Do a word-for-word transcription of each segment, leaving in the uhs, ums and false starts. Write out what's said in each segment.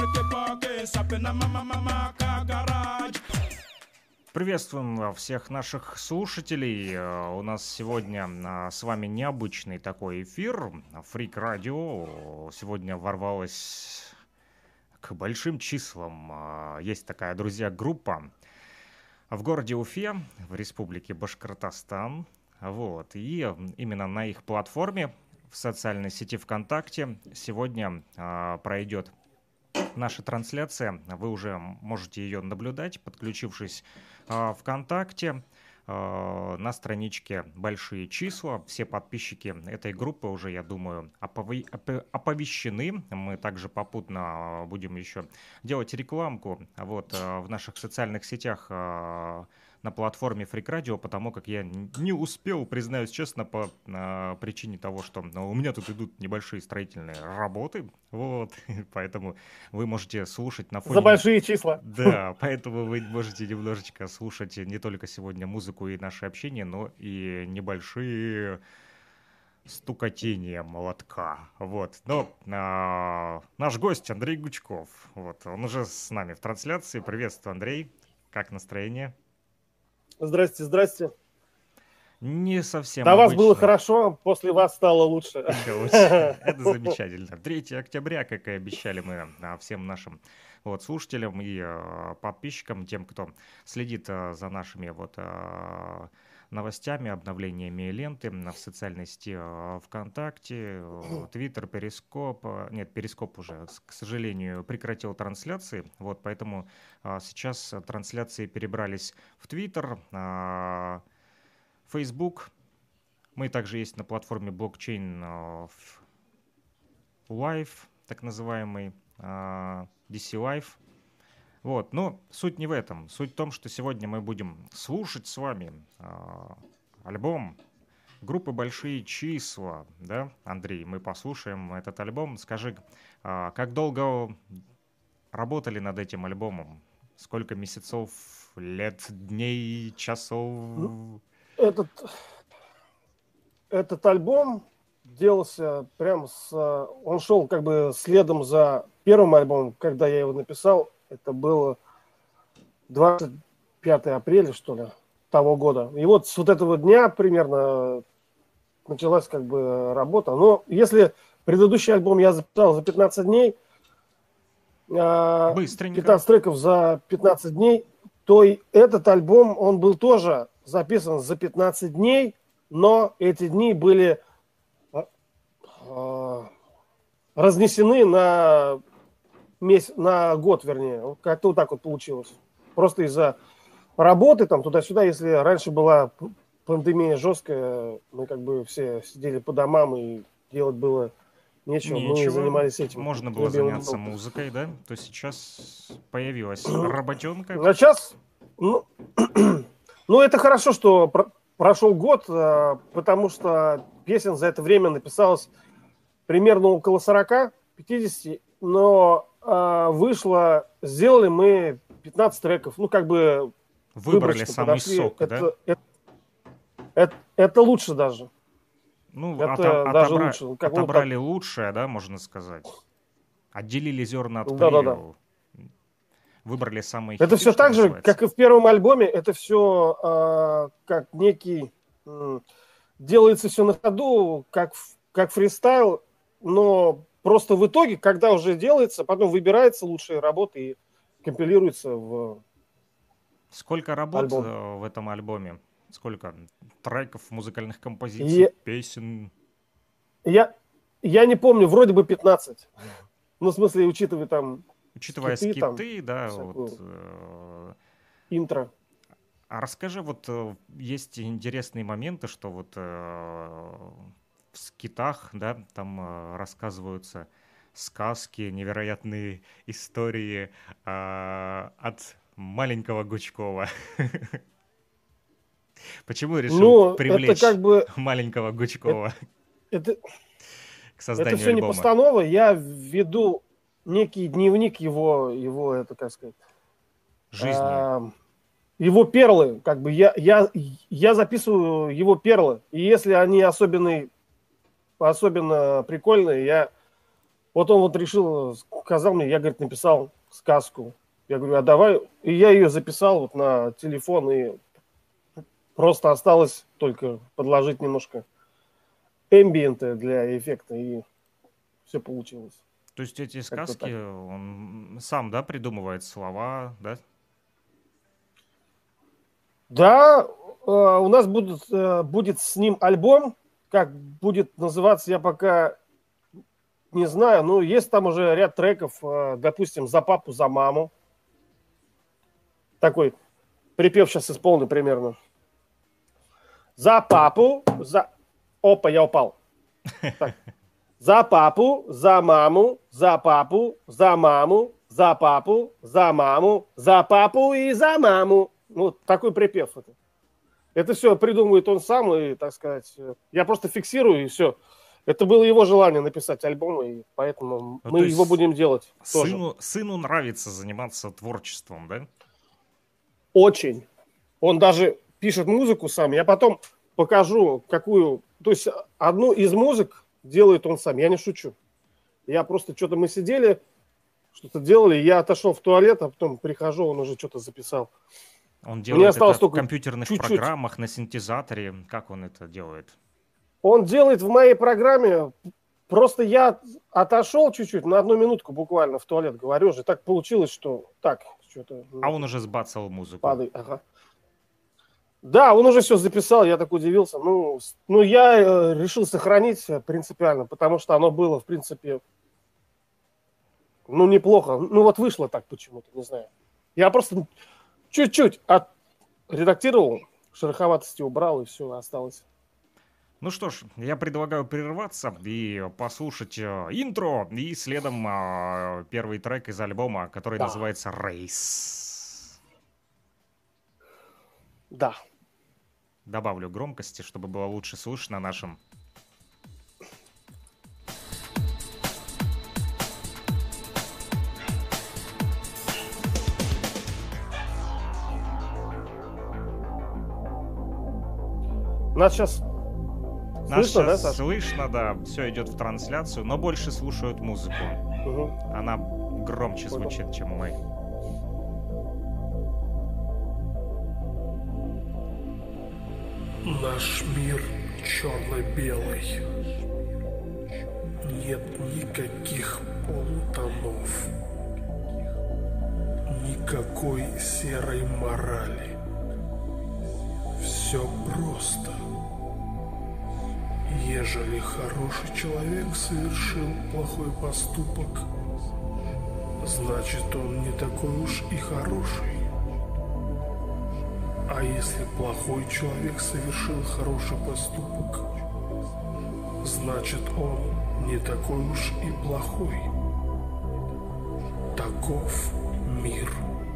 Приветствуем всех наших слушателей. У нас сегодня с вами необычный такой эфир. Фрик Радио сегодня ворвалась к большим числам. Есть такая, друзья, группа в городе Уфе, в республике Башкортостан. Вот. И именно на их платформе в социальной сети ВКонтакте сегодня пройдет наша трансляция. Вы уже можете ее наблюдать, подключившись э, ВКонтакте э, на страничке «Большие числа». Все подписчики этой группы уже, я думаю, оповы- оп- оповещены. Мы также попутно будем еще делать рекламку вот, э, в наших социальных сетях э, на платформе Фрик Радио, потому как я не успел, признаюсь честно, по э, причине того, что ну, у меня тут идут небольшие строительные работы, вот, поэтому вы можете слушать на фоне... За большие числа. Да, поэтому вы можете немножечко слушать не только сегодня музыку и наше общение, но и небольшие стукотения молотка, вот. Но а, наш гость Андрей Гучков, вот, он уже с нами в трансляции. Приветствую, Андрей, как настроение? Здрасте, здрасте. Не совсем До обычно. вас было хорошо, после вас стало лучше. Это замечательно. третьего октября, как и обещали мы всем нашим вот, слушателям и э, подписчикам, тем, кто следит э, за нашими вот, э, новостями, обновлениями ленты в социальной сети э, ВКонтакте, Твиттер, Перископ. Э, нет, Перископ уже, к сожалению, прекратил трансляции. Вот, поэтому э, сейчас трансляции перебрались в Твиттер, э, Facebook. Мы также есть на платформе блокчейн Live, так называемый ди си Live. Вот, но суть не в этом. Суть в том, что сегодня мы будем слушать с вами альбом группы «Большие числа». Да, Андрей, мы послушаем этот альбом. Скажи, как долго работали над этим альбомом? Сколько месяцев, лет, дней, часов? Этот... Этот альбом делался прям с... Он шел как бы следом за первым альбомом, когда я его написал. Это было двадцать пятого апреля, что ли, того года. И вот с вот этого дня примерно началась как бы работа. Но если предыдущий альбом я записал за пятнадцать дней, быстренько, пятнадцать треков за пятнадцать дней, то и этот альбом, он был тоже записан за пятнадцать дней, но эти дни были э, разнесены на, месяц, на год, вернее. Как-то вот так вот получилось. Просто из-за работы там туда-сюда. Если раньше была пандемия жесткая, мы как бы все сидели по домам и делать было нечего. Нечего. Мы занимались этим. Можно было заняться много. музыкой, да? То сейчас появилась работенка. А сейчас... Ну, ну, это хорошо, что... Прошел год, потому что песен за это время написалось примерно около сорока-пятидесяти, но вышло, сделали мы пятнадцать треков, ну как бы выбрали самый подошли. сок, это, да? Это, это, это лучше даже. Ну, это от, даже отобра... лучше. Как, отобрали ну, лучшее, да, можно сказать. Отделили зерна от да, плевел. да, да. Выбрали самые Это хиты, все так же, называется. как и в первом альбоме. Это все э, как некий... Э, делается все на ходу, как, как фристайл, но просто в итоге, когда уже делается, потом выбирается лучшие работы и компилируется в Сколько работ альбом. в этом альбоме? Сколько треков, музыкальных композиций, и... песен? Я, я не помню, вроде бы пятнадцать. Ну, в смысле, учитывая там... Учитывая скиты, скиты там, да, вот, э, интро. А расскажи, вот э, есть интересные моменты, что вот э, в скитах, да, там э, рассказываются сказки, невероятные истории э, от маленького Гучкова. Почему решил ну, привлечь это как бы, маленького Гучкова это, к созданию это все альбома? Не постанова, я веду некий дневник его, его это, как сказать... Жизни. А, его перлы, как бы я, я, я записываю его перлы. И если они особенные, особенно прикольные, я Вот он вот решил, сказал мне, я, говорит, написал сказку. Я говорю, а давай. И я ее записал вот на телефон, и просто осталось только подложить немножко эмбиента для эффекта, и все получилось. То есть эти сказки он сам, да, придумывает слова, да? Да, у нас будет, будет с ним альбом. Как будет называться, я пока не знаю. Но есть там уже ряд треков, допустим, «За папу, за маму». Такой припев сейчас исполню примерно. За папу, за... Опа, я упал. Так. За папу, за маму, за папу, за маму, за папу, за маму, за папу и за маму. Ну, такой припев это. Это все придумывает он сам, и, так сказать, я просто фиксирую, и все. Это было его желание написать альбом, и поэтому ну, мы его будем делать сыну, тоже. Сыну нравится заниматься творчеством, да? Очень. Он даже пишет музыку сам. Я потом покажу, какую... То есть одну из музык делает он сам. Я не шучу. Я просто что-то мы сидели, что-то делали, я отошел в туалет, а потом прихожу, он уже что-то записал. Он делает это в компьютерных чуть-чуть. программах, на синтезаторе. Как он это делает? Он делает в моей программе. Просто я отошел чуть-чуть, на одну минутку буквально в туалет, говорю же. Так получилось, что так, что-то... А он уже сбацал музыку. Падай, ага. Да, он уже все записал, я так удивился. Ну, ну я э, решил сохранить принципиально, потому что оно было, в принципе, ну, неплохо. Ну, вот вышло так почему-то, не знаю. Я просто чуть-чуть отредактировал, шероховатости убрал, и все, осталось. Ну что ж, я предлагаю прерваться и послушать э, интро, и следом э, первый трек из альбома, который да. называется «Рейс». Да. Добавлю громкости, чтобы было лучше слышно нашим. Нас сейчас Нас слышно, сейчас да, слышно, да, все идет в трансляцию, но больше слушают музыку. Угу. Она громче звучит, чем мы. Наш мир черно-белый. Нет никаких полутонов. Никакой серой морали. Все просто. Ежели хороший человек совершил плохой поступок, значит, он не такой уж и хороший. А если плохой человек совершил хороший поступок, значит, он не такой уж и плохой. Таков мир.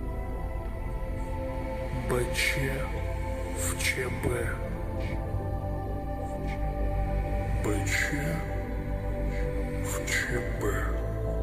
БЧ в ЧБ. БЧ в ЧБ.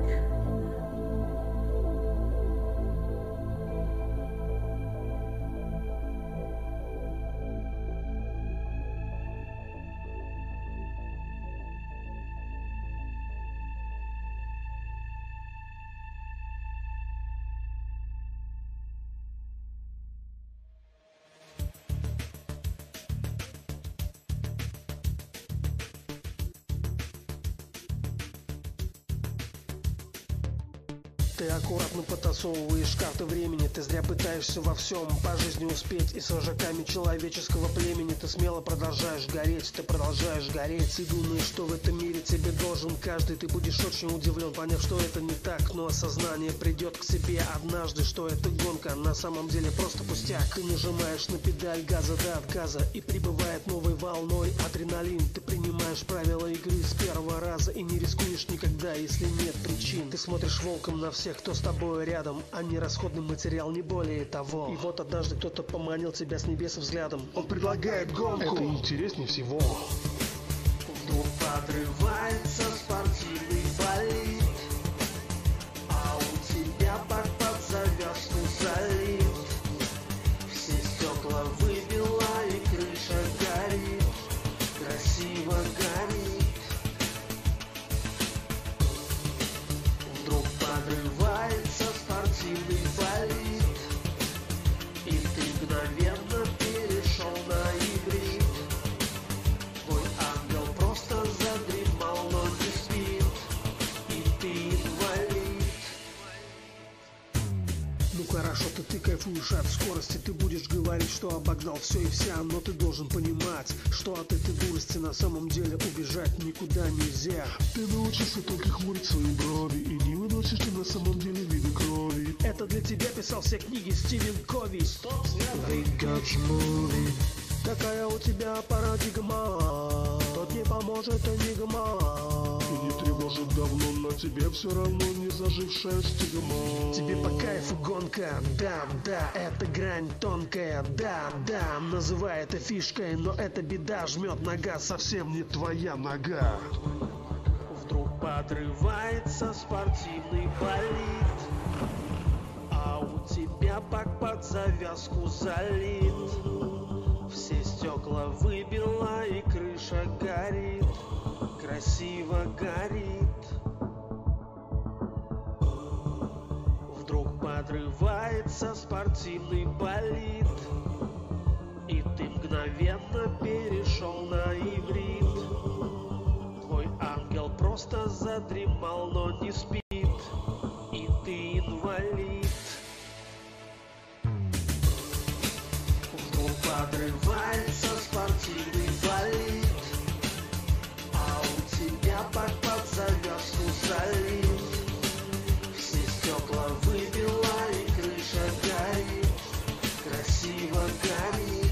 Ты аккуратно потасовываешь карты времени. Ты зря пытаешься во всем по жизни успеть. И с вожаками человеческого племени ты смело продолжаешь гореть. Ты продолжаешь гореть и думаешь, что в этом мире тебе должен каждый. Ты будешь очень удивлен, поняв, что это не так. Но осознание придет к себе однажды, что это гонка на самом деле просто пустяк. Ты нажимаешь на педаль газа до отказа, и прибывает новой волной адреналин. Ты принимаешь правила игры с первого раза и не рискуешь никогда, если нет причин. Ты смотришь волком на всех, кто с тобой рядом, а не расходный материал, не более того. И вот однажды кто-то поманил тебя с небес взглядом. Он предлагает гонку. Это интереснее всего. Вдруг подрывается спортивный болид, а у тебя бак под завязку залит. Все стекла выбило и крыша горит. Красиво горит. хорошо, ты, ты кайфуешь от скорости. Ты будешь говорить, что обогнал все и вся, но ты должен понимать, что от этой дурости на самом деле убежать никуда нельзя. Ты научишься только хмурить свои брови и не выносишь ты на самом деле виды крови. Это для тебя писал все книги Стивен Кови. Стоп, They got you moving. какая у тебя парадигма, тот не поможет энигма. И не тревожит давно, на тебе все равно не зажившая стигма. Тебе по кайфу гонка, да, да, это грань тонкая, да, да. Называй это фишкой, но это беда, жмет нога, совсем не твоя нога. Вдруг подрывается спортивный болид, а у тебя бак под завязку залит. Все стекла выбило и крыша горит, красиво горит. Вдруг подрывается спортивный болид, и ты мгновенно перешел на иврит. Твой ангел просто задремал, но не спит, и ты инвалид. Вдруг подрывается спортивный болид, а у тебя бак под завязку залит. Все стекла выбило и крыша горит, красиво горит.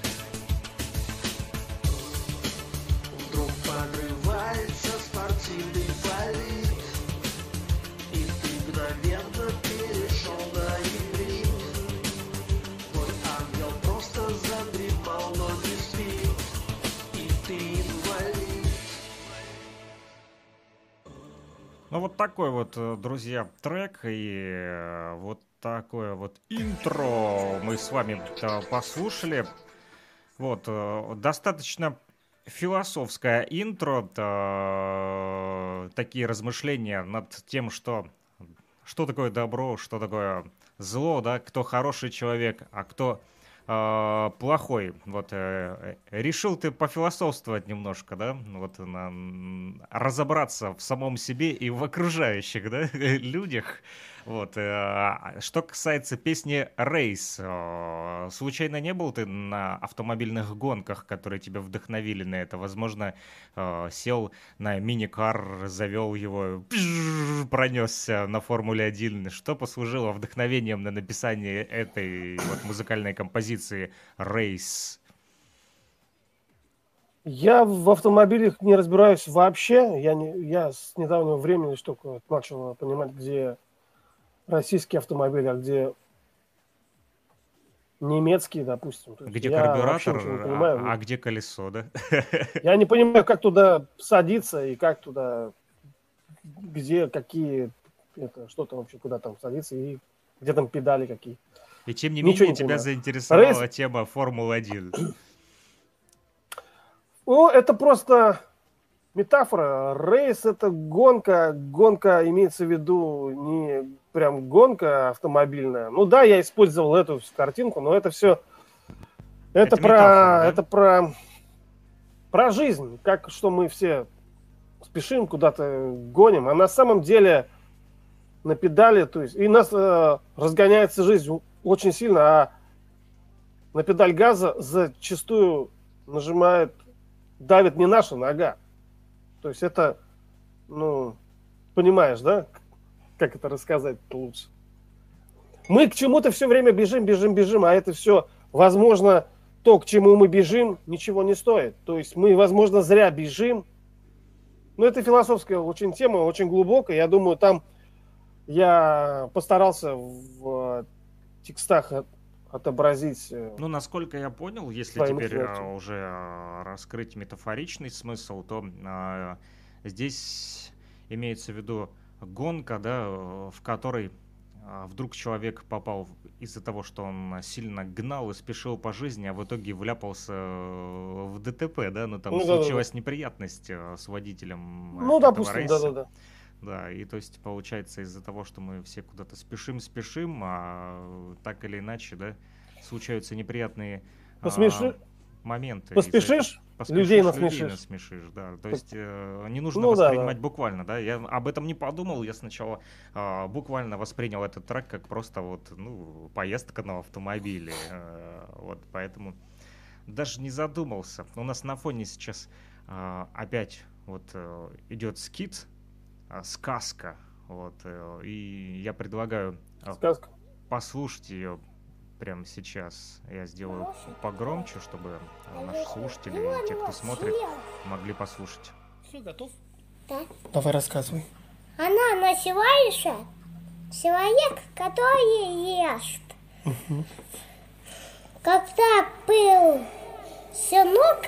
Вдруг подрывается спортивный болид, и ты мгновенно перешел на иврит. Твой ангел просто задремал, но не спит, и ты инвалид. Ну вот такой вот, друзья, трек и вот такое вот интро мы с вами послушали. Вот, достаточно философское интро, такие размышления над тем, что, что такое добро, что такое зло, да, кто хороший человек, а кто э, плохой. Вот э, решил ты пофилософствовать немножко, да, вот на, разобраться в самом себе и в окружающих, да, людях. Вот. Э, что касается песни «Рейс», э, случайно не был ты на автомобильных гонках, которые тебя вдохновили на это? Возможно, э, сел на мини-кар, завел его, пронесся на Формуле один. Что послужило вдохновением на написание этой вот музыкальной композиции «Рейс»? Я в автомобилях не разбираюсь вообще. Я, не, я с недавнего времени что только начал понимать, где российские автомобили, а где немецкие, допустим. То есть Где я карбюратор, вообще ничего не понимаю. а, а где колесо, да? Я не понимаю, как туда садиться и как туда, где какие, это, что там вообще, куда там садиться и где там педали какие. И тем не Ничего менее не тебя понимаю. заинтересовала Рейс- тема Формулы один. Ну, это просто метафора. Рейс — это гонка. Гонка имеется в виду не прям гонка автомобильная. Ну да, я использовал эту картинку, но это все... Это, Это про... метафора, да? Это про... Про жизнь. Как что мы все спешим, куда-то гоним. А на самом деле на педали, то есть... И нас э, разгоняется жизнь очень сильно, а на педаль газа зачастую нажимает, давит не наша нога. То есть это, ну, понимаешь, да, как это рассказать-то лучше. Мы к чему-то все время бежим, бежим, бежим, а это все, возможно, то, к чему мы бежим, ничего не стоит. То есть мы, возможно, зря бежим. Но это философская очень тема, очень глубокая. Я думаю, там я постарался в текстах отобразить. Ну, насколько я понял, если Свои теперь мысли. а, уже а, раскрыть метафоричный смысл, то а, здесь имеется в виду гонка, да, э, в которой а, вдруг человек попал в- из-за того, что он сильно гнал и спешил по жизни, а в итоге вляпался э, в ДТП, да, ну там Ну, да-да-да. случилась неприятность э, с водителем э, Ну, этого допустим, рейса. да-да-да. Да, и то есть получается из-за того, что мы все куда-то спешим, спешим, а так или иначе, да, случаются неприятные а, Посмеши- моменты. Из-за Поспешишь, Поспешишь, людей людей насмешишь. насмешишь, да. То есть э, не нужно Ну да, воспринимать да. буквально, да. Я об этом не подумал, я сначала а, буквально воспринял этот трек как просто вот, ну, поездка на автомобиле. э, вот, поэтому даже не задумался. У нас на фоне сейчас а, опять вот э, идет скит, а, сказка, вот, э, и я предлагаю а, Сказка. послушать ее прямо сейчас. Я сделаю погромче, чтобы а, наши слушатели и те, кто смотрит, могли послушать. Все, готов? Да. Давай рассказывай. Она называется человек, который ест. Когда был сынок,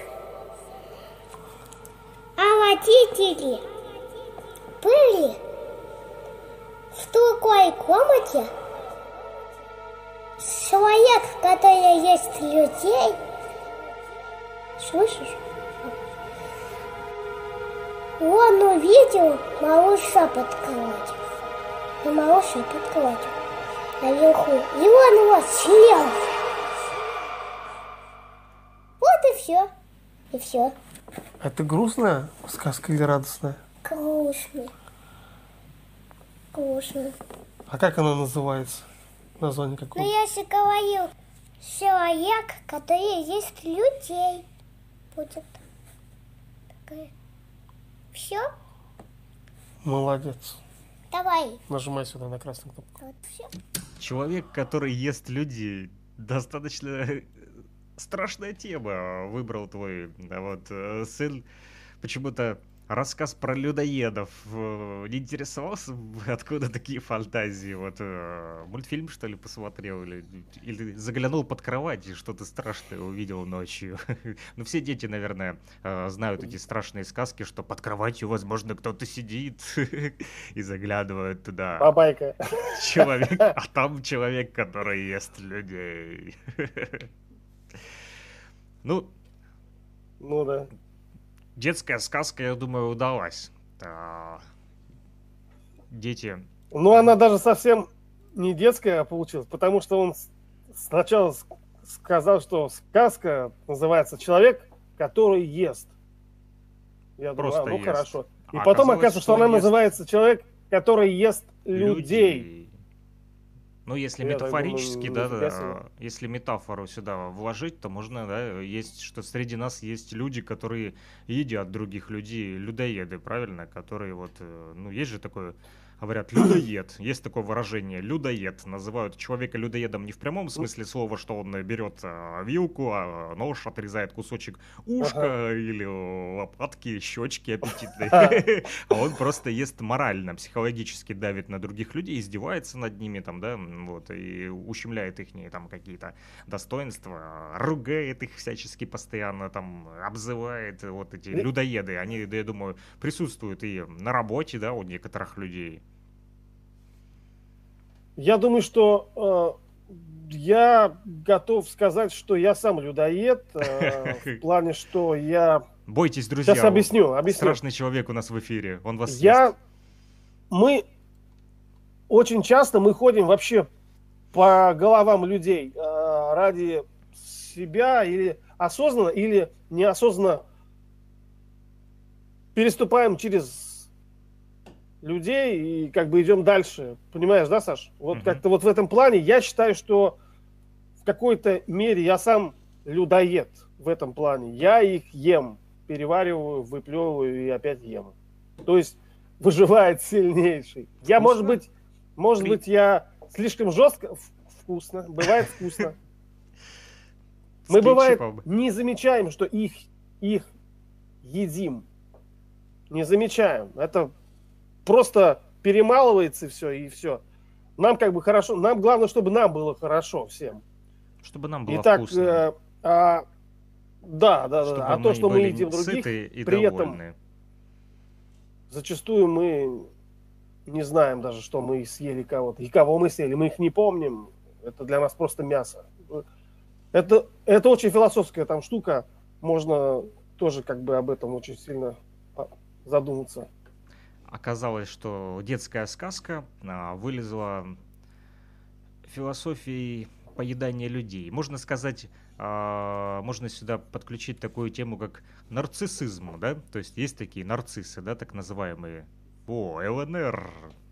а родители были в другой комнате, человек, который ест людей, слышишь? Он увидел малыша под кроватью. И малыша под кроватью. Наверху. И он его съел. Вот и все. И все. Это грустная сказка или радостная? Грустно. Грустно. А как она называется? Название Но какое? я же говорил, человек, который ест людей. Будет такая. Все? Молодец. Давай. Нажимай сюда на красную кнопку. Вот все. Человек, который ест людей. Достаточно страшная тема выбрал твой, да, вот, э, сын. Почему-то рассказ про людоедов. э, Не интересовался, откуда такие фантазии? Вот э, мультфильм, что ли, посмотрел? Или, или заглянул под кровать и что-то страшное увидел ночью? Ну, все дети, наверное, э, знают эти страшные сказки, что под кроватью, возможно, кто-то сидит и заглядывает туда. Бабайка. Человек, а там человек, который ест людей. Ну, Ну да. детская сказка, я думаю, удалась. А, Дети... Ну, она даже совсем не детская получилась, потому что он с- сначала с- сказал, что сказка называется «Человек, который ест». Я думаю, Просто а, ну ест. хорошо. И А потом оказалось, оказывается, что что она ест называется «Человек, который ест людей». Ну, если Я так метафорически, думаю, да, нифига да, себе. если метафору сюда вложить, то можно, да, есть, что среди нас есть люди, которые едят других людей, людоеды, правильно, которые вот, э, ну, есть же такое, говорят, людоед, есть такое выражение, людоед, называют человека людоедом не в прямом смысле слова, что он берет а, вилку, а нож, отрезает кусочек ушка или лопатки, щечки аппетитные, а он просто ест морально, психологически давит на других людей, издевается над ними, там, да, вот, и ущемляет их там какие-то достоинства, ругает их всячески постоянно, там, обзывает, вот эти людоеды, они, да, я думаю, присутствуют и на работе, да, у некоторых людей. Я думаю, что э, я готов сказать, что я сам людоед, э, в плане, что я... Бойтесь, друзья. Сейчас объясню, объясню. Страшный человек у нас в эфире, он вас Я... съест. Мы очень часто мы ходим вообще по головам людей э, ради себя или осознанно, или неосознанно переступаем через людей и как бы идем дальше. Понимаешь, да, Саш? Вот Мгм. как-то вот в этом плане я считаю, что в какой-то мере я сам людоед в этом плане. Я их ем, перевариваю, выплевываю и опять ем. То есть выживает сильнейший. Я, Вкусно? может быть, может При- быть, я слишком жестко... В- Вкусно. Бывает вкусно. С Мы, бывает, кетчупом. не замечаем, что их, их едим. Не замечаем. Это просто перемалывается и все, и все. Нам как бы хорошо. Нам главное, чтобы нам было хорошо всем. Чтобы нам было Итак, вкусно. э, а, да, да, Чтобы да. А то, что мы были едим других, сыты и при этом довольны. зачастую мы не знаем даже, что мы съели кого-то. И кого мы съели, мы их не помним. Это для нас просто мясо. Это, это очень философская там штука. Можно тоже как бы об этом очень сильно а, задуматься. Оказалось, что детская сказка а, вылезла философией поедания людей. Можно сказать, э, можно сюда подключить такую тему, как нарциссизм, да? То есть есть такие нарциссы, да, так называемые. О, ЛНР.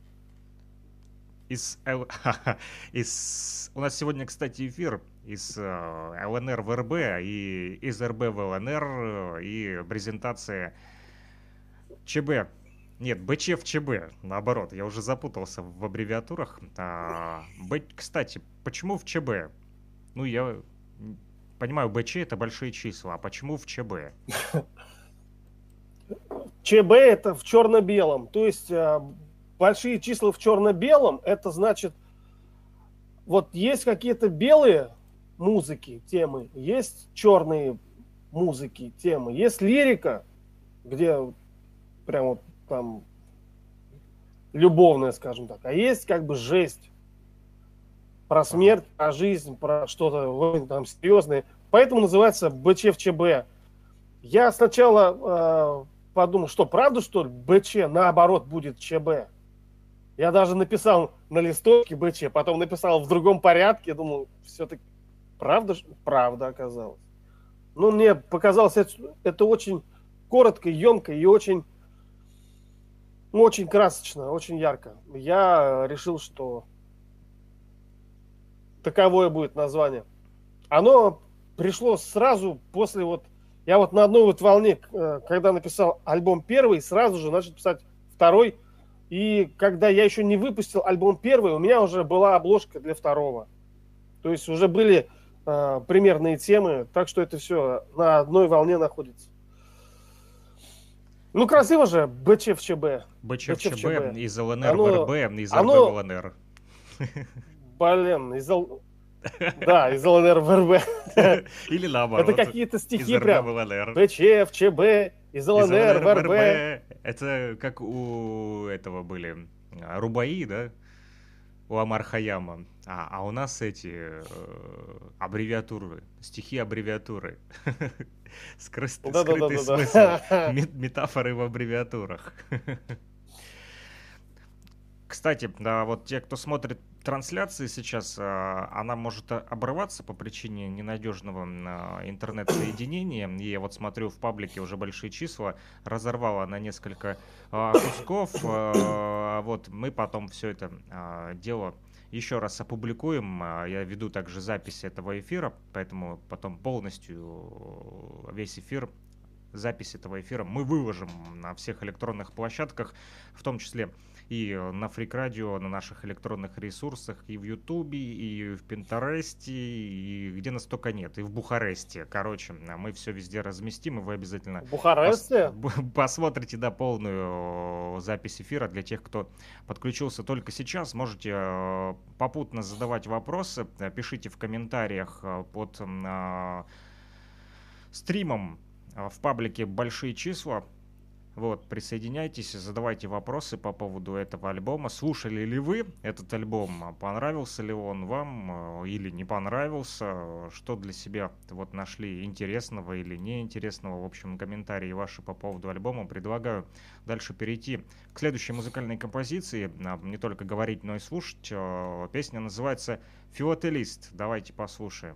Из, Л... из... У нас сегодня, кстати, эфир из э, ЛНР в РБ и из РБ в ЛНР и презентация ЧБ. Нет, БЧ в ЧБ, наоборот, я уже запутался в аббревиатурах. А, Б... Кстати, почему в ЧБ? Ну, я понимаю, БЧ это большие числа, а почему в ЧБ? ЧБ это в черно-белом, то есть большие числа в черно-белом, это значит, вот есть какие-то белые музыки, темы, есть черные музыки, темы, есть лирика, где прям вот там любовная, скажем так, а есть как бы жесть про смерть, про жизнь, про что-то там серьезное, поэтому называется БЧ в ЧБ. Я сначала э, подумал, что правда, что ли, БЧ наоборот будет ЧБ. Я даже написал на листовке БЧ, потом написал в другом порядке, думал, все-таки правда, правда оказалось. Ну, мне показалось это, это очень коротко, емко и очень, очень красочно, очень ярко. Я решил, что таковое будет название. Оно пришло сразу после вот, я вот на одной вот волне, когда написал альбом первый, сразу же начал писать второй. И когда я еще не выпустил альбом первый, у меня уже была обложка для второго. То есть уже были э, примерные темы, так что это все на одной волне находится. Ну, красиво же, БЧ в ЧБ. БЧ в ЧБ, из ЛНР в оно, РБ, из РБ оно, в ЛНР. Блин, из ЛНР... Да, из ЛНР в РБ. Или наоборот. Это какие-то стихи из прям. РБ в ЛНР. БЧ в ЧБ, из ЛНР в РБ. Это как у этого были рубаи, да? У Омар Хайяма. А, а у нас эти э, аббревиатуры, стихи-аббревиатуры. Скрытый да, да, да, да, смысл. да. Метафоры в аббревиатурах. Кстати, да, вот те, кто смотрит трансляции сейчас, она может обрываться по причине ненадежного интернет-соединения. И я вот смотрю, в паблике уже большие числа, разорвала на несколько кусков. Вот мы потом все это дело еще раз опубликуем. Я веду также запись этого эфира, поэтому потом полностью весь эфир, запись этого эфира мы выложим на всех электронных площадках, в том числе и на Freak Radio, на наших электронных ресурсах, и в Ютубе, и в Пинтересте, и где нас только нет, и в Бухаресте. Короче, мы все везде разместим, и вы обязательно в Бухаресте? Пос посмотрите, да, полную запись эфира. Для тех, кто подключился только сейчас, можете попутно задавать вопросы, пишите в комментариях под стримом в паблике «Большие числа». Вот, присоединяйтесь, задавайте вопросы по поводу этого альбома. Слушали ли вы этот альбом? Понравился ли он вам или не понравился? Что для себя вот нашли интересного или неинтересного? В общем, комментарии ваши по поводу альбома. Предлагаю дальше перейти к следующей музыкальной композиции. Не только говорить, но и слушать. Песня называется «Филателист». Давайте послушаем.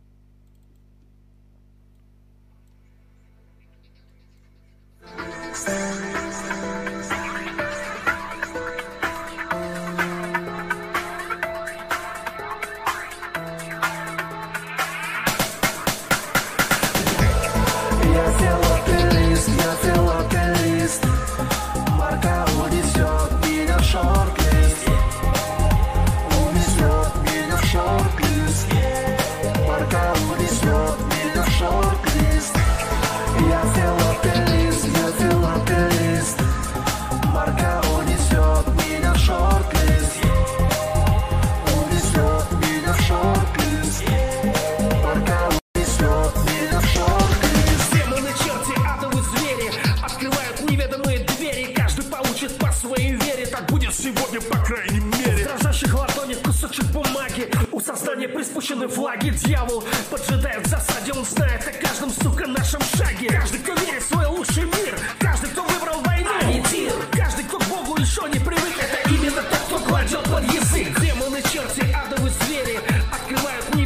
Приспущены флаги, дьявол поджидает в засаде. Он знает о каждом, сука, нашем шаге. Каждый, кто верит в свой лучший мир, каждый, кто выбрал войну, ориентир. Каждый, кто к Богу еще не привык, это именно тот, кто кладет под язык. Демоны, черти, адовые звери открывают мне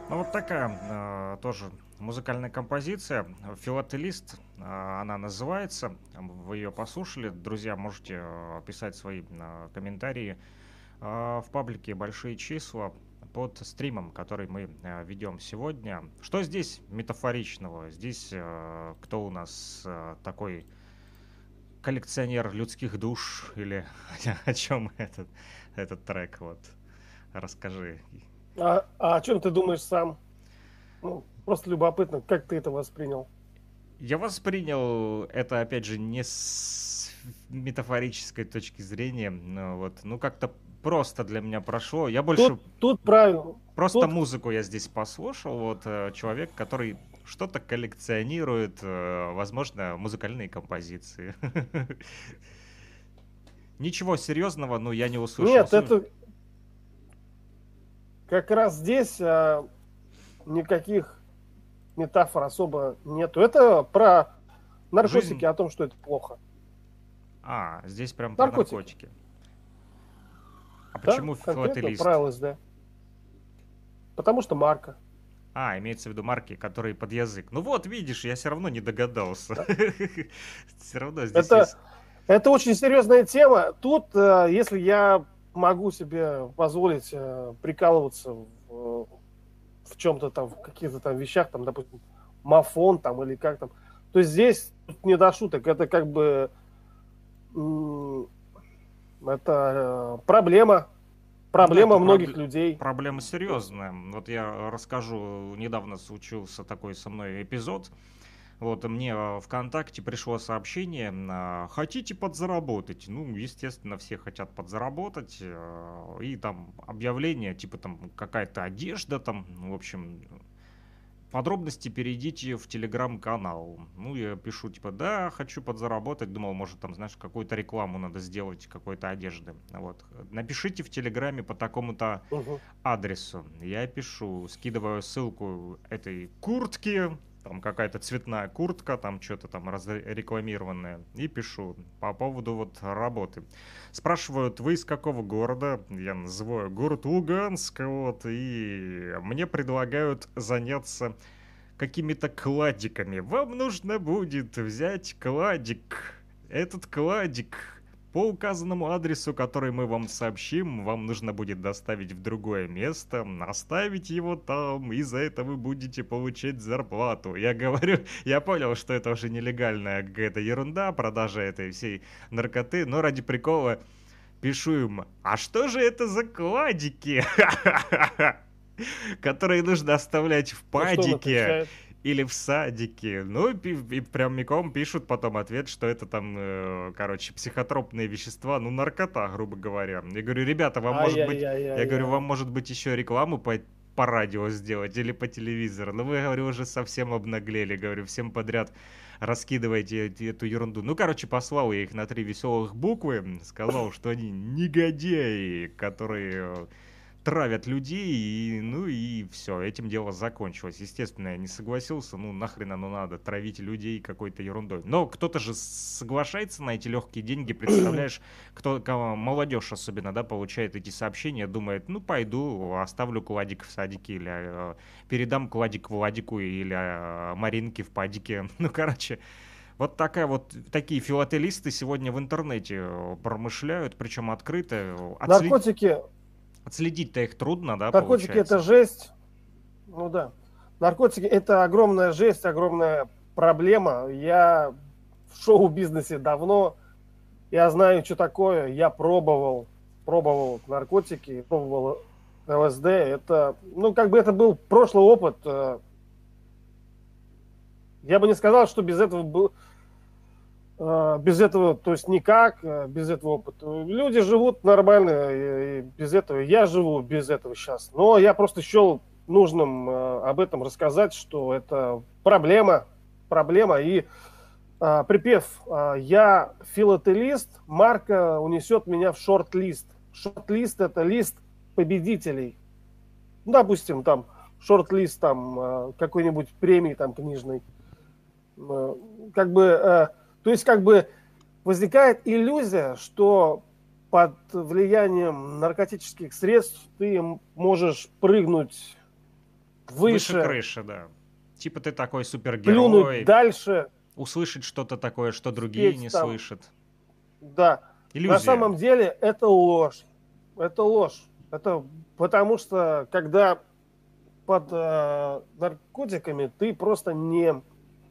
Ну, вот такая э, тоже музыкальная композиция. «Филателист» э, она называется. Вы ее послушали. Друзья, можете э, писать свои э, комментарии э, в паблике «Большие числа» под стримом, который мы э, ведем сегодня. Что здесь метафоричного? Здесь э, кто у нас э, такой коллекционер людских душ? Или о чем этот, этот трек? Вот, расскажи. А, а о чем ты думаешь сам? Ну, просто любопытно, как ты это воспринял? Я воспринял это, опять же, не с метафорической точки зрения. Ну, вот, ну как-то просто для меня прошло. Я больше Тут, тут правильно. просто Тут музыку я здесь послушал. Вот э, человек, который что-то коллекционирует, э, возможно, музыкальные композиции. Ничего серьезного, ну, я не услышал. нет, это как раз здесь а, никаких метафор особо нету. Это про наркотики, Жизнь. о том, что это плохо. А, здесь прям про Наркотики. наркотики. А Да, почему конкретно филателист? про ЛСД. Потому что марка. А, имеется в виду марки, которые под язык. Ну вот, видишь, я все равно не догадался. Все равно здесь Это, есть... это очень серьезная тема. Тут, э, если я могу себе позволить э, прикалываться в, в чем-то там, в каких-то там вещах, там, допустим, мафон там или как там, то здесь тут не до шуток. Это как бы м, это э, проблема. Проблема это многих проб- людей. Проблема серьезная. Вот я расскажу, недавно случился такой со мной эпизод. Вот мне э, ВКонтакте пришло сообщение: а, хотите подзаработать? Ну, естественно, все хотят подзаработать. э, И там объявление, типа там какая-то одежда, там, в общем, подробности перейдите в телеграм-канал. Ну, я пишу, типа, да, хочу подзаработать. Думал, может, там, знаешь, какую-то рекламу надо сделать, какой-то одежды. Вот. Напишите в телеграме по такому-то Мгм. адресу. Я пишу, скидываю ссылку этой куртки, там какая-то цветная куртка, там что-то там разрекламированное, и пишу по поводу вот работы. Спрашивают, вы из какого города? Я называю город Луганск, вот, и мне предлагают заняться какими-то кладиками. Вам нужно будет взять кладик. Этот кладик по указанному адресу, который мы вам сообщим, вам нужно будет доставить в другое место, оставить его там, и за это вы будете получать зарплату. Я говорю, я понял, что это уже нелегальная какая-то ерунда, продажа этой всей наркоты, но ради прикола пишу им, а что же это за кладики, которые нужно оставлять в Ну, что он падике отвечает? или в садике. Ну, и, и прямиком пишут потом ответ, что это там, э, короче, психотропные вещества, ну, наркота, грубо говоря. Я говорю, ребята, вам может быть, я Ай-яй-яй-яй-яй. говорю, вам может быть еще рекламу по, по радио сделать или по телевизору. Ну, вы, говорю, уже совсем обнаглели, говорю, всем подряд раскидывайте эти- эту ерунду. Ну, короче, послал я их на три веселых буквы, сказал, что они негодяи, которые э, травят людей, и, ну и все, этим дело закончилось. Естественно, я не согласился, ну нахрен оно надо, травить людей какой-то ерундой. Но кто-то же соглашается на эти легкие деньги, представляешь, кто, кого- молодежь особенно, да, получает эти сообщения, думает, ну пойду, оставлю кладик в садике, или э, передам кладик Владику, или э, Маринке в падике. Ну, короче, вот такая вот, такие филателисты сегодня в интернете э, промышляют, причем открыто. Отслед- Наркотики, Отследить-то их трудно, да, наркотики получается? это жесть. Ну да. Наркотики это огромная жесть, огромная проблема. Я в шоу-бизнесе давно. Я знаю, что такое. Я пробовал, пробовал наркотики, пробовал ЛСД. Это, ну, как бы это был прошлый опыт. Э, Я бы не сказал, что без этого был, э, без этого, то есть никак, э, без этого опыта. Люди живут нормально и, и без этого. Я живу без этого сейчас. Но я просто счел нужным э, об этом рассказать, что это проблема, проблема. И э, припев э, «Я филателист», марка унесет меня в шорт-лист. Шорт-лист – это лист победителей. Ну, допустим, там шорт-лист там, э, какой-нибудь премии там, книжной. Э, Как бы, э, то есть как бы возникает иллюзия, что под влиянием наркотических средств ты можешь прыгнуть выше, выше крыши, да. Типа ты такой плюнуть супергерой, дальше, услышать что-то такое, что другие спеть не там. слышат. Да. Иллюзия. На самом деле это ложь. Это ложь. Это потому что, когда под э, наркотиками, ты просто не,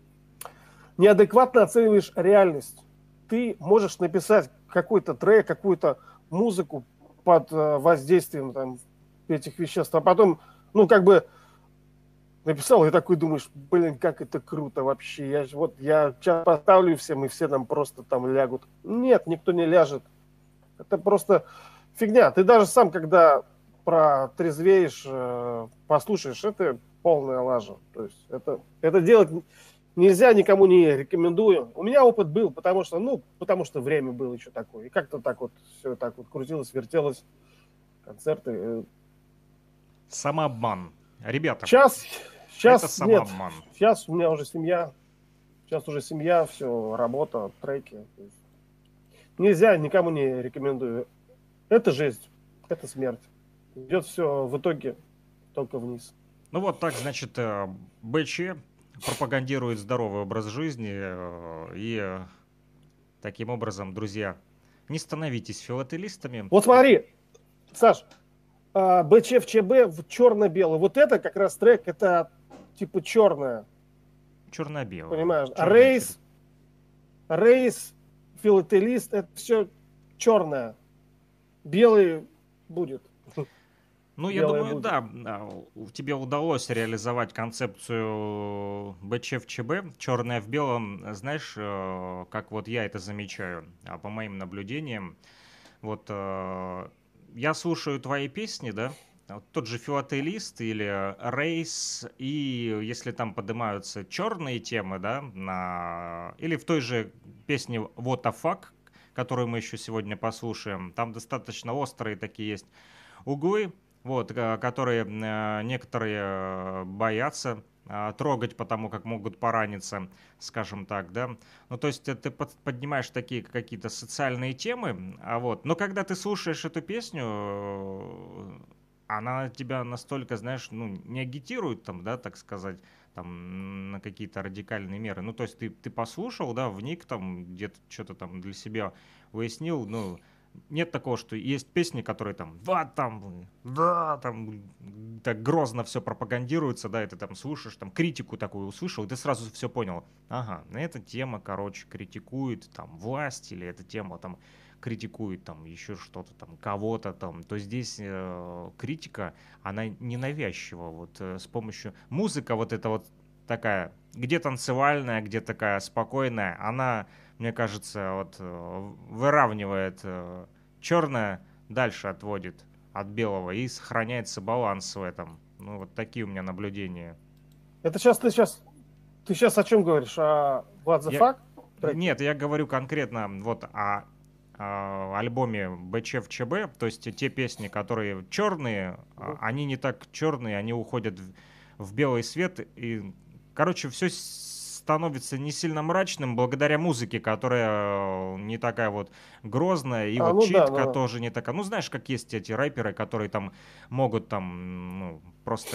неадекватно оцениваешь реальность. Ты можешь написать какой-то трек, какую-то музыку под э, воздействием там, этих веществ, а потом, ну, как бы написал, и такой думаешь, блин, как это круто вообще. Я, ж- вот я сейчас поставлю всем, и все там просто там лягут. Нет, никто не ляжет. Это просто фигня. Ты даже сам, когда протрезвеешь, э, послушаешь, это полная лажа. То есть это, это делать нельзя, никому не рекомендую. У меня опыт был, потому что, ну, потому что время было еще такое. И как-то так вот все так вот крутилось, вертелось, концерты. э. Самообман. Ребята, Сейчас, это сейчас нет. самообман. Сейчас у меня уже семья. Сейчас уже семья, все, работа, треки. То есть нельзя, никому не рекомендую. Это жизнь, это смерть. Идет все в итоге только вниз. Ну вот так, значит, э, БЧ пропагандирует здоровый образ жизни. э, И э, таким образом, друзья, не становитесь филателистами. Вот смотри, Саш, а, БЧ в ЧБ в черно-белый. Вот это как раз трек, это типа черное, Черно-белое. понимаешь? А Черный рейс, рейс, филателист, это все черное. Белый будет. Ну, я Белое думаю, будет. да, а, у- тебе удалось реализовать концепцию БЧ в ЧБ, черное в белом, знаешь, э, как вот я это замечаю, а по моим наблюдениям, вот э, я слушаю твои песни, да, вот тот же филателист или рейс, и если там поднимаются черные темы, да, на... или в той же песне What the fuck, которую мы еще сегодня послушаем, там достаточно острые такие есть углы, вот, э, которые э, некоторые э, боятся э, трогать, потому как могут пораниться, скажем так, да. Ну, то есть э, ты под- поднимаешь такие какие-то социальные темы, а вот, но когда ты слушаешь эту песню, э, она тебя настолько, знаешь, ну, не агитирует там, да, так сказать, там, на какие-то радикальные меры. Ну, то есть ты, ты послушал, да, вник там, где-то что-то там для себя выяснил, ну, нет такого, что есть песни, которые там, да, там, да, там, так грозно все пропагандируется, да, и ты там слушаешь, там, критику такую услышал, и ты сразу все понял. Ага, эта тема, короче, критикует, там, власть, или эта тема, там, критикует, там, еще что-то, там, кого-то, там, то здесь э, критика, она ненавязчива, вот, э, с помощью... Музыка вот эта вот такая, где танцевальная, где такая спокойная, она... Мне кажется, вот э, выравнивает э, черное, дальше отводит от белого и сохраняется баланс в этом. Ну, вот такие у меня наблюдения. Это сейчас ты сейчас ты сейчас о чем говоришь? О What the Я- fuck? треке? Нет, я говорю конкретно вот о, о альбоме БЧ в ЧБ, то есть те песни, которые черные, а, Мгм. они не так черные, они уходят в, в белый свет, и, короче, все становится не сильно мрачным благодаря музыке, которая э, не такая вот грозная, и А, вот ну да, читка да, да. тоже не такая. Ну, знаешь, как есть эти рэперы, которые там могут там, ну, просто...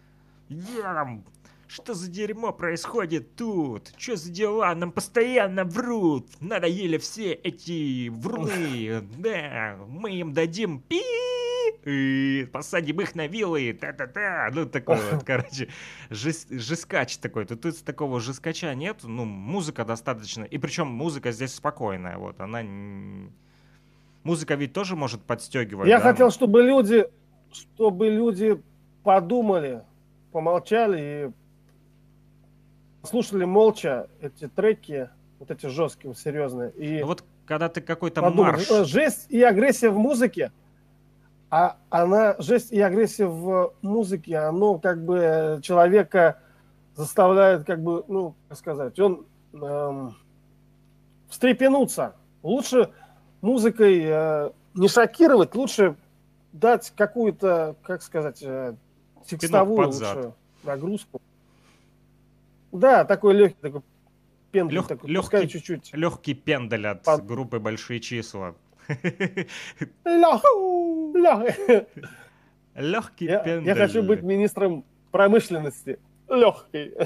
Я там... Что за дерьмо происходит тут? Что за дела? Нам постоянно врут. Надоели все эти вруны. Да, мы им дадим пи, и посадим их на вилы. Та-та-та. Ну, такой вот, короче, жес- жескач такой. Тут, тут такого жескача нет. Ну, музыка достаточно. И причем музыка здесь спокойная. Вот, она... н- Музыка ведь тоже может подстегивать, Я да? хотел, чтобы люди, чтобы люди подумали, помолчали и слушали молча эти треки, вот эти жесткие, серьезные, и Ну вот, когда ты какой-то подумали. марш... Э, Жесть и агрессия в музыке, а она, жесть и агрессия в музыке, оно как бы человека заставляет, как бы, ну, как сказать, он эм, встрепенуться. Лучше музыкой э, не шокировать, лучше дать какую-то, как сказать, э, текстовую под зад. лучше нагрузку. Да, такой легкий, такой пендель, Лег- такой, легкий- пускай чуть-чуть. Легкий пендель от Под- группы «Большие числа». Лег- лег- Легкий Я, пендель. я хочу быть министром промышленности легкой.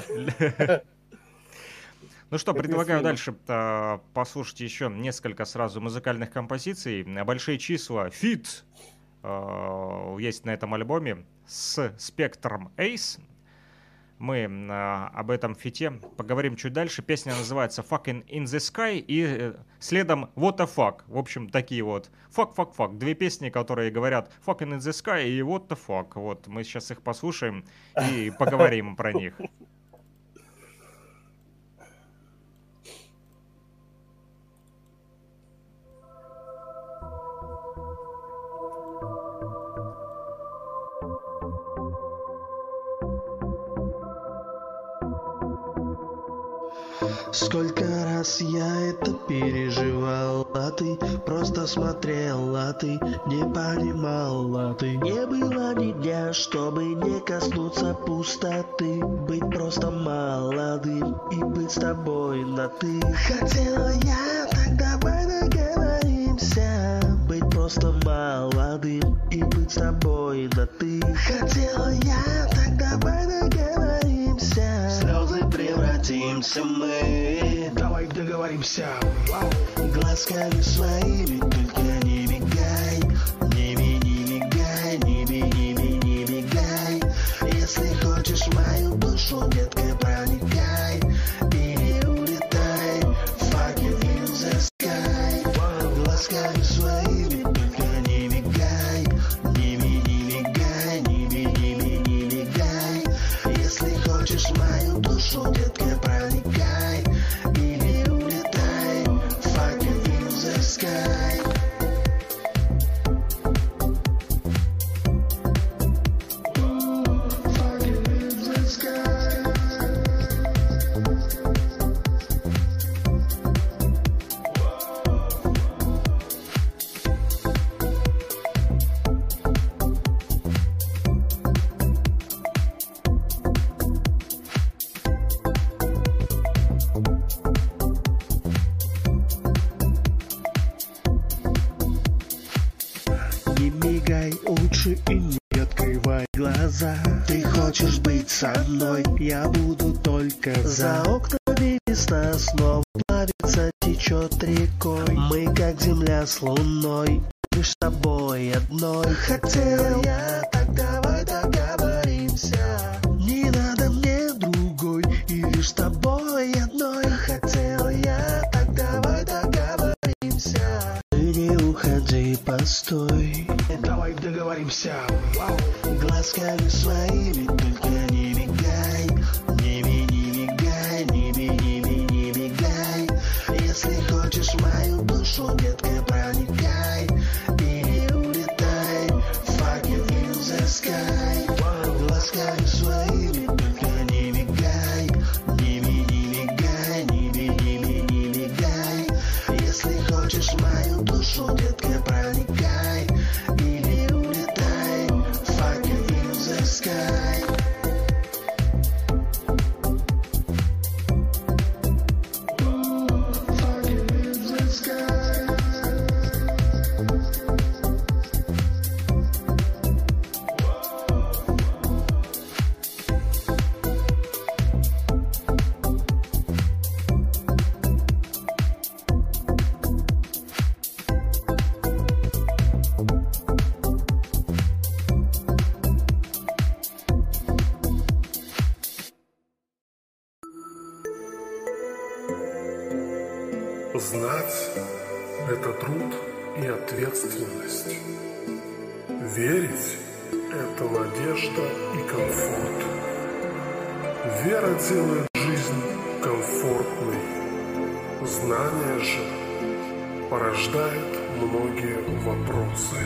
Ну что, предлагаю дальше э, послушать еще несколько сразу музыкальных композиций. Большие числа. Фит э, есть на этом альбоме с Спектром Ace. Мы э, об этом фите поговорим чуть дальше. Песня называется Fucking in the Sky и э, следом What the Fuck. В общем, такие вот fuck, fuck, fuck. Две песни, которые говорят Fucking in the Sky и What the Fuck. Вот мы сейчас их послушаем и поговорим про них. Сколько раз я это переживал, а ты просто смотрел, а ты не понимал, а ты не было ни дня, чтобы не коснуться пустоты, быть просто молодым и быть с тобой на ты. Хотела я, так давай договоримся, быть просто молодым и быть с тобой на ты. Хотела я, так давай договоримся, слезы превратимся мы. Давай договоримся. Вау. Глазками своими только не мигай, не ми, не мигай, не ми, не ми, не мигай. Если хочешь мою душу, детка, проникай или улетай. Fucking in the sky. Глазками своими только не мигай, не ми, не мигай, не ми, не ми, не мигай. Если хочешь мою душу, детка, проникай или улетай. Fucking in the sky. Fucking in the sky. Не мигай лучше и не открывай глаза. Ты хочешь быть со мной, я буду только за. Окнами весна снова плавится, течет рекой. Мы как земля с луной, лишь с тобой одной. Хотел я, так давай договоримся. Не надо мне другой, и лишь с тобой одной. Хотел я, так давай договоримся. Ты не уходи, постой. Давай договоримся. Вау. Глазками своими только не мигай, не ми, не мигай, не ми, не ми, не мигай. Если хочешь мою душу, детка, проникай или улетай. Fucking in the sky. Глазками своими только не мигай, не ми, не мигай, не ми, не ми, не мигай. Если хочешь мою душу, детка, проникай или улетай. Fucking in the sky. Fucking in the sky. Знать – это труд и ответственность. Верить – это надежда и комфорт. Вера делает жизнь комфортной. Знание же порождает многие вопросы.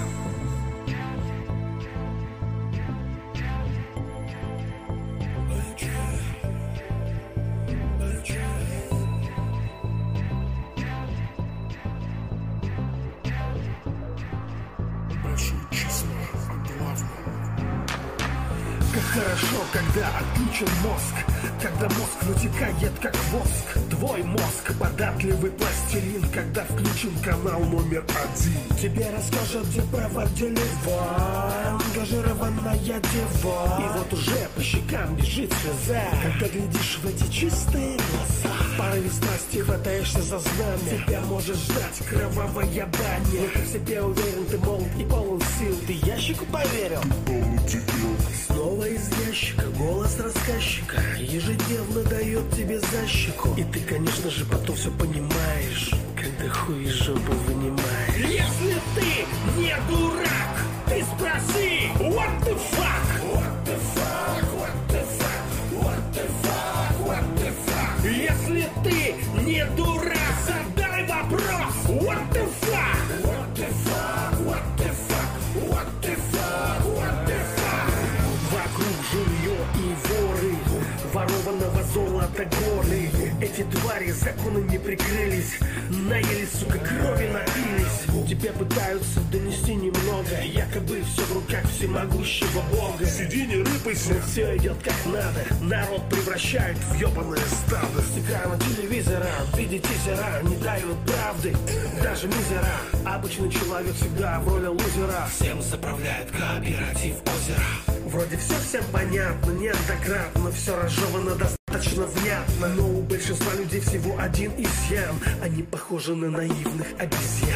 Хорошо, когда отключен мозг, когда мозг вытекает как воск. Твой мозг податливый пластилин, когда включен канал номер один. Тебе расскажут, где проводили войн. Ангажированная кровавая дева. И вот уже по щекам бежит слеза, когда глядишь в эти чистые глаза. В порыве страсти хватаешься за знамя, тебя может ждать кровавая баня. Но ты в себе уверен, ты молод и полон сил. Ты ящику поверил? Снова из ящика голос рассказчика ежедневно дает тебе защику. И ты, конечно же, потом все понимаешь, когда хуй из жопы вынимаешь. Если ты не дурак, ты спроси: what the fuck? What the fuck? What the fuck? What the fuck? What the fuck? Если ты не дурак, задай вопрос: what the fuck? What the fuck? What the fuck? What the fuck? What the fuck? Вокруг жилье и воры, ворованного золота горы. Эти твари законы не прикрылись, наели, сука, крови напились. Тебя пытаются донести немного, якобы все в руках всемогущего бога. Сиди, не рыпайся, все идет как надо. Народ превращает в ебаное стадо. С экрана телевизора в виде тизера не дают правды, даже мизера. Обычный человек всегда в роли лузера. Всем заправляет кооператив озера. Вроде все всем понятно, неоднократно, все разжевано достаточно внятно. Но у большинства людей всего один изъян: они похожи на наивных обезьян.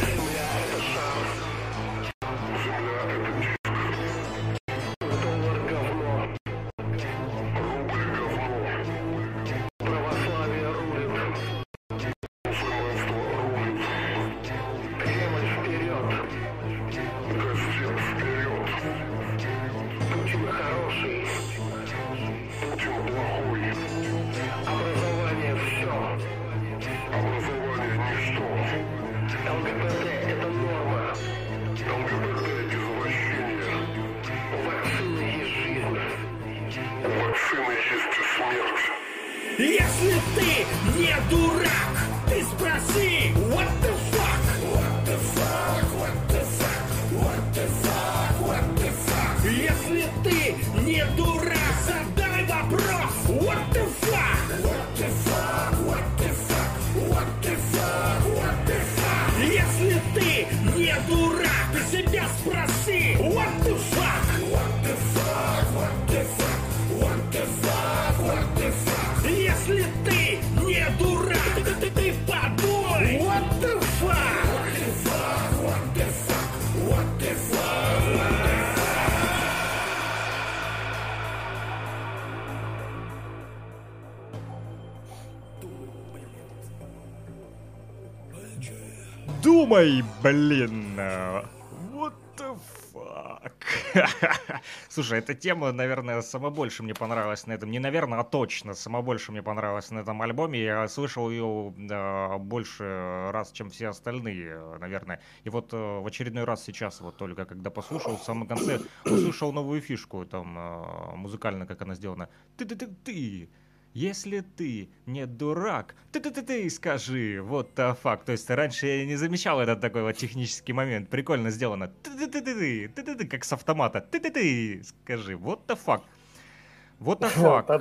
Если ты не дурак, ты спроси: what the fuck? What the fuck? What the fuck? What the fuck? What the fuck? Если ты не дурак, задай вопрос: what the fuck? What the fuck? What the fuck? What the fuck? What the fuck? Если ты не дурак, ты себя спроси: what the fuck? What the fuck? What the fuck? What the fuck? What the fuck? Если ты не дурак, ты, ты, ты подумай: what the fuck? What the fuck? What the fuck? What the fuck? Думай, блин. What the fuck? Слушай, эта тема, наверное, сама больше мне понравилась на этом. Не наверное, а точно. Сама больше мне понравилась на этом альбоме. Я слышал ее э, больше раз, чем все остальные, наверное. И вот э, в очередной раз сейчас, вот только когда послушал, в самом конце услышал новую фишку, там, э, музыкально, как она сделана. Ты-ты-ты-ты. Если ты не дурак, ты-ты-ты-ты скажи, вот the fuck. То есть раньше я не замечал этот такой вот технический момент. Прикольно сделано. Ты-ты-ты-ты, ты-ты-ты, как с автомата. Ты-ты-ты, скажи, вот the fuck. Вот the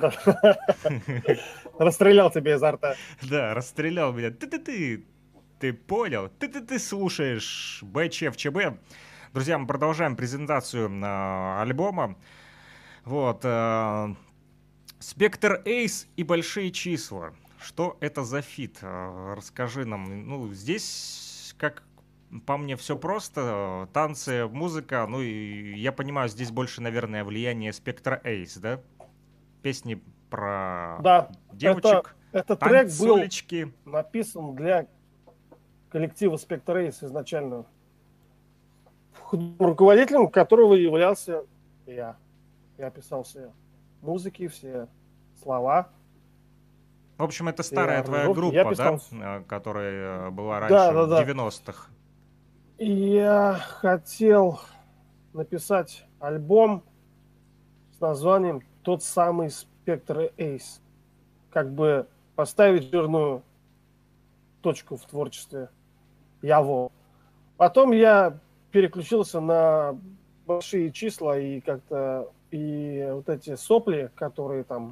fuck. Расстрелял тебе изо рта. Да, расстрелял меня. Ты-ты-ты, ты понял? Ты-ты-ты слушаешь БЧФЧБ. Друзья, мы продолжаем презентацию э, альбома. Вот, э, Spectre Ace и большие числа. Что это за фит? Расскажи нам. Ну, здесь, как по мне, все просто. Танцы, музыка. Ну, и я понимаю, здесь больше, наверное, влияние Spectre Ace, да? Песни про да, девочек. Это, этот трек был танцулечки. написан для коллектива Spectre Ace изначально. Руководителем которого являлся я. Я писал все музыки, все слова. В общем, это старая я, твоя группа, я писал... да? Которая была раньше, да, да, в да. девяностых. И я хотел написать альбом с названием «Тот самый Spectre Ace». Как бы поставить жирную точку в творчестве Яво. Потом я переключился на большие числа и как-то и вот эти сопли, которые там,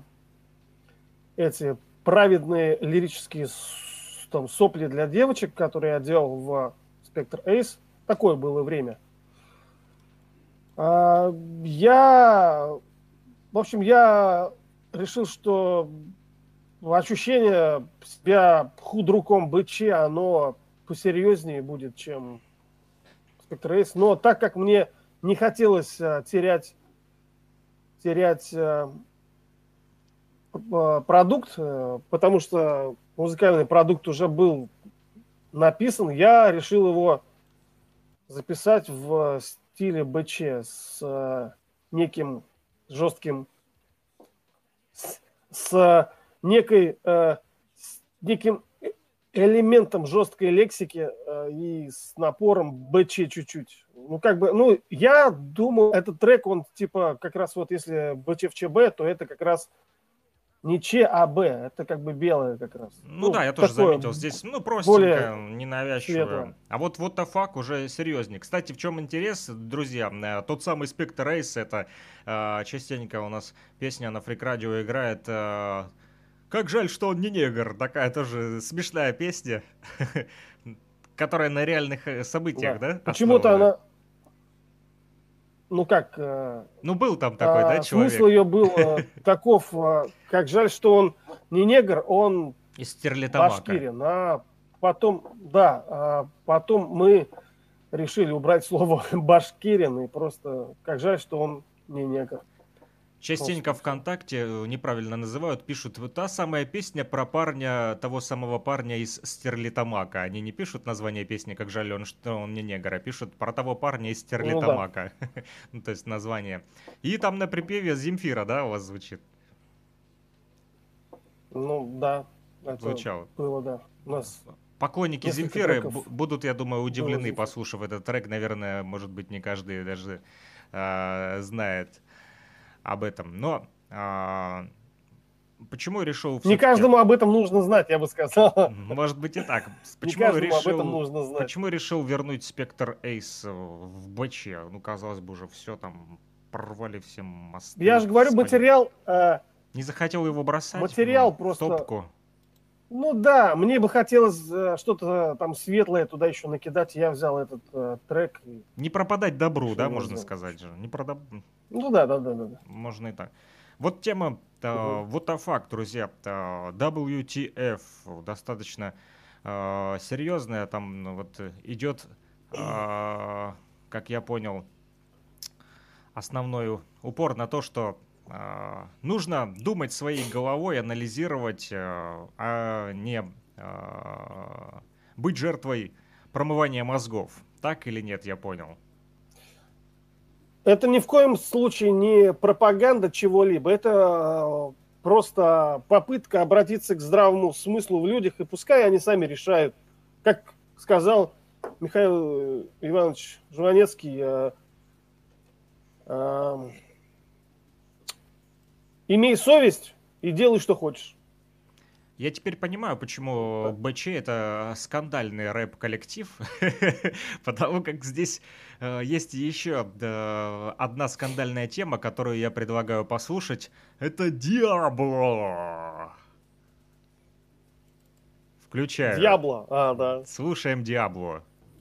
эти праведные лирические там, сопли для девочек, которые я делал в Spectre Ace, такое было время. А, я, в общем, я решил, что ощущение себя худруком БЧ, оно посерьезнее будет, чем Spectre Ace. Но так как мне не хотелось а, терять, терять а, продукт, а, потому что музыкальный продукт уже был написан, я решил его записать в стиле БЧ с а, неким жестким, с, с некой, а, с неким элементом жесткой лексики а, и с напором БЧ чуть-чуть. Ну, как бы, ну, я думаю, этот трек, он типа, как раз вот если БЧ в ЧБ, то это как раз не Ч, а Б. Это как бы белое как раз. Ну, ну да, я тоже заметил. Здесь, ну, простенько, ненавязчиво. А вот What the Fuck уже серьезнее. Кстати, в чем интерес, друзья? Тот самый Spectre Ace, это э, частенько у нас песня на Freak Radio играет. Э, как жаль, что он не негр. Такая тоже смешная песня, которая на реальных событиях, да? Почему-то она... Ну как? Э, ну был там такой, а, да, человек? Смысл ее был э, таков, э, как жаль, что он не негр, он из Стерлитамака. Башкирин. А потом, да, а потом мы решили убрать слово башкирин, и просто как жаль, что он не негр. Частенько ВКонтакте неправильно называют, пишут, вот та самая песня про парня, того самого парня из Стерлитамака. Они не пишут название песни, как жаль, он, что он не негр, а пишут про того парня из Стерлитамака. Ну, да. Ну, то есть название. И там на припеве Земфира, да, у вас звучит? Ну, да. Это звучало. Было, да. У нас поклонники Земфиры треков будут, я думаю, удивлены, послушав этот трек. Наверное, может быть, не каждый даже э, знает об этом. Но а, почему я решил... Не каждому об этом нужно знать, я бы сказал. Может быть и так. Почему Не каждому решил, об этом нужно знать. Почему решил вернуть Spectre Ace в БЧ? Ну, казалось бы, уже все там порвали все мосты. Я же говорю, материал... Э, не захотел его бросать? Материал ну, просто... Топку. Ну да, мне бы хотелось э, что-то там светлое туда еще накидать. Я взял этот э, трек. И... Не пропадать добру, да, можно сказать же. Не продав... Ну да, да, да, да. Можно и так. Вот тема uh, What the Fuck, друзья. Uh, дабл ю ти эф достаточно uh, серьезная. Там ну, вот идет, uh, как я понял, основной упор на то, что Uh, нужно думать своей головой, анализировать, uh, а не uh, быть жертвой промывания мозгов. Так или нет, я понял. Это ни в коем случае не пропаганда чего-либо. Это просто попытка обратиться к здравому смыслу в людях, и пускай они сами решают. Как сказал Михаил Иванович Жванецкий, uh, uh, имей совесть и делай, что хочешь. Я теперь понимаю, почему БЧ это скандальный рэп-коллектив, потому как здесь э, есть еще э, одна скандальная тема, которую я предлагаю послушать. Это Диабло. Включаю. Диабло, а, да. Слушаем Диабло.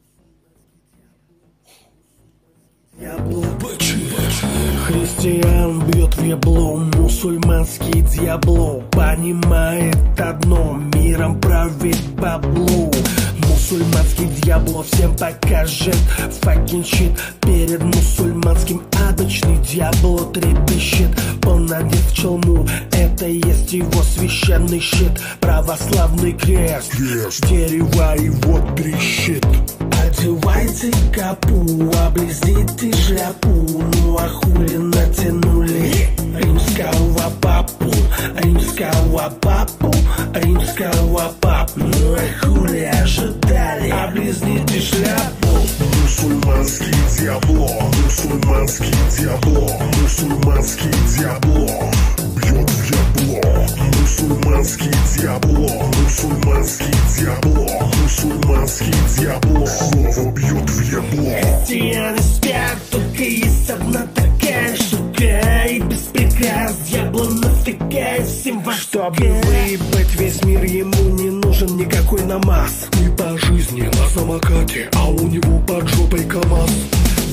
Христиан бьет в ябло, мусульманский дьябло понимает одно, миром правит бабло. Мусульманский дьябло всем покажет fucking shit. Перед мусульманским адочный дьябло трепещет. Он одет в челму, это есть его священный щит. Православный крест, крест. Дерево его трещит. Одевайте капу, облизните шляпу. Ну а хули натянули римского папу, римского папу, римского папу. Ну а хули ожидали, облизните шляпу. Мусульманский дьябло, мусульманский дьябло, мусульманский дьябло бьет в ябло. Мусульманский дьябло, мусульманский дьябло, мусульманский дьябло снова бьет в ябло. Христиане спят, только есть одна такая штука, и без прикрас дьябло навтыкает всем во чтобы выебать весь мир, ему не нужен никакой намаз. Не по жизни на самокате, а у него под жопой КамАЗ.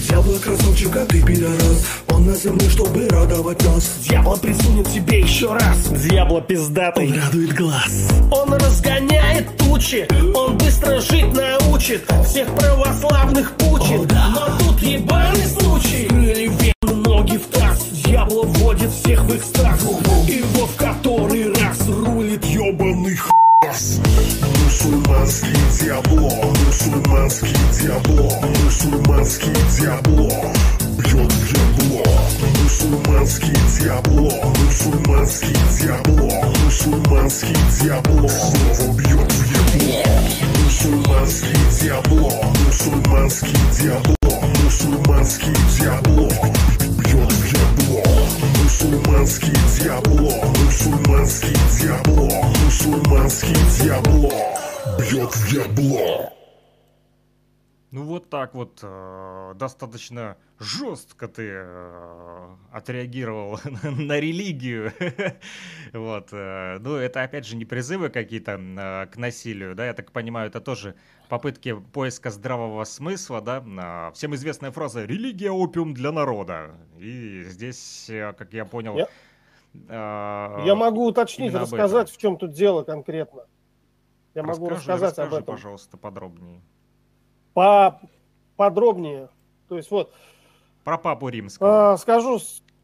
Дьявол красавчик, а ты пидорас. Он на земле, чтобы радовать нас. Дьявол присунет тебе еще раз. Дьявол пиздатый, он радует глаз. Он разгоняет тучи, он быстро жить научит. Всех православных пучит. О, да. Но тут ебаный случай. Крылья вверх, ноги в таз. Дьявол вводит всех в экстаз. И вот в который раз рулит ебаный х**. Мусульманский Диабло, мусульманский Диабло, мусульманский Диабло бьет в ебло. Мусульманский Диабло, мусульманский Диабло, мусульманский Диабло снова бьет в ебло. Мусульманский Диабло, мусульманский Диабло, мусульманский Диабло бьет в ебло. Мусульманский Диабло, мусульманский Диабло, мусульманский Диабло бьет в ебло. Ну вот так вот э, достаточно жестко ты э, отреагировал на, на религию. Вот. Э, ну это опять же не призывы какие-то э, к насилию, да, я так понимаю, это тоже попытки поиска здравого смысла, да. Э, всем известная фраза «религия опиум для народа». И здесь, э, как я понял... Я, э, я могу уточнить, рассказать, в чем тут дело конкретно. Я расскажи, могу рассказать расскажи, об этом. Пожалуйста, подробнее. По подробнее. То есть вот. Про папу римского. А, скажу.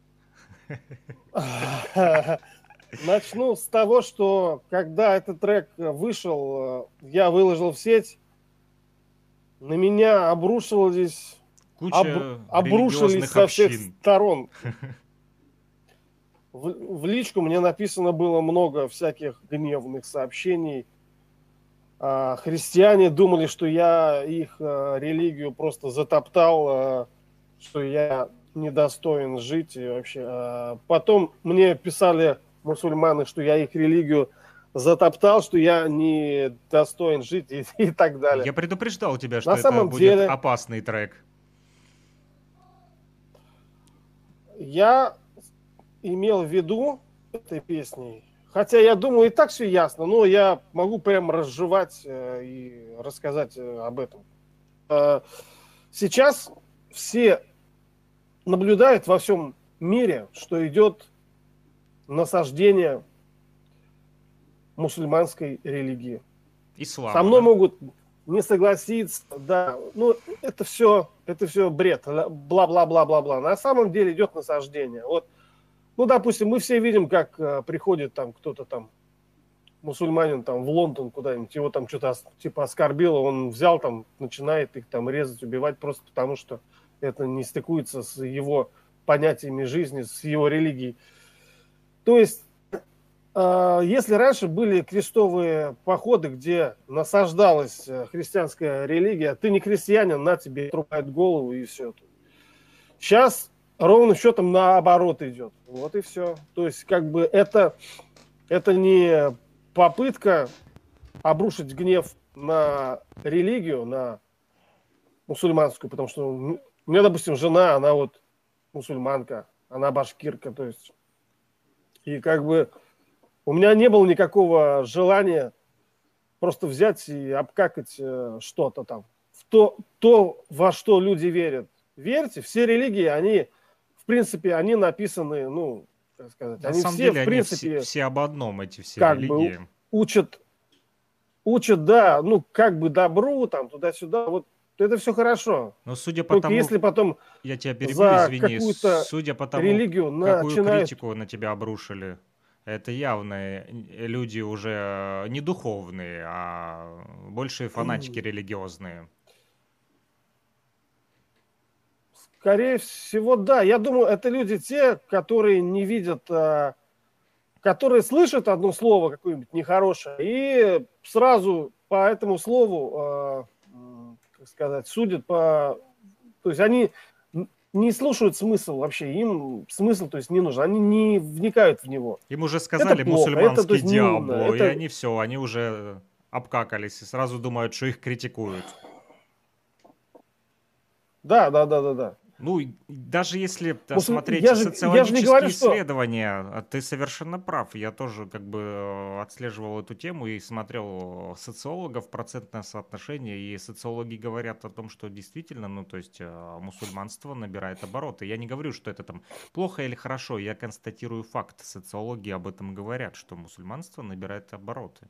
Начну с того, что когда этот трек вышел, я выложил в сеть, на меня обрушивались, Куча об, обрушились со всех общин. сторон. В, в личку мне написано было много всяких гневных сообщений. А, христиане думали, что я их а, религию просто затоптал, а, что я недостоин жить и вообще. А, потом мне писали мусульмане, что я их религию затоптал, что я не достоин жить и, и так далее. Я предупреждал тебя, что На это самом будет деле, опасный трек. Я имел в виду этой песней, хотя я думаю, и так все ясно, но я могу прям разжевать э, и рассказать э, об этом. Э, сейчас все наблюдают во всем мире, что идет насаждение мусульманской религии. Ислам. Со мной да? могут не согласиться, да, ну это все, это все бред, бла-бла-бла-бла-бла. На самом деле идет насаждение. Вот. Ну, допустим, мы все видим, как э, приходит там кто-то там, мусульманин там в Лондон куда-нибудь, его там что-то типа оскорбило, он взял там, начинает их там резать, убивать просто потому, что это не стыкуется с его понятиями жизни, с его религией. То есть, э, если раньше были крестовые походы, где насаждалась христианская религия, ты не крестьянин, на тебе отрубают голову и все. Сейчас ровно счетом наоборот идет. Вот и все. То есть, как бы это, это не попытка обрушить гнев на религию, на мусульманскую, потому что у меня, допустим, жена, она вот мусульманка, она башкирка, то есть. И как бы у меня не было никакого желания просто взять и обкакать что-то там. В то, то, во что люди верят. Верьте, все религии, они... В принципе, они написаны, ну, как сказать, На они самом все, деле, в принципе, они все, все об одном, эти все как религии. бы учат, учат, да, ну, как бы добру, там, туда-сюда, вот, это все хорошо. Но судя по Только тому, если потом я тебя перебью, за извини, какую-то судя по тому, религию какую начинают... критику на тебя обрушили, это явно люди уже не духовные, а больше фанатики религиозные. Скорее всего, да. Я думаю, это люди те, которые не видят, а, которые слышат одно слово какое-нибудь нехорошее и сразу по этому слову, а, как сказать, судят по... То есть они не слушают смысл вообще, им смысл, то есть, не нужен, они не вникают в него. Им уже сказали плохо, мусульманский это, то есть, Диабло, это... и они все, они уже обкакались и сразу думают, что их критикуют. Да, да, да, да, да. Ну, и даже если т- Мусуль- смотреть Я же, я же не социологические говорю, что... исследования, а, ты совершенно прав. Я тоже как бы э, отслеживал эту тему и смотрел социологов, процентное соотношение, и социологи говорят о том, что действительно, ну, то есть э, мусульманство набирает обороты. Я не говорю, что это там плохо или хорошо, я констатирую факт. Социологи об этом говорят, что мусульманство набирает обороты.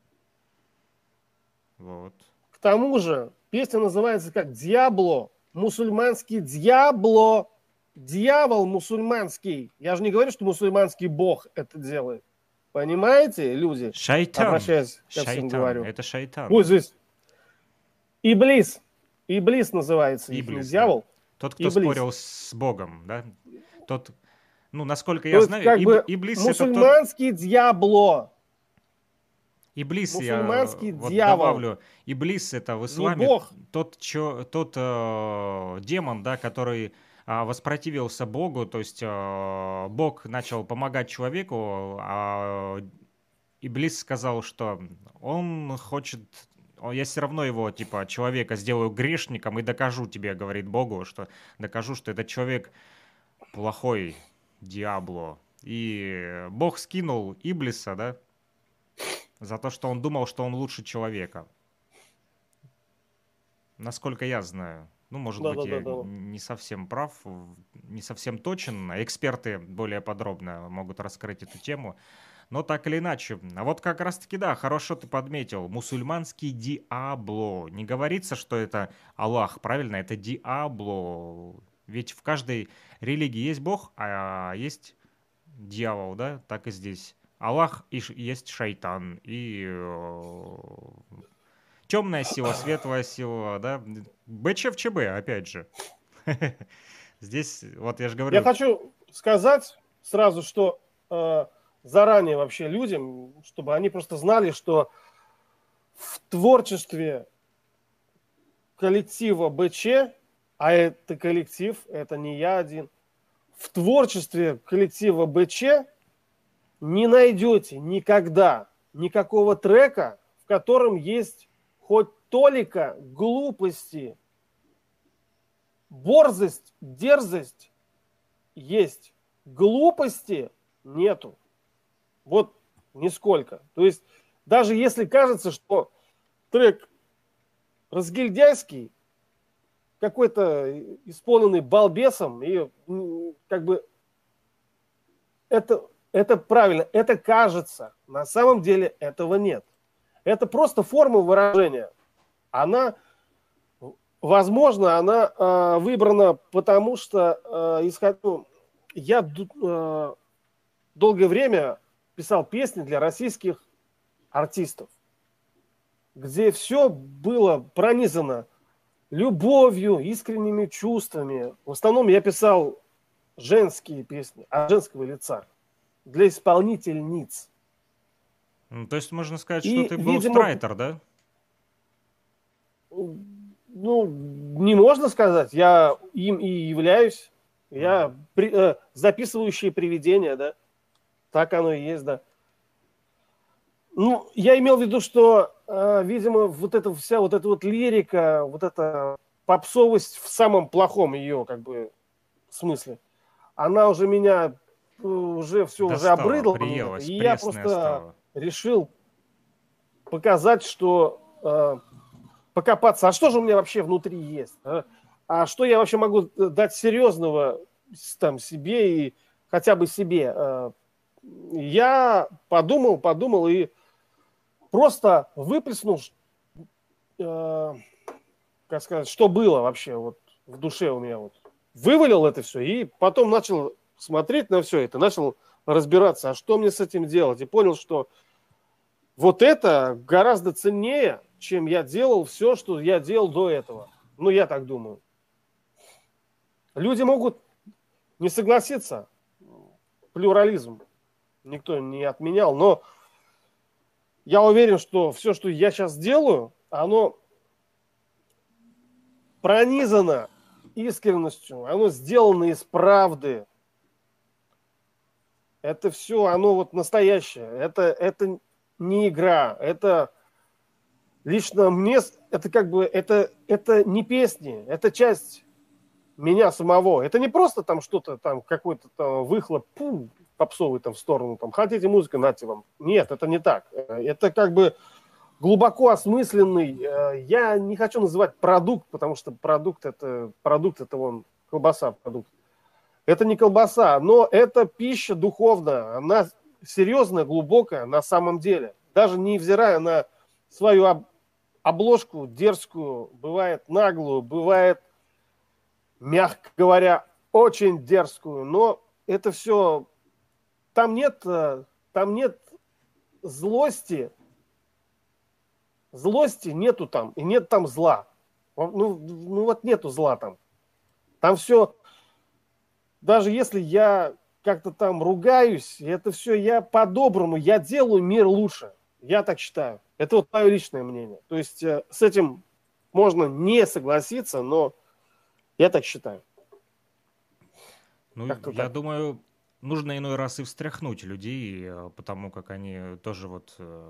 Вот. К тому же, песня называется как «Диабло», мусульманский «Диабло», дьявол мусульманский. Я же не говорю, что мусульманский бог это делает. Понимаете, люди? Шайтан. Обращаясь ко всем Шайтан. говорю. Это шайтан. Вот здесь. Иблис. Иблис называется. их Иблис, да. дьявол. Тот, кто Иблис. спорил с Богом, да? Тот, ну, насколько То я есть, знаю, как Иб- бы, Иблис это тот... мусульманский дьяволо. Иблис, я мусульманский вот дьявол. добавлю. Иблис это в исламе бог. тот, чё, тот э, демон, да, который а, воспротивился Богу, то есть э, Бог начал помогать человеку, а Иблис сказал, что он хочет, о, я все равно его, типа, человека сделаю грешником и докажу тебе, говорит Богу, что докажу, что этот человек плохой, Диабло. И Бог скинул Иблиса, да, за то, что он думал, что он лучше человека. Насколько я знаю. Ну, может Да, быть, да, я да, да. не совсем прав, не совсем точен. Эксперты более подробно могут раскрыть эту тему. Но так или иначе. А вот как раз-таки, да, хорошо ты подметил. Мусульманский Диабло. Не говорится, что это Аллах, правильно? Это Диабло. Ведь в каждой религии есть Бог, а есть дьявол, да? Так и здесь. Аллах и ш- есть шайтан. И э, темная сила, светлая сила, да? БЧ в ЧБ, опять же. Здесь, вот я же говорю... Я хочу сказать сразу, что э, заранее вообще людям, чтобы они просто знали, что в творчестве коллектива БЧ, а это коллектив, это не я один, в творчестве коллектива БЧ не найдете никогда никакого трека, в котором есть хоть толика глупости. Борзость, дерзость есть. Глупости нету. Вот нисколько. То есть даже если кажется, что трек разгильдяйский, какой-то исполненный балбесом, и м, как бы это, это правильно, это кажется. На самом деле этого нет. Это просто форма выражения. Она, возможно, она э, выбрана потому, что э, исход- ну, я ду- э, долгое время писал песни для российских артистов, где все было пронизано любовью, искренними чувствами. В основном я писал женские песни от женского лица для исполнительниц. Ну, то есть можно сказать, И, что ты был видимо, страйтер, да? Ну, не можно сказать. Я им и являюсь. Я при- э, записывающее привидение, да. Так оно и есть, да. Ну, я имел в виду, что, э, видимо, вот эта вся вот эта вот лирика, вот эта попсовость в самом плохом ее, как бы, смысле, она уже меня э, уже все уже Достала, обрыдла. приелась, И я пресная просто стала. решил показать, что э, покопаться, а что же у меня вообще внутри есть? А, а что я вообще могу дать серьезного с- там, себе и хотя бы себе? Э, Я подумал, подумал и просто выплеснул, э, как сказать, что было вообще вот в душе у меня. Вот. Вывалил это все и потом начал смотреть на все это, начал разбираться, а что мне с этим делать. И понял, что вот это гораздо ценнее, чем я делал все, что я делал до этого. Ну, я так думаю. Люди могут не согласиться. Плюрализм никто не отменял. Но я уверен, что все, что я сейчас делаю, оно пронизано искренностью. Оно сделано из правды. Это все, оно вот настоящее. Это, это не игра. Это лично мне, это как бы, это, это не песни. Это часть меня самого. Это не просто там что-то, там какой-то там выхлоп, пу, попсовый там в сторону, там, хотите музыку, нате вам. Нет, это не так. Это как бы глубоко осмысленный, я не хочу называть продукт, потому что продукт это, продукт это вон, колбаса, продукт. Это не колбаса, но это пища духовная, она серьезная, глубокая на самом деле. Даже невзирая на свою об, обложку дерзкую, бывает наглую, бывает, мягко говоря, очень дерзкую, но это все, там нет, там нет злости, злости нету там, и нет там зла. Ну, ну вот нету зла там. Там все... Даже если я как-то там ругаюсь, это все я по-доброму, я делаю мир лучше. Я так считаю. Это вот мое личное мнение. То есть э, с этим можно не согласиться, но я так считаю. Ну, Как-то я так. думаю, нужно иной раз и встряхнуть людей, потому как они тоже вот э,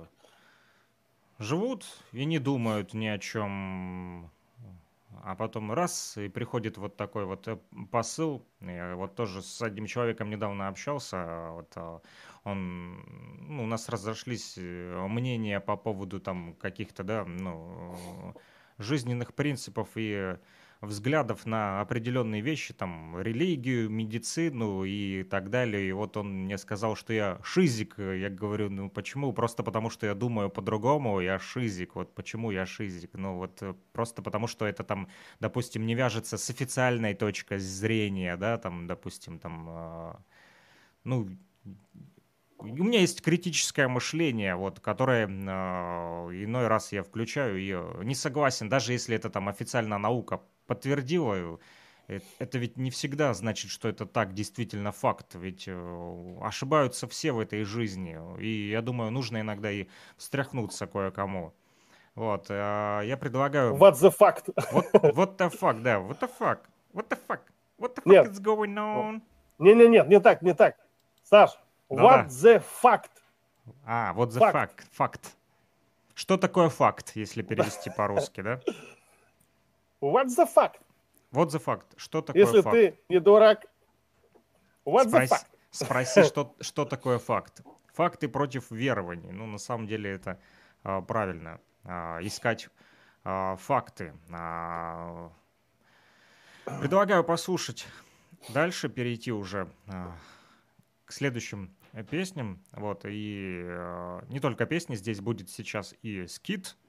живут и не думают ни о чем... А потом раз, и приходит вот такой вот посыл. Я вот тоже с одним человеком недавно общался. Вот он, ну, у нас разошлись мнения по поводу там каких-то, да, ну, жизненных принципов и взглядов на определенные вещи, там, религию, медицину и так далее. И вот он мне сказал, что я шизик. Я говорю, ну почему? Просто потому, что я думаю по-другому, я шизик. Вот почему я шизик? Ну вот просто потому, что это там, допустим, не вяжется с официальной точкой зрения, да, там, допустим, там, э, ну... У меня есть критическое мышление, вот, которое э, иной раз я включаю и не согласен, даже если это там официальная наука подтвердила, это ведь не всегда значит, что это так действительно факт, ведь э, ошибаются все в этой жизни, и я думаю, нужно иногда и встряхнуться кое-кому. Вот, э, я предлагаю... What the fact? Вот, what the fuck, да, what the fuck, what the fuck, what the fuck Нет. is going on? Не-не-нет, не так, не так. Саш, Да-да. what the fact? А, вот the Факт. fact, факт. Что такое факт, если перевести по-русски, да? What the fact? Вот the fact. Что такое Если факт? ты не дурак, what the Спроси, fact? спроси, что, что такое факт. Факты против верований. Ну, на самом деле это а, правильно. А, искать а, факты. А, предлагаю послушать дальше, перейти уже а, к следующим песням. Вот, и а, не только песни, здесь будет сейчас и скит,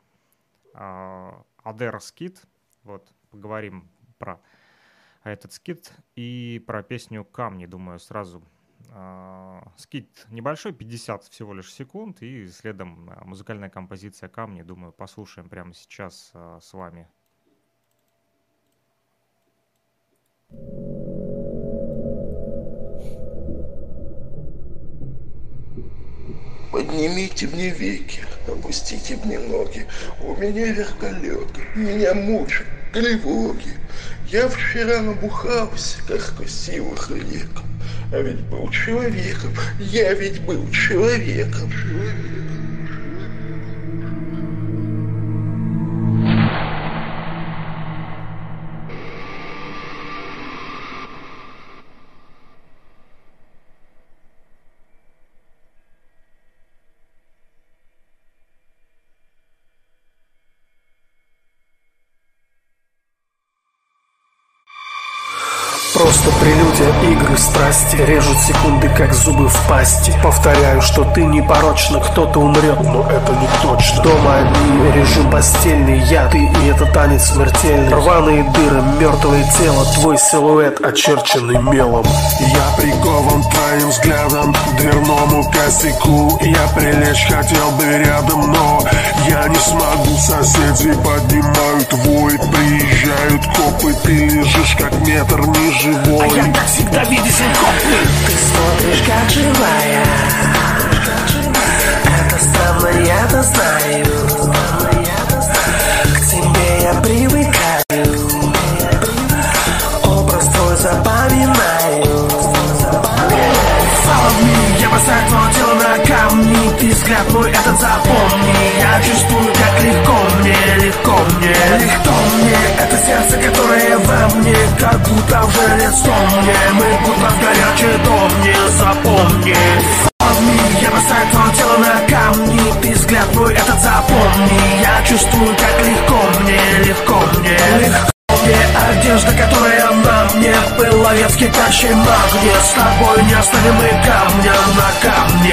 а, Адер скит. Вот, поговорим про этот скит и про песню «Камни», думаю, сразу. Скит небольшой, пятьдесят всего лишь секунд, и следом музыкальная композиция «Камни», думаю, послушаем прямо сейчас с вами. Поднимите мне веки, опустите мне ноги. У меня верголет, меня мучат тревоги. Я вчера набухался, как красивых рек. А ведь был человеком, я ведь был человеком. Просто прелюдия, игры, страсти режут секунды, как зубы в пасти. Повторяю, что ты непорочна, кто-то умрет, но это не точно. Дома одни, режим постельный, я, ты и это танец смертельный. Рваные дыры, мертвое тело, твой силуэт, очерченный мелом. Я прикован твоим взглядом к дверному косяку. Я прилечь хотел бы рядом, но я не смогу. Соседи поднимают вой, приезжают копы. Ты лежишь как метр ниже вой. А я, как всегда, видитель копы. Ты смотришь, как живая. Это странно, я-то знаю. К тебе я привыкаю. Образ твой запоминаю. Follow me, я бросаю твое тело на камни. Ты взгляд мой этот запомни. Я чувствую, как легко мне, легко мне, легко мне. Это сердце, которое во мне, как будто уже лет сто мне. Мы будто в горячий дом, не запомни. Я бросаю твое тело на камни. Ты взгляд мой этот запомни. Я чувствую, как легко мне, легко мне, легко мне. Одежда, которая на мне, пылает в кипящей магне. С тобой не оставим мы камня на камне.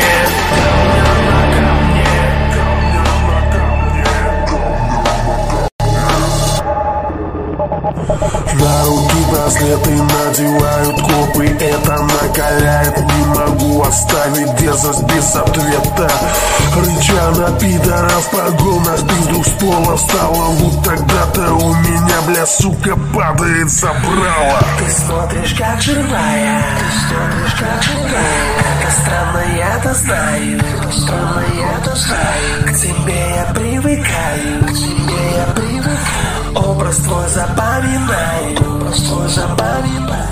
На руки браслеты надевают копы, это накаляет. Не могу оставить дерзость без ответа. Рыча на пидоров в погонах, ты вдруг с пола встала. Вот тогда-то у меня, бля, сука, падает забрала. Ты смотришь как живая, ты смотришь как живая. Это странно, я-то знаю, это странно, я-то знаю. К тебе я привыкаю, к тебе я привыкаю. Образ твой запоминаю, образ твой запоминаю.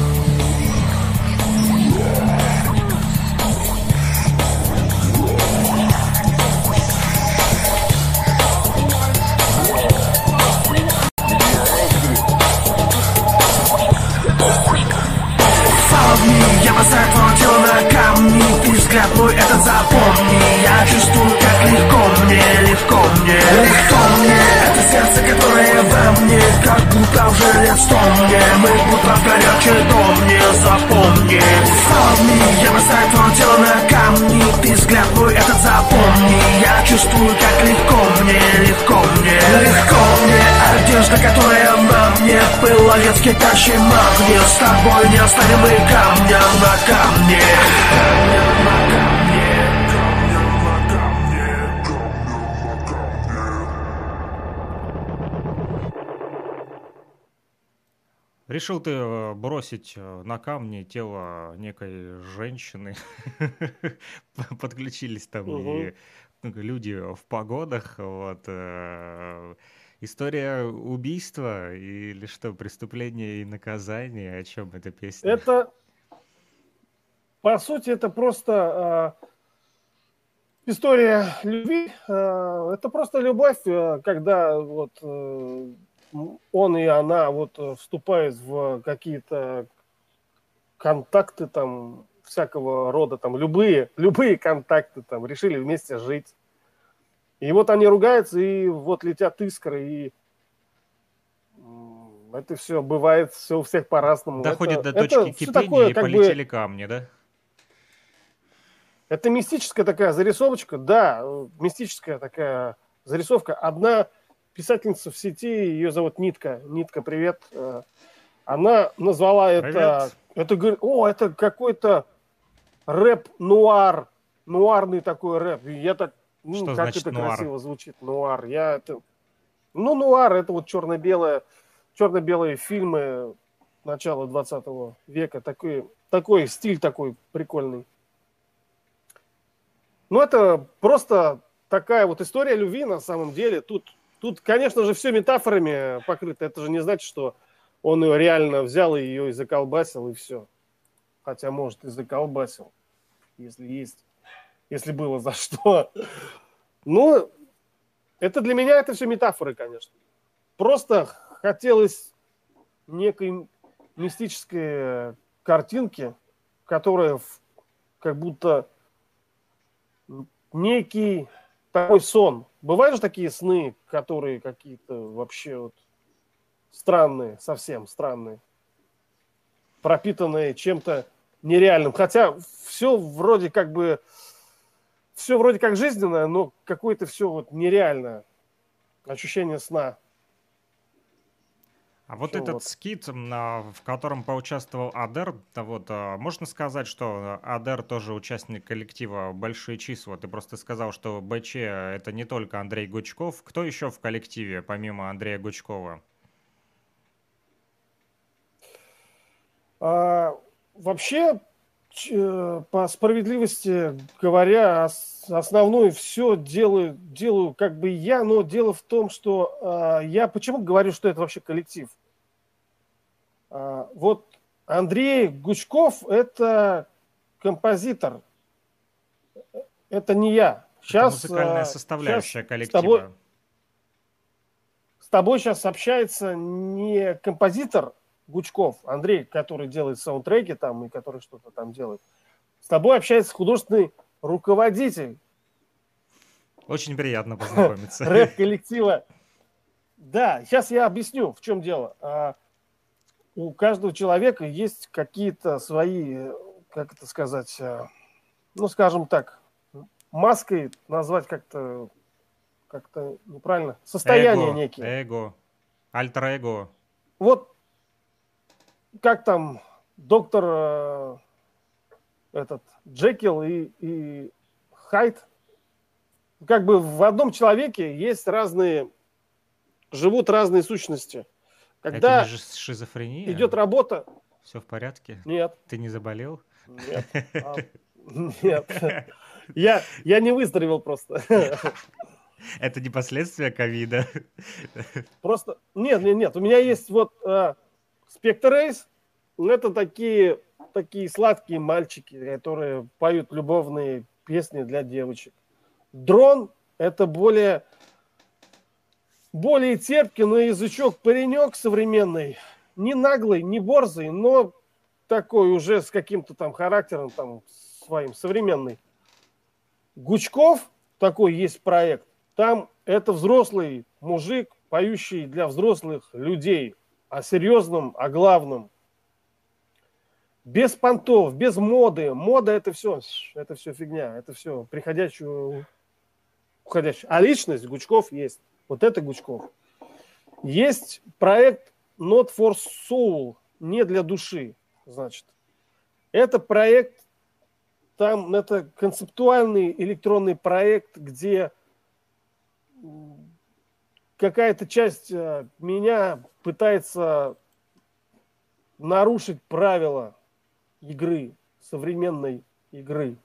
Я бросаю твое тело на камни. Ты взгляд мой этот запомни. Я чувствую, как легко мне, легко мне, легко мне. Это сердце, которое во мне, как будто уже лет сто мне. Мы будто в горячий дом, не запомни. Я бросаю твое тело на камни. Ты взгляд мой этот запомни. Я чувствую, как легко мне, легко мне, легко мне. Одежда, которая на мне, пылает в кипящей магне. С тобой не оставим мы камня на камне. Решил ты э, бросить э, на камни тело некой женщины. Подключились там и ну, люди в погонах. Вот. э, История убийства или что? Преступление и наказание? О чем эта песня? Это, по сути, это просто э, история любви. Э, это просто любовь, э, когда вот э, он и она вот э, вступают в какие-то контакты там всякого рода, там любые, любые контакты, там решили вместе жить. И вот они ругаются, и вот летят искры, и м, это все бывает, все у всех по-разному. Доходит Это- до это точки всё кипения такое, и как бы, полетели камни, да? это мистическая такая зарисовочка, да, э, мистическая такая зарисовка. Одна писательница в сети, ее зовут Нитка. Нитка, привет. Э, Она назвала это, Привет. это говорит, о, это какой-то рэп-нуар, нуарный такой рэп. И я так, ну, Что как значит это нуар? красиво звучит, нуар. Я это, ну, нуар, это вот черно-белое, черно-белые фильмы начала двадцатого века, такой, такой стиль такой прикольный. Ну, это просто такая вот история любви на самом деле. Тут, тут, конечно же, все метафорами покрыто. Это же не значит, что он ее реально взял и ее и заколбасил, и все. Хотя, может, и заколбасил, если есть, если было за что. Ну, это для меня это все метафоры, конечно. Просто хотелось некой мистической картинки, которая в- как будто некий такой сон. Бывают же такие сны, которые какие-то вообще вот странные, совсем странные, пропитанные чем-то нереальным. Хотя все вроде как бы, все вроде как жизненное, но какое-то все вот нереальное. Ощущение сна. А вот Всё этот вот. скит, м, а, в котором поучаствовал Адер, то вот, а, можно сказать, что Адер тоже участник коллектива «Большие числа». Ты просто сказал, что БЧ — это не только Андрей Гучков. Кто еще в коллективе, помимо Андрея Гучкова? А, вообще, ч- э, по справедливости говоря, ос- основное все делаю, делаю как бы я, но дело в том, что а, я почему говорю, что это вообще коллектив. А, вот Андрей Гучков – это композитор, это не я. Это Сейчас, музыкальная э, составляющая сейчас с коллектива. тобой, с тобой сейчас общается не композитор Гучков, Андрей, который делает саундтреки там и который что-то там делает. С тобой общается художественный руководитель Очень приятно познакомиться. рэп-коллектива. Да, сейчас я объясню, в чем дело. А, у каждого человека есть какие-то свои, как это сказать, а, ну, скажем так, маской назвать как-то как-то неправильно. Состояние Эго, некие. эго, альтер-эго. Вот как там доктор э, этот Джекил и, и Хайд, как бы в одном человеке есть разные, живут разные сущности. Когда Это не ши- шизофрения? идет работа, Все в порядке? нет, Ты не заболел? нет, а, нет, я, я не выздоровел просто. Это не последствия ковида. Просто, нет, нет, нет, у меня есть вот Спектр Рейс, это такие, такие сладкие мальчики, которые поют любовные песни для девочек. Дрон — это более, более терпкий на язычок паренек современный, не наглый, не борзый, но такой уже с каким-то там характером там своим, современный. Гучков, такой есть проект, там это взрослый мужик, поющий для взрослых людей, о серьезном, о главном. Без понтов, без моды. Мода — это все, это все фигня, это все приходящую, уходящую. А личность Гучков есть. Вот это Гучков. Есть проект Not for Soul, не для души, значит. Это проект, там это концептуальный электронный проект, где какая-то часть меня пытается нарушить правила игры, современной игры,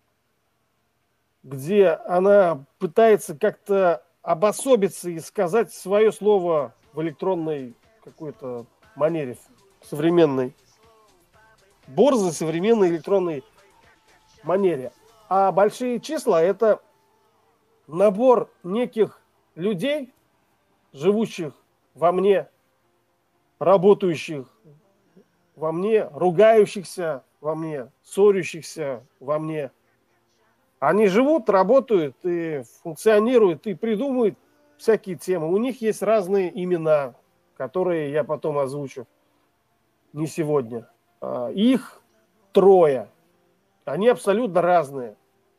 где она пытается как-то обособиться и сказать свое слово в электронной какой-то манере, современной, борзой современной электронной манере. А большие числа — это набор неких людей, живущих во мне, работающих во мне, ругающихся во мне, ссорящихся во мне. Они живут, работают и функционируют, и придумывают всякие темы. У них есть разные имена, которые я потом озвучу. Не сегодня. Их трое. Они абсолютно разные.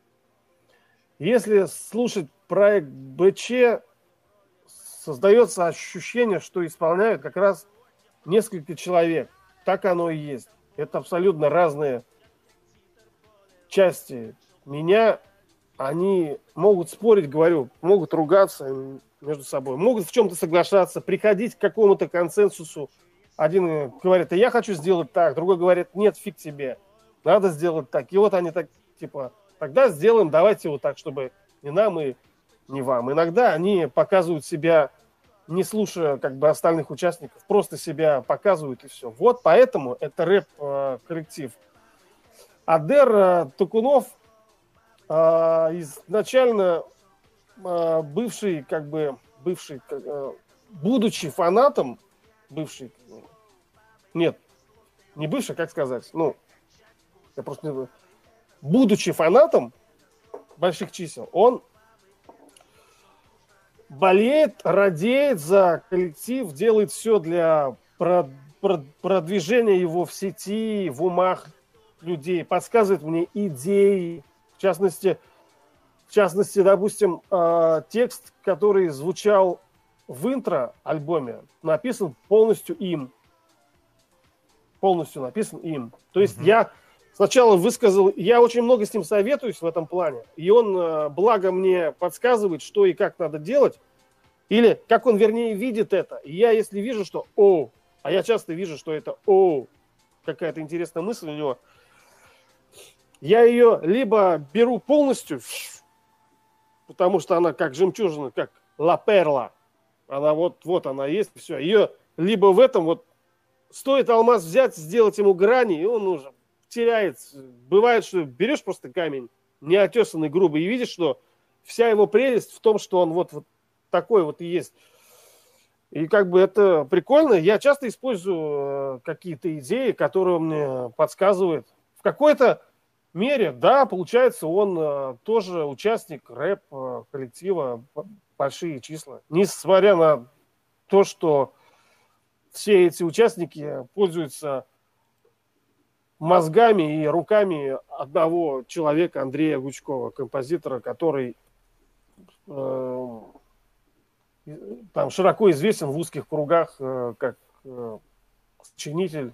Если слушать проект БЧ, создается ощущение, что исполняют как раз несколько человек. Так оно и есть. Это абсолютно разные части меня. Они могут спорить, говорю, могут ругаться между собой, могут в чем-то соглашаться, приходить к какому-то консенсусу. Один говорит, а я хочу сделать так, другой говорит, нет, фиг тебе, надо сделать так. И вот они так, типа, тогда сделаем, давайте вот так, чтобы не нам и не вам. Иногда они показывают себя, не слушая как бы остальных участников, просто себя показывают и все. Вот поэтому это рэп-коллектив. Адер Токунов изначально бывший, как бы, бывший, будучи фанатом, бывший, нет, не бывший, как сказать, ну, я просто не знаю, будучи фанатом больших чисел, он болеет, радеет за коллектив, делает все для продвижения его в сети, в умах людей, подсказывает мне идеи, в частности, в частности, допустим, текст, который звучал в интро альбоме, написан полностью им, полностью написан им. То есть mm-hmm. я сначала высказал, я очень много с ним советуюсь в этом плане, и он, благо, мне подсказывает, что и как надо делать, или как он, вернее, видит это. И я, если вижу, что «о», а я часто вижу, что это «о», какая-то интересная мысль у него, я ее либо беру полностью, потому что она как жемчужина, как ла перла, она вот, вот она есть, все, ее либо в этом вот стоит алмаз взять, сделать ему грани, и он уже теряет. Бывает, что берешь просто камень неотесанный, грубый, и видишь, что вся его прелесть в том, что он вот, вот такой вот и есть. И как бы это прикольно. Я часто использую какие-то идеи, которые он мне подсказывает. В какой-то мере, да, получается, он тоже участник рэп-коллектива «Большие числа». Несмотря на то, что все эти участники пользуются мозгами и руками одного человека, Андрея Гучкова, композитора, который э, там широко известен в узких кругах э, как э, сочинитель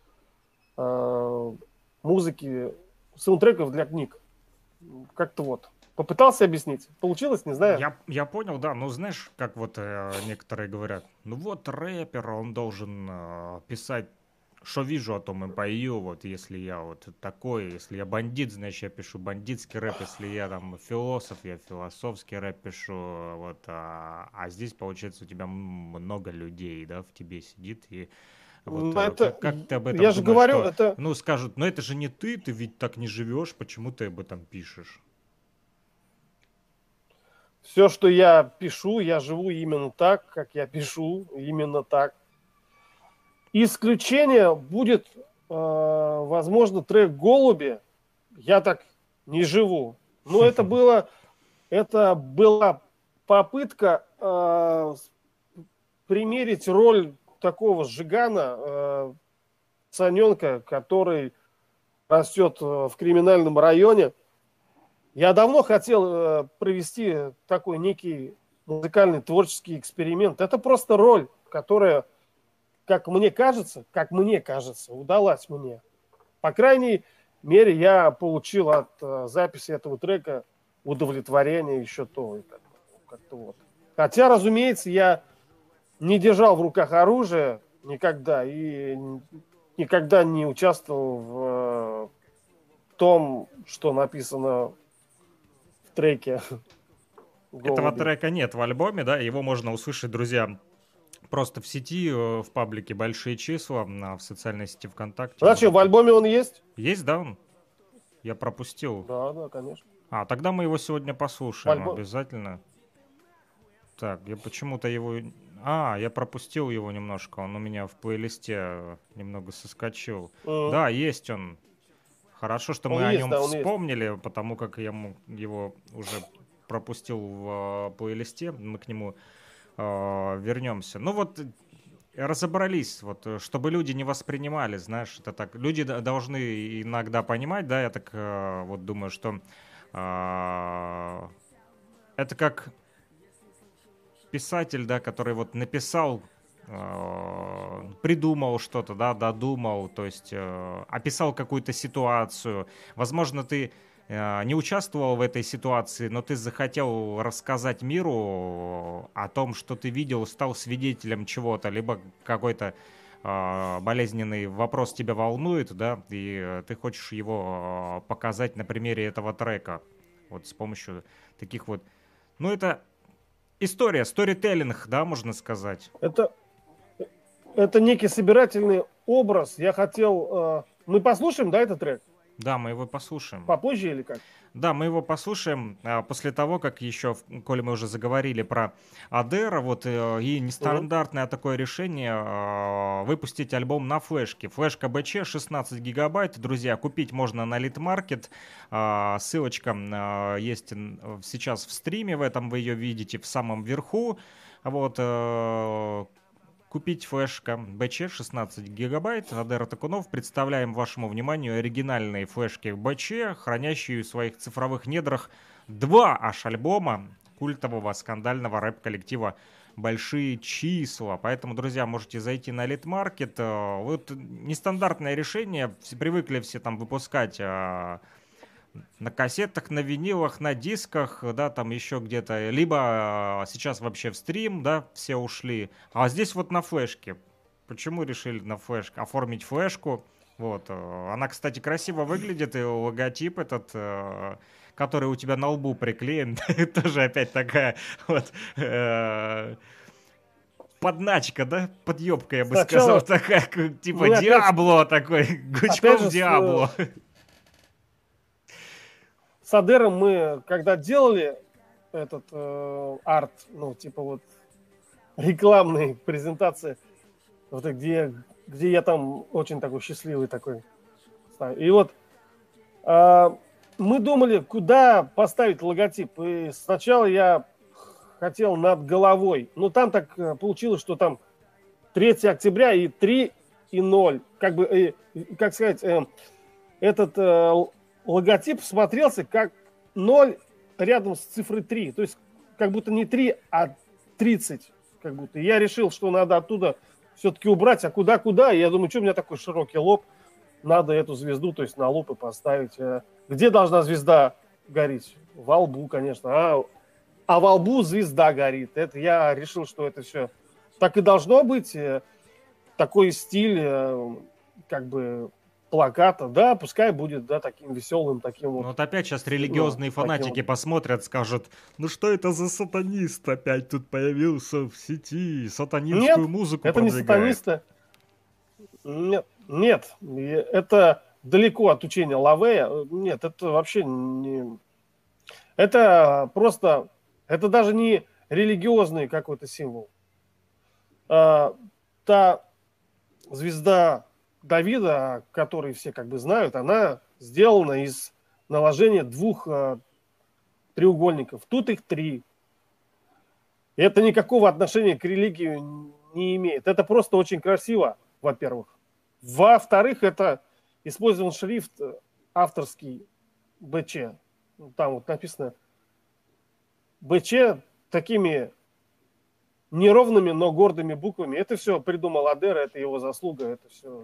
э, музыки, саундтреков для книг. Как-то вот. Попытался объяснить. Получилось, не знаю. Я, я понял, да. Ну, знаешь, как вот э, некоторые говорят, ну вот рэпер, он должен э, писать, что вижу, о том и пою. Вот если я вот такой, если я бандит, значит, я пишу бандитский рэп. Если я там философ, я философский рэп пишу. Вот, а, а здесь, получается, у тебя много людей, да, в тебе сидит и... Вот, это, как, как ты об этом я думаешь, же говорю, что, это... ну, скажут, ну это же не ты, ты ведь так не живешь, почему ты об этом пишешь? Все, что я пишу, я живу именно так, как я пишу, именно так. Исключение будет, э, возможно, трек «Голуби». Я так не живу. Но это было, это была попытка э, примерить роль такого Жигана, э, пацаненка, который растет в криминальном районе. Я давно хотел э, провести такой некий музыкальный творческий эксперимент. Это просто роль, которая, как мне кажется, как мне кажется, удалась мне. По крайней мере, я получил от э, записи этого трека удовлетворение еще то. И так, как-то вот. Хотя, разумеется, я не держал в руках оружие никогда и никогда не участвовал в, в том, что написано в треке. Этого трека нет в альбоме, да, его можно услышать, друзья, просто в сети, в паблике «Большие числа», в социальной сети ВКонтакте. Значит, в альбоме он есть? Есть, да, он? Я пропустил. Да, да, конечно. А, тогда мы его сегодня послушаем Альбом... обязательно. Так, я почему-то его... А, я пропустил его немножко, он у меня в плейлисте немного соскочил. Mm-hmm. Да, есть он. Хорошо, что мы он о есть, нем да, вспомнили, есть. Потому как я его уже пропустил в плейлисте, мы к нему э, вернемся. Ну вот, разобрались, вот, чтобы люди не воспринимали, знаешь, это так. Люди должны иногда понимать, да, я так э, вот думаю, что э, это как... писатель, да, который вот написал, э, придумал что-то, да, додумал, то есть э, описал какую-то ситуацию. Возможно, ты э, не участвовал в этой ситуации, но ты захотел рассказать миру о том, что ты видел, стал свидетелем чего-то, либо какой-то э, болезненный вопрос тебя волнует, да, и ты хочешь его показать на примере этого трека, вот с помощью таких вот, ну, это история, сторителлинг, да, можно сказать. Это, это некий собирательный образ. Я хотел... Э, мы послушаем, да, этот трек? Да, мы его послушаем. Попозже или как? Да, мы его послушаем а, после того, как еще, коли мы уже заговорили про Адера, вот э, и нестандартное uh-huh. такое решение э, выпустить альбом на флешке. Флешка бэ че шестнадцать гигабайт, друзья, купить можно на Литмаркет. Э, ссылочка э, есть сейчас в стриме, в этом вы ее видите в самом верху. Вот... Э, Купить флешка бэ че шестнадцать гигабайт. Адер Атакунов. Представляем вашему вниманию оригинальные флешки бэ че, хранящие в своих цифровых недрах два аж альбома культового скандального рэп-коллектива «Большие числа». Поэтому, друзья, можете зайти на Литмаркет. Вот нестандартное решение. Все привыкли все там выпускать на кассетах, на винилах, на дисках, да, там еще где-то, либо сейчас вообще в стрим, да, все ушли, а здесь вот на флешке. Почему решили на флешке оформить флешку? Вот, она, кстати, красиво выглядит, и логотип этот, который у тебя на лбу приклеен, тоже опять такая вот подначка, да, подъебка, я бы сказал, такая, типа Диабло такой, Гучков Диабло. С Адером мы, когда делали этот э, арт, ну, типа вот рекламные презентации, вот где, где я там очень такой счастливый такой. И вот э, мы думали, куда поставить логотип. И сначала я хотел над головой. Но там так получилось, что там третьего октября и три и ноль. Как бы, э, как сказать, э, этот э, логотип смотрелся как ноль рядом с цифрой три. То есть как будто не три, а тридцать. Как будто. Я решил, что надо оттуда все-таки убрать. А куда-куда? Я думаю, что у меня такой широкий лоб. Надо эту звезду, то есть на лоб и поставить. Где должна звезда гореть? Во лбу, конечно. А, а во лбу звезда горит. Это я решил, что это все так и должно быть. Такой стиль, как бы, плаката. Да, пускай будет, да, таким веселым, таким вот. Ну вот опять сейчас религиозные ну, фанатики таким... посмотрят, скажут, ну что это за сатанист опять тут появился в сети, сатанинскую Нет, музыку это продвигает. Не сатанисты. Нет, нет, это далеко от учения Лавея. Нет, это вообще не... Это просто... Это даже не религиозный какой-то символ. А, та звезда Давида, который все как бы знают, она сделана из наложения двух а, треугольников. Тут их три. Это никакого отношения к религии не имеет. Это просто очень красиво, во-первых. Во-вторых, это использован шрифт авторский БЧ. Там вот написано БЧ такими неровными, но гордыми буквами. Это все придумал Адер, это его заслуга, это все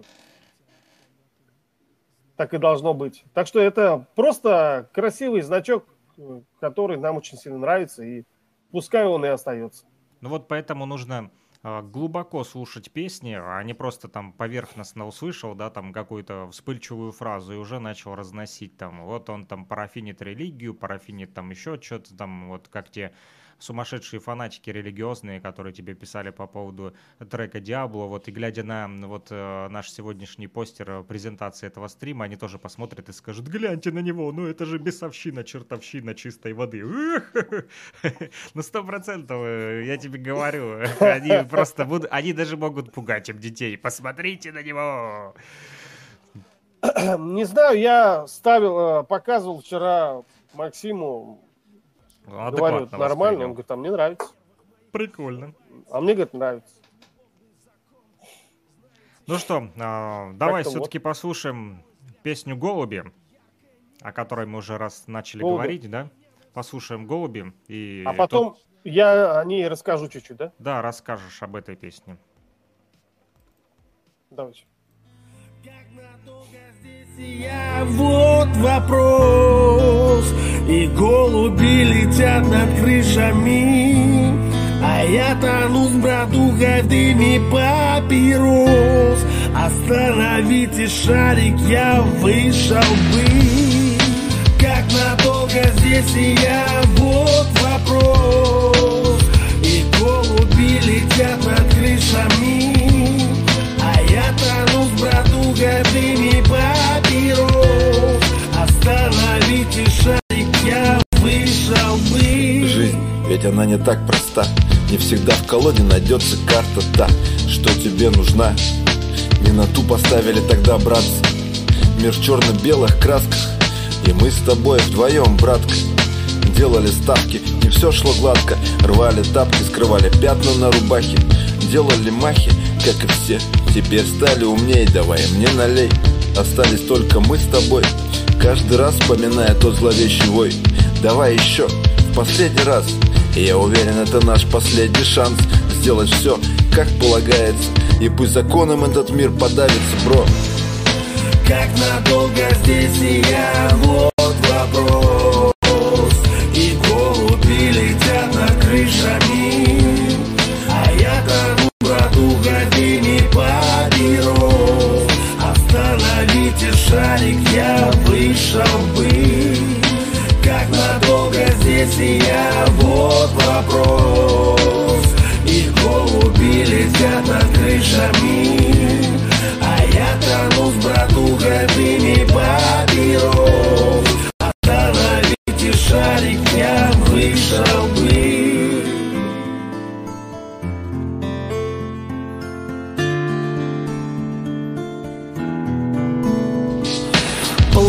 так и должно быть. Так что это просто красивый значок, который нам очень сильно нравится, и пускай он и остается. Ну вот поэтому нужно э, глубоко слушать песни, а не просто там поверхностно услышал, да, там какую-то вспыльчивую фразу и уже начал разносить там. Вот он там парафинит религию, парафинит там еще что-то там, вот как те сумасшедшие фанатики религиозные, которые тебе писали по поводу трека Диабло, вот и глядя на вот э, наш сегодняшний постер презентации этого стрима, они тоже посмотрят и скажут, гляньте на него, ну это же бесовщина, чертовщина чистой воды. Ну сто процентов, я тебе говорю, они просто будут, они даже могут пугать им детей, посмотрите на него. Не знаю, я ставил, показывал вчера Максиму. Говорю, это нормально, он говорит, а мне нравится. Прикольно. А мне, говорит, нравится. Ну что, э, давай все-таки вот послушаем песню «Голуби», о которой мы уже раз начали Голуби. говорить, да? Послушаем «Голуби». И а потом тут... я о ней расскажу чуть-чуть, да? Да, расскажешь об этой песне. Давайте. Я вот вопрос, и голуби летят над крышами, а я тону с братухой в дыме папирос. Остановите шарик, я вышел бы. Как надолго здесь и я, вот вопрос, и голуби летят над крышами, а я тону с братухой в дыме папирос. Остановите шарик, я вышел бы. Жизнь, ведь она не так проста. Не всегда в колоде найдется карта та, что тебе нужна. Не на ту поставили тогда, братцы, мир в черно-белых красках. И мы с тобой вдвоем, братка, делали ставки. Не все шло гладко, рвали тапки, скрывали пятна на рубахе, делали махи, как и все. Теперь стали умней, давай мне налей. Остались только мы с тобой, каждый раз вспоминая тот зловещий вой. Давай еще, в последний раз. Я уверен, это наш последний шанс сделать все, как полагается. И пусть законом этот мир подавится, бро. Как надолго здесь и я, вот вопрос. И голуби летят над крышами, а я тону, братуха, в дыме папирос. Остановите шарик, я вышел бы. Как надолго здесь и я, вот вопрос. И голуби летят над крышами, а я тону с братухой в дыме папирос. Остановите шарик, я вышел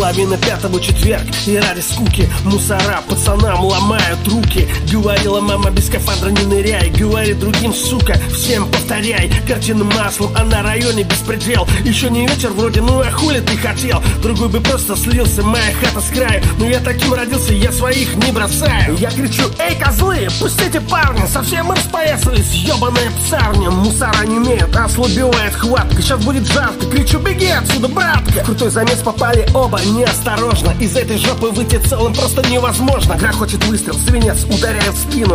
Половина пятого четверг, и ради скуки мусора пацанам ломают руки. Говорила мама, без скафандра не ныряй. Говорит другим, сука, всем повторяй. Картина маслом, а на районе беспредел. Еще не вечер вроде, ну а хули ты хотел? Другой бы просто слился, моя хата с краю. Но я таким родился, я своих не бросаю. Я кричу, эй, козлы, пустите парня, совсем мы распоясались, ебаная псарня. Мусора не имеют, ослабевает хватка. Сейчас будет жарко, кричу, беги отсюда, братка. Крутой замес, попали оба неосторожно. Из этой жопы выйти целым просто невозможно. Грохочет выстрел, свинец ударяет в спину.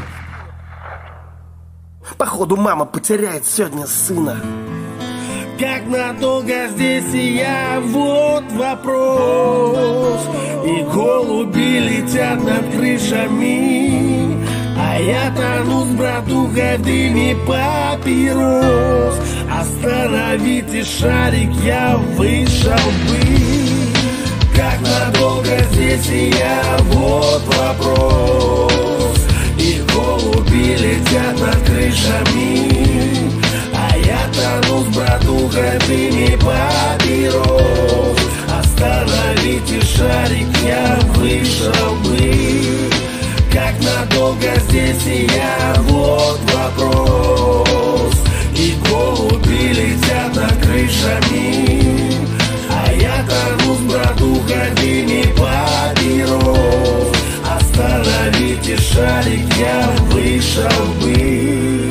Походу мама потеряет сегодня сына. Как надолго здесь и я, вот вопрос. И голуби летят над крышами, а я тону с братухой в дыме папирос. Остановите шарик, я вышел бы. Как надолго здесь и я, вот вопрос. И голуби летят над крышами, а я тону с братухой в дыме папирос. Остановите шарик, я вышел бы. Как надолго здесь и я, вот вопрос. И голуби летят над крышами, а я тону с братухой в дыме папирос. Остановите шарик, я вышел бы.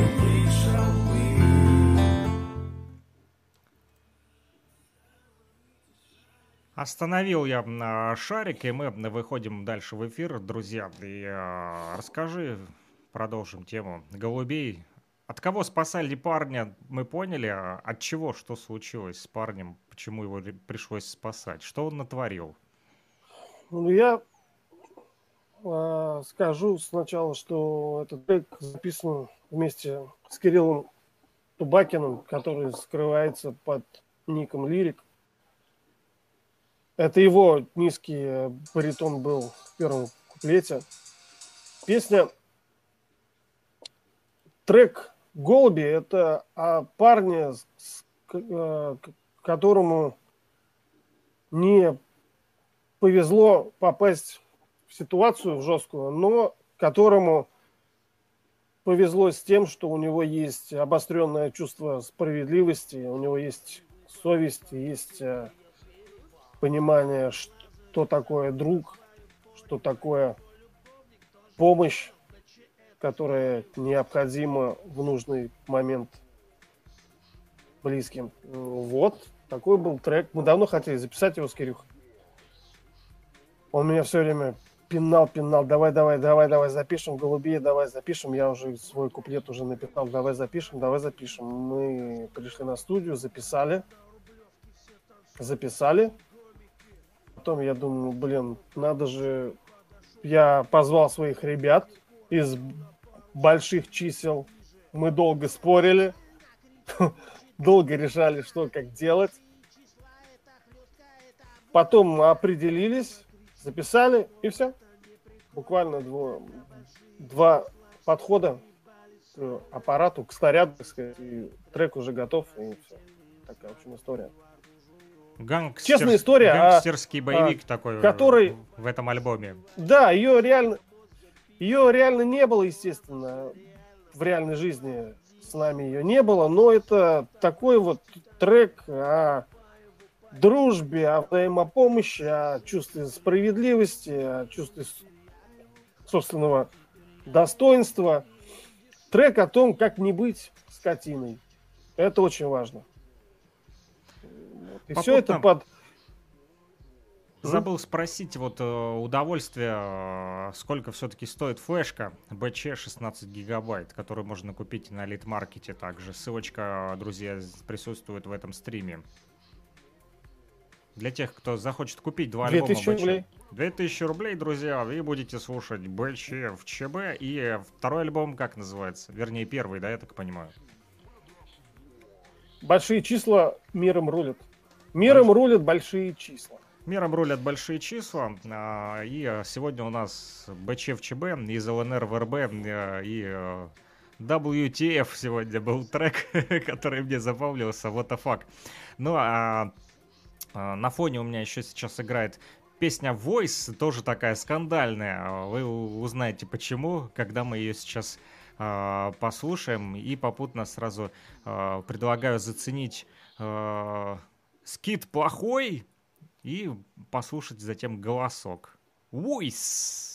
Остановил я а, шарик, и мы выходим дальше в эфир, друзья. И а, расскажи, продолжим тему голубей. От кого спасали парня, мы поняли. А от чего, что случилось с парнем, почему его пришлось спасать, что он натворил? Ну, я э, скажу сначала, что этот трек записан вместе с Кириллом Тубакиным, который скрывается под ником Лирик. Это его низкий баритон был в первом куплете. Песня, трек «Голуби» — это о парне, которому не повезло попасть в ситуацию в жесткую, но которому повезло с тем, что у него есть обостренное чувство справедливости, у него есть совесть, есть понимание, что такое друг, что такое помощь, которая необходима в нужный момент близким. Вот, такой был трек. Мы давно хотели записать его с Кирюхой. Он меня все время пинал, пинал, давай, давай, давай, давай запишем, голубей, давай запишем. Я уже свой куплет уже написал, давай запишем, давай запишем. Мы пришли на студию, записали, записали. Потом я думаю, блин, надо же... Я позвал своих ребят из больших чисел. Мы долго спорили, долго решали, что как делать. Потом определились, записали, и все. Буквально дво, два подхода к аппарату, к снаряду, так сказать, и трек уже готов, и все. Такая, в общем, история. Гангстер... Честная история. Гангстерский боевик а, такой который... в этом альбоме. Да, ее реально, ее реально не было, естественно, в реальной жизни с нами ее не было, но это такой вот трек о дружбе, о взаимопомощи, о чувстве справедливости, о чувстве собственного достоинства. Трек о том, как не быть скотиной. Это очень важно. И Попутно все это под... Забыл спросить, вот удовольствие, сколько все-таки стоит флешка би че шестнадцать гигабайт, которую можно купить на Литмаркете также. Ссылочка, друзья, присутствует в этом стриме. Для тех, кто захочет купить два альбома би че. две тысячи рублей, друзья, вы будете слушать би че в ЧБ. И второй альбом как называется? Вернее, первый, да, я так понимаю? Большие числа миром рулят. Миром Больш... рулят большие числа. Миром рулят большие числа. И сегодня у нас би че в ЧБ из эл эн эр в эр бэ и дабл ю ти эф сегодня был трек, который мне запомнился. What the fuck. Ну, а На фоне у меня еще сейчас играет песня Voice, тоже такая скандальная. Вы узнаете почему, когда мы ее сейчас э, послушаем. И попутно сразу э, предлагаю заценить э, скит плохой и послушать затем голосок. Voice!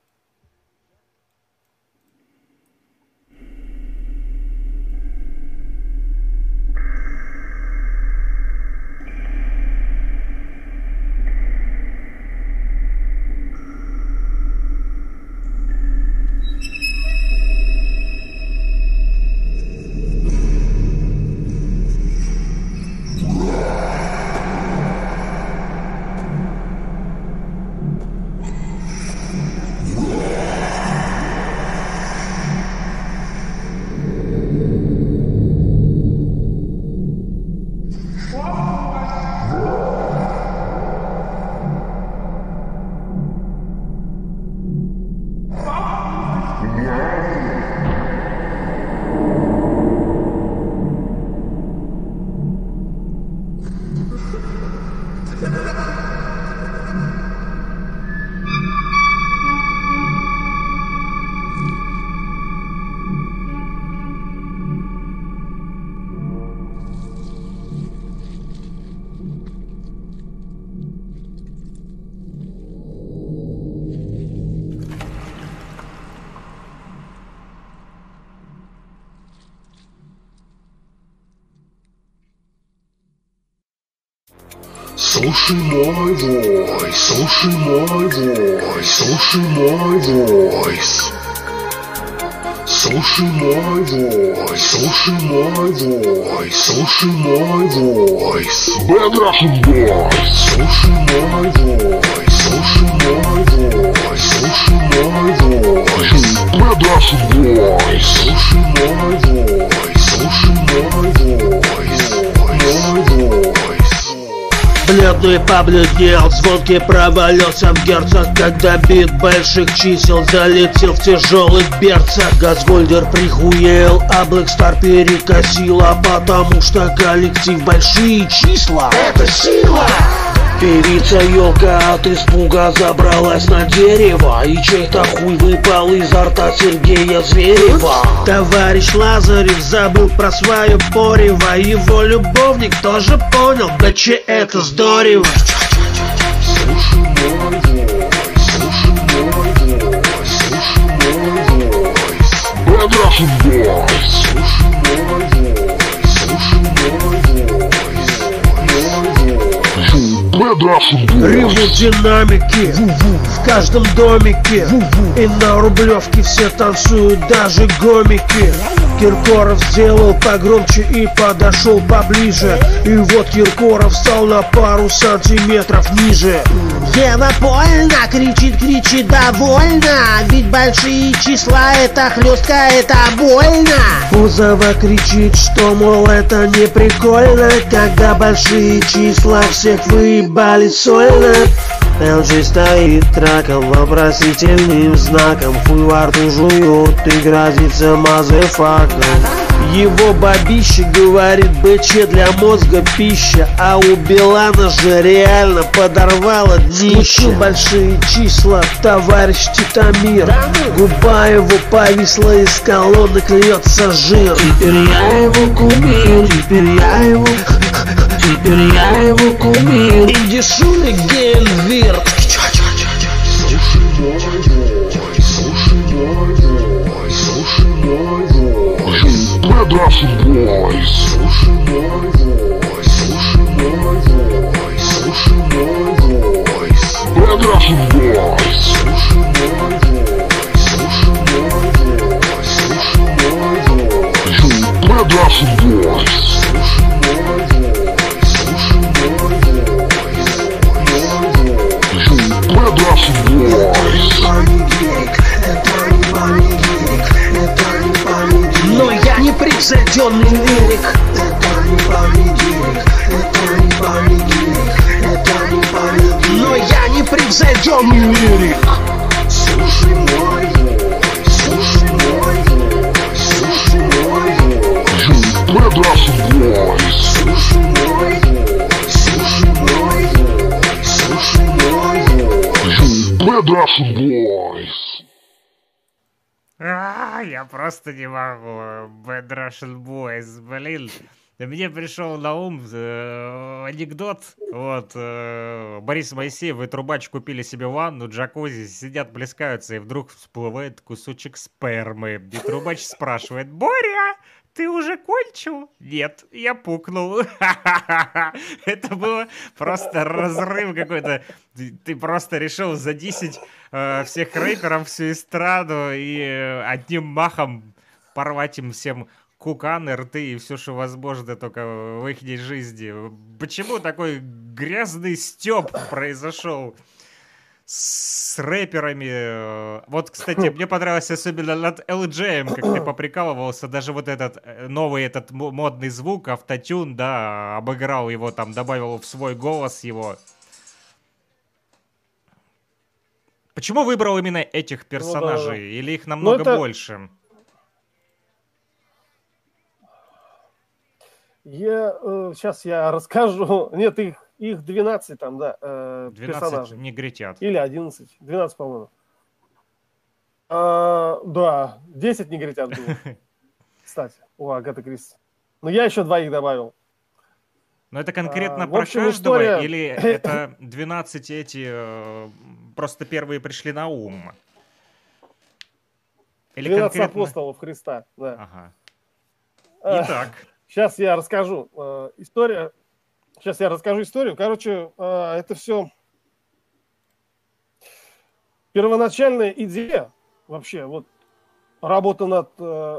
Слушай мой войс, слушай мой войс, слушай мой войс. Слушай мой войс, слушай мой войс, слушай мой войс. Bad Russian Boys. Слушай мой войс, слушай мой войс, слушай мой войс. Bad Russian Boys. Слушай мой войс, слушай мой войс, мой войс. Бледный побледнел, звонкий провалился в герцог, когда бит больших чисел залетел в тяжелых берцах. Газгольдер прихуел, а Блэкстар перекосила, потому что коллектив большие числа — это сила! Певица елка от испуга забралась на дерево, и чей-то хуй выпал изо рта Сергея Зверева. Товарищ Лазарев забыл про свое порево, его любовник тоже понял, да че это здорово. Слушай мой войс, слушай мой войс, слушай мой войс. Bad Russian Boys. Слушай мой войс, слушай мой войс, мой войс. Ревут динамики в каждом домике, и на Рублевке все танцуют, даже гомики. Киркоров сделал погромче и подошел поближе, и вот Киркоров стал на пару сантиметров ниже. Дело больно, кричит, кричит довольно, ведь большие числа — это хлестка, это больно. Бузова кричит, что, мол, это не прикольно, когда большие числа всех выебали сольно. эл джи стоит траком, вопросительным знаком, хуй во рту жует и грозится мазефаком. Его бабище говорит, БЧ для мозга пища, а у Билана же реально подорвало днище. Большие числа, товарищ Титамир, губа его повисла, из колонок льется жир. Теперь я его кумир, теперь я его, теперь я его кумир. Иди шули Гейнвир. Слушай мой войс, слушай мой войс, слушай мой войс. Bad Russian Boys. Слушай мой войс, слушай мой войс, слушай мой войс. Bad Russian Boys. Слушай мой войс, слушай мой войс, слушай мой войс. Bad Russian Boys. Слушай мой войс, слушай мой войс, мой войс. Bad Russian Boys. Но я не превзойденный лирик. Это не панигирик, это не панигирик, это не панигирик. Но я не превзойденный лирик. Слушай мой войс, слушай мой войс, слушай мой войс. Bad Russian Boys. Слушай мой войс, слушай мой Bad Russian Boys. А, я просто не могу. Bad Russian Boys, блин. Да мне пришел на ум э, анекдот. Вот, э, Борис Моисеев и Трубач купили себе ванну, джакузи, сидят, плескаются, и вдруг всплывает кусочек спермы. И Трубач спрашивает: Боря, ты уже кончил? Нет, я пукнул. Это было просто разрыв какой-то. Ты, ты просто решил задисить э, всех рэперов, всю эстраду и э, одним махом порвать им всем куканы, рты и все, что возможно только в их жизни. Почему такой грязный стёб произошел с рэперами? Вот, кстати, мне понравилось особенно над эл джеем, как ты поприкалывался, даже вот этот новый этот модный звук, автотюн, да, обыграл его, там, добавил в свой голос его. Почему выбрал именно этих персонажей? Ну, да. Или их намного это... больше? Я, э, сейчас я расскажу. Нет, их, их двенадцать там, да, э, двенадцать персонажей. негритят. Или одиннадцать. двенадцать, по-моему. А, да, десять негритят было. Кстати, у Агаты Кристи. Но я еще двоих добавил. Но это конкретно а, про общем, каждого? История... Или это двенадцать эти э, просто первые пришли на ум? Или двенадцать конкретно... апостолов Христа, да. Ага. Итак. Сейчас я расскажу э, историю. Сейчас я расскажу историю. Короче, э, это все первоначальная идея вообще. Вот работа над. Э,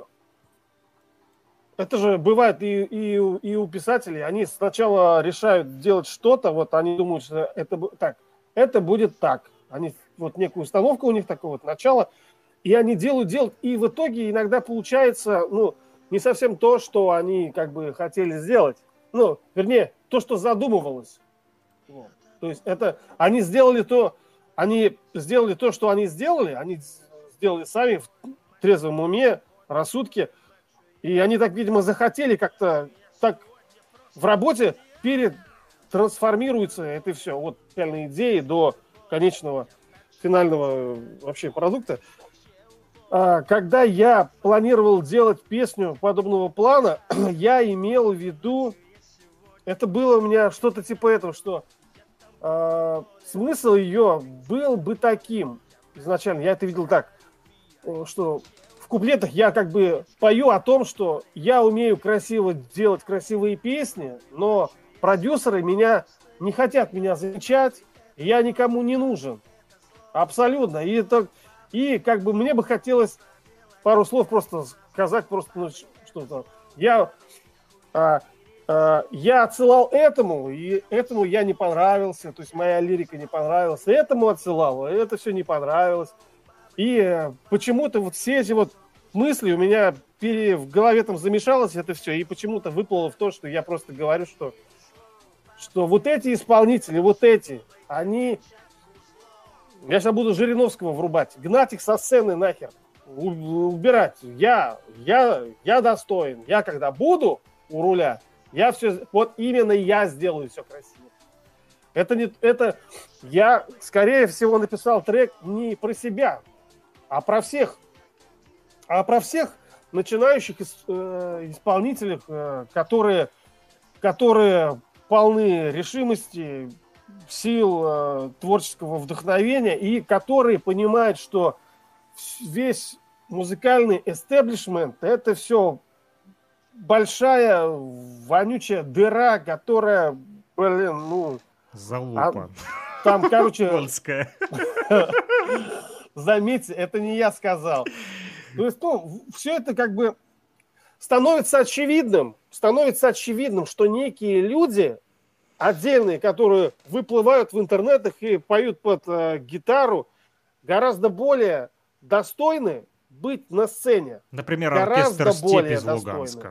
это же бывает и, и, и у писателей. Они сначала решают делать что-то. Вот они думают, что это так. Это будет так. Они вот некую установку у них такое вот начало, и они делают, делают, и в итоге иногда получается, ну. Не совсем то, что они как бы хотели сделать. Ну, вернее, то, что задумывалось. Вот. То есть это они сделали то, они сделали то, что они сделали, они сделали сами в трезвом уме, рассудке. И они так, видимо, захотели как-то так в работе перетрансформируется это все. Вот реальной идеи до конечного финального вообще продукта. Когда я планировал делать песню подобного плана, я имел в виду, это было у меня что-то типа этого, что э, смысл ее был бы таким изначально. Я это видел так, что в куплетах я как бы пою о том, что я умею красиво делать красивые песни, но продюсеры меня не хотят меня замечать, и я никому не нужен. Абсолютно. И это... И как бы мне бы хотелось пару слов просто сказать, просто ну, что-то. Я, а, а, я отсылал этому, и этому я не понравился, то есть моя лирика не понравилась, этому отсылал, а это все не понравилось. И почему-то вот все эти вот мысли у меня пере, в голове там замешалось это все, и почему-то выплыло в то, что я просто говорю, что, что вот эти исполнители, вот эти, они... Я сейчас буду Жириновского врубать, гнать их со сцены нахер, убирать. Я, я, я достоин. Я когда буду у руля, я все, вот именно я сделаю все красиво. Это не, это я, скорее всего, написал трек не про себя, а про всех, а про всех начинающих э, исполнителей, э, которые, которые полны решимости, сил э, творческого вдохновения, и которые понимают, что весь музыкальный эстеблишмент — это все большая вонючая дыра, которая, блин, ну... Залупа. А, там, короче... Заметьте, это не я сказал. То есть, ну, все это как бы становится очевидным, становится очевидным, что некие люди... отдельные, которые выплывают в интернетах и поют под э, гитару, гораздо более достойны быть на сцене. Например, оркестр «Степь» из Луганска,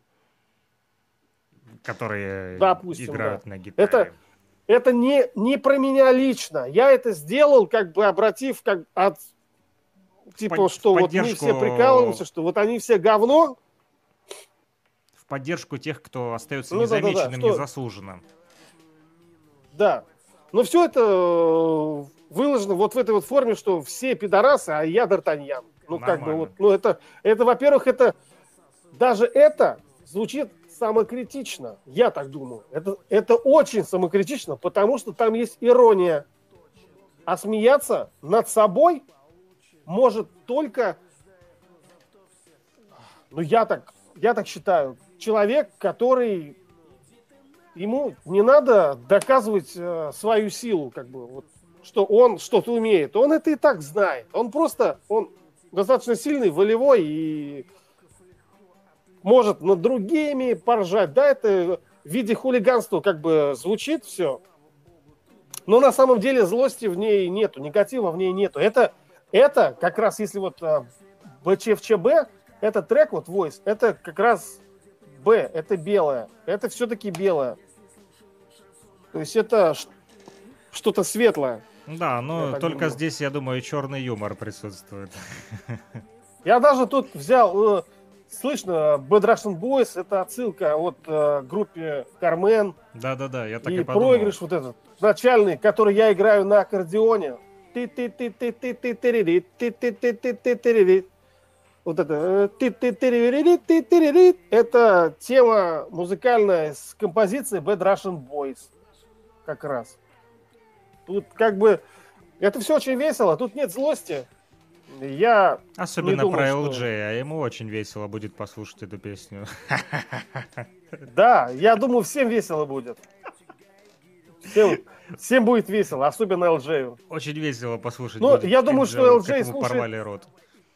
которые Допустим, играют да. на гитаре. Это, это не, не про меня лично. Я это сделал, как бы обратив как от типа, Под, что вот мы все прикалываемся, что вот они все говно. В поддержку тех, кто остается ну, незамеченным, да, да, да. незаслуженно. Да, но все это в выложено вот в этой вот форме, что все пидорасы, а я Д'Артаньян. Ну, Нормально. как бы вот, ну, это, это, во-первых, это, даже это звучит самокритично, я так думаю. Это, это очень самокритично, потому что там есть ирония. А смеяться над собой может только, ну, я так, я так считаю, человек, который, ему не надо доказывать э, свою силу, как бы, вот, что он что-то умеет. Он это и так знает. Он просто, он достаточно сильный, волевой и может над другими поржать. Да, это в виде хулиганства как бы звучит все. Но на самом деле злости в ней нету, негатива в ней нету. Это, это как раз, если вот БЧФЧБ, этот трек, вот Voice, это как раз Б, это белое. Это все-таки белое. То есть это что-то светлое. Да, но Я только думаю. здесь, я думаю, черный юмор присутствует. Я даже тут взял, э, слышно, Bad Russian Boys, это отсылка от э, группе Кармен. Да-да-да, я так и, И подумал. проигрыш вот этот, начальный, который я играю на аккордеоне. Ты-ты-ты-ты-ты-ты-ты-ты-ты, ты-ты-ты-ты-ты-ты-ты-ты. Вот это. ты-ты-ты-ты-ты-ты-ты-ты. Это тема музыкальная с композицией Bad Russian Boys. Как раз. Тут как бы... Это все очень весело, тут нет злости. Я Особенно не думаю, про что- эл джей, а ему очень весело будет послушать эту песню. Да, я думаю, всем весело будет. Всем, всем будет весело, особенно эл джей. Очень весело послушать Ну, будет, я как думаю, же- что эл как джей ему слушает- порвали рот.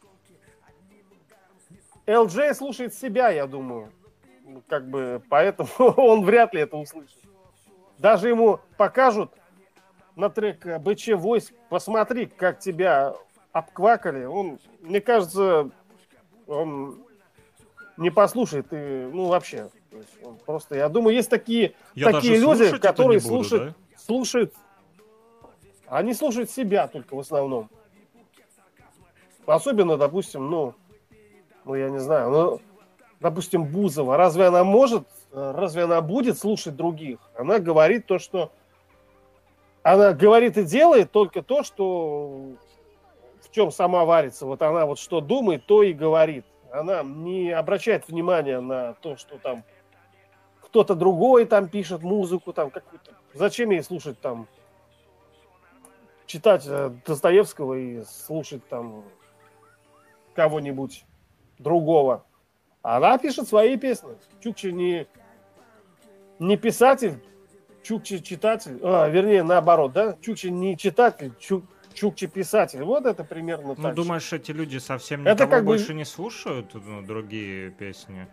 эл джей слушает себя, я думаю. Ну, как бы, поэтому он вряд ли это услышит. Даже ему покажут на трек бэ че Voice, посмотри, как тебя обквакали. Он, мне кажется, он не послушает. И, ну, вообще. То есть он просто, я думаю, есть такие, Я такие даже люди, слушать это которые не буду, слушают, слушают. Они слушают себя только в основном. Особенно, допустим, ну, ну, я не знаю, ну, допустим, Бузова. Разве она может, э, разве она будет слушать других? Она говорит то, что... Она говорит и делает только то, что в чем сама варится. Вот она вот что думает, то и говорит. Она не обращает внимания на то, что там кто-то другой там пишет музыку, там какую-то. Зачем ей слушать там, читать э, Достоевского и слушать там кого-нибудь другого. Она пишет свои песни. Чукча не, не писатель, Чукча читатель, а, вернее, наоборот, да? Чукча не читатель, Чук, Чукча писатель. Вот это примерно Ну, так. думаешь, эти люди совсем Это никого как бы- больше не слушают, ну, другие песни?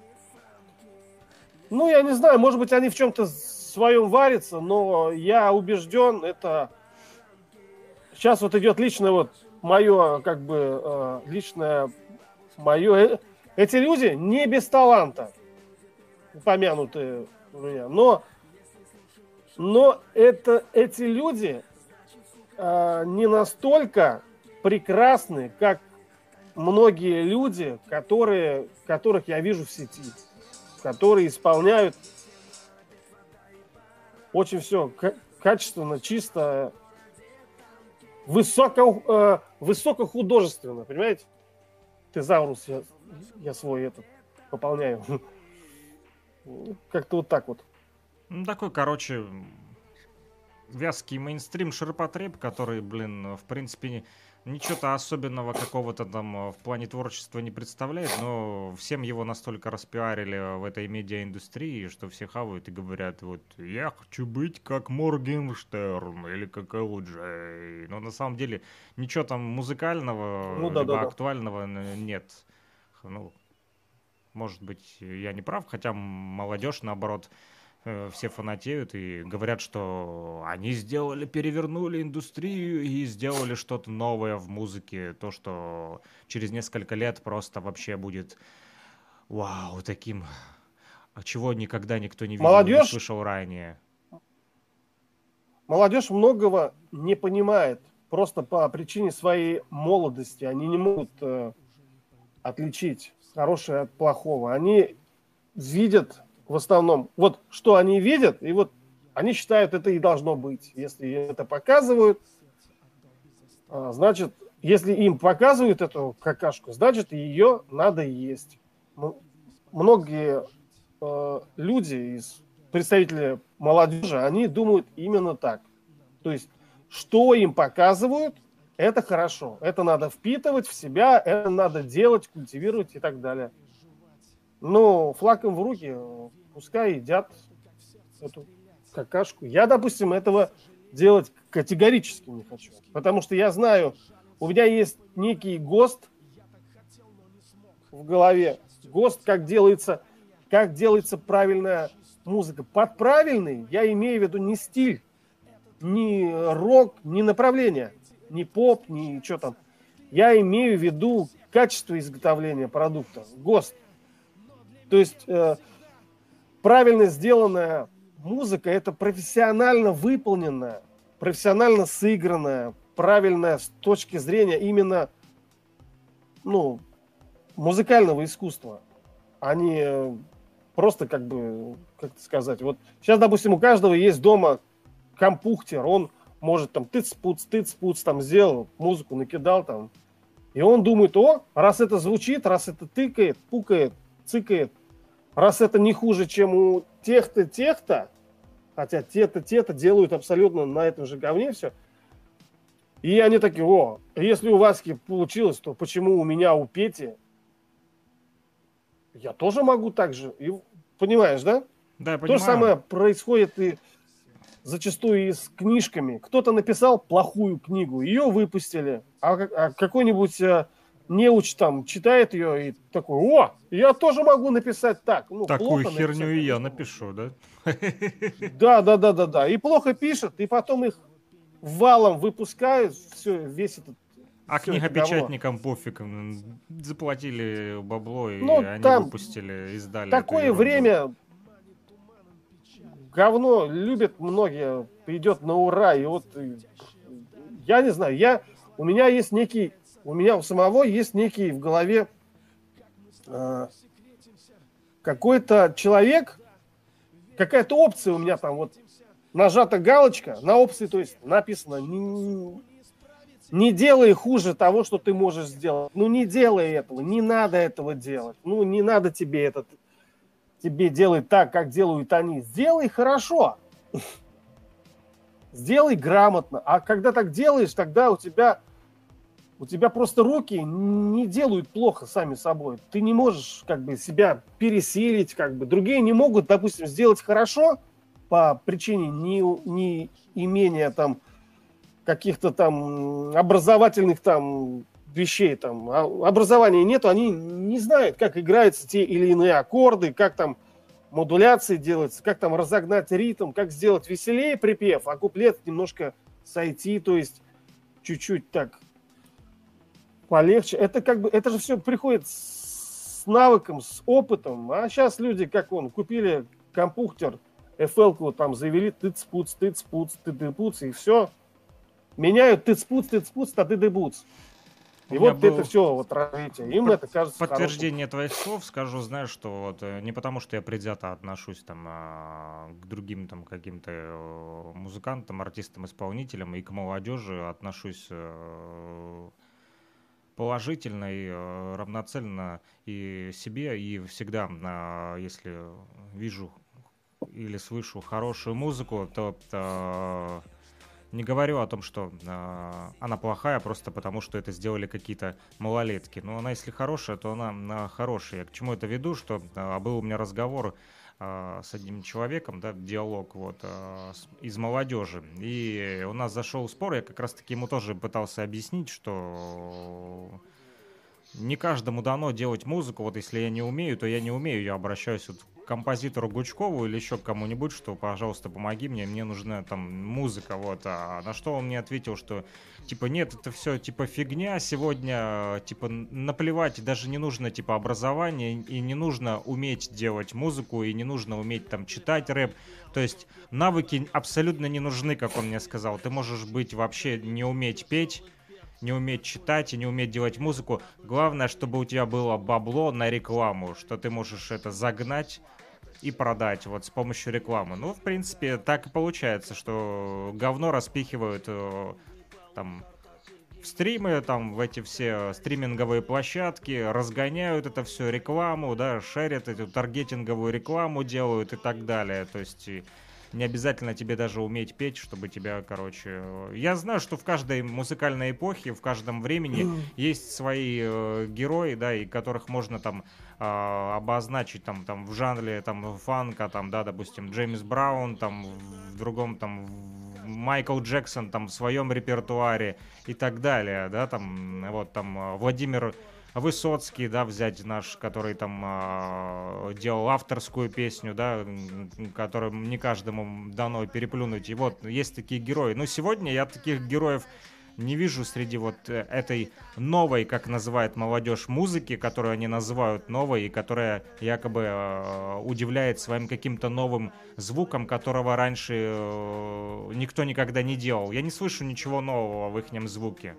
Ну, я не знаю, может быть, они в чем-то своем варятся, но я убежден, это... Сейчас вот идет личное вот мое, как бы, э, личное мое... Эти люди не без таланта, упомянутые у меня, но, но это, эти люди э, не настолько прекрасны, как многие люди, которые, которых я вижу в сети, которые исполняют очень все качественно, чисто, высоко, э, высокохудожественно, понимаете? Тезаурус я, я свой этот пополняю. Как-то вот так вот. Ну, такой, короче, вязкий мейнстрим ширпотреб, который, блин, в принципе, ничего-то особенного какого-то там в плане творчества не представляет, но всем его настолько распиарили в этой медиаиндустрии, что все хавают и говорят, вот, я хочу быть как Моргенштерн или как эл джей. Но на самом деле ничего там музыкального, Ну да, либо да, да. актуального н- нет. Ну, может быть, я не прав, хотя молодежь, наоборот, э, все фанатеют и говорят, что они сделали, перевернули индустрию и сделали что-то новое в музыке, то, что через несколько лет просто вообще будет вау, таким, а чего никогда никто не видел, не Молодежь? слышал ранее. Молодежь многого не понимает. Просто по причине своей молодости. Они не могут э, отличить хорошее от плохого. Они видят в основном, вот что они видят, и вот они считают, это и должно быть. Если это показывают, А, значит, если им показывают эту какашку, значит, ее надо есть. Ну, многие э, люди из представители молодежи, они думают именно так. То есть, что им показывают, это хорошо. Это надо впитывать в себя, это надо делать, культивировать и так далее. Но флаг им в руки, пускай едят эту какашку. Я, допустим, этого делать категорически не хочу. Потому что я знаю, у меня есть некий ГОСТ в голове. ГОСТ, как делается, как делается правильная музыка. Под правильный я имею в виду не стиль, не рок, не направление, не поп, не что там. Я имею в виду качество изготовления продукта. ГОСТ. То есть э, правильно сделанная музыка – это профессионально выполненная, профессионально сыгранная, правильная с точки зрения именно ну, музыкального искусства, а не просто как бы, как сказать, вот сейчас, допустим, у каждого есть дома компьютер, он может там тыц-пуц, тыц-пуц там сделал, музыку накидал там, и он думает, о, раз это звучит, раз это тыкает, пукает, цыкает, раз это не хуже, чем у тех-то, тех-то, хотя те-то, те-то делают абсолютно на этом же говне все. И они такие, о, если у Васьки получилось, то почему у меня, у Пети, я тоже могу так же. И, понимаешь, да? Да, я То понимаю. же самое происходит и зачастую и с книжками. Кто-то написал плохую книгу, ее выпустили, а, а какой-нибудь а, неуч там читает ее и такой, о, я тоже могу написать так. Ну, такую плохо херню написать, и я конечно. напишу, да? Да, да, да, да, да. И плохо пишет, и потом их валом выпускают, все, весь этот. А всё это книгопечатникам пофиг, м, заплатили бабло, и Ну, они там выпустили, издали. такое эту ерунду. время говно любят многие, идет на ура, и вот и, я не знаю, я у меня есть некий, у меня у самого есть некий в голове э, какой-то человек, какая-то опция у меня там вот нажата галочка на опции, то есть написано не, не делай хуже того, что ты можешь сделать. Ну не делай этого, не надо этого делать. Ну не надо тебе этот, тебе делать так, как делают они. Сделай хорошо. Сделай грамотно. А когда так делаешь, тогда у тебя у тебя просто руки не делают плохо сами собой. Ты не можешь как бы себя пересилить, как бы. Другие не могут, допустим, сделать хорошо по причине не, не имения там каких-то там образовательных там вещей, там образования нету, они не знают, как играются те или иные аккорды, как там модуляции делаются, как там разогнать ритм, как сделать веселее припев, а куплет немножко сойти, то есть чуть-чуть так полегче. Это как бы, это же все приходит с навыком, с опытом. А сейчас люди, как он, купили компьютер, эф эл-ку там завели, тыц-пуц, тыц-пуц, тыц-пуц, и все. Меняют тыц-пуц, тыц-пуц, а ты-ды-буц. И вот был... это все, вот развитие. Им Под... это кажется подтверждение хорошим. Твоих слов скажу, знаешь, что вот не потому, что я предвзято отношусь там к другим там каким-то музыкантам, артистам, исполнителям и к молодежи отношусь положительно и равноценно и себе, и всегда, если вижу или слышу хорошую музыку, то, то не говорю о том, что э, она плохая, просто потому, что это сделали какие-то малолетки. Но она, если хорошая, то она э, хорошая. Я к чему это веду, что э, был у меня разговор э, с одним человеком, да, диалог вот, э, с, из молодежи. И у нас зашел спор, я как раз-таки ему тоже пытался объяснить, что не каждому дано делать музыку. Вот если я не умею, то я не умею. Я обращаюсь вот к композитору Гучкову или еще к кому-нибудь, что, пожалуйста, помоги мне, мне нужна там музыка. Вот. А на что он мне ответил, что типа нет, это все типа фигня. Сегодня типа наплевать, даже не нужно типа образование, и не нужно уметь делать музыку, и не нужно уметь там читать рэп. То есть навыки абсолютно не нужны, как он мне сказал. Ты можешь быть вообще не уметь петь, не уметь читать и не уметь делать музыку. Главное, чтобы у тебя было бабло на рекламу, что ты можешь это загнать и продать вот с помощью рекламы. Ну, в принципе, так и получается, что говно распихивают э, там в стримы, там, в эти все стриминговые площадки, разгоняют это все, рекламу, да, шерят эту таргетинговую рекламу, делают и так далее. То есть не обязательно тебе даже уметь петь, чтобы тебя, короче... Я знаю, что в каждой музыкальной эпохе, в каждом времени есть свои э, герои, да, и которых можно там э, обозначить там, там в жанре там фанка, там, да, допустим, Джеймс Браун, там в другом там Майкл Джексон там в своем репертуаре и так далее, да, там вот там Владимир Высоцкий, да, взять наш, который там э, делал авторскую песню, да, которую не каждому дано переплюнуть. И вот есть такие герои. Но сегодня я таких героев не вижу среди вот этой новой, как называет молодежь, музыки, которую они называют новой, и которая якобы э, удивляет своим каким-то новым звуком, которого раньше э, никто никогда не делал. Я не слышу ничего нового в ихнем звуке.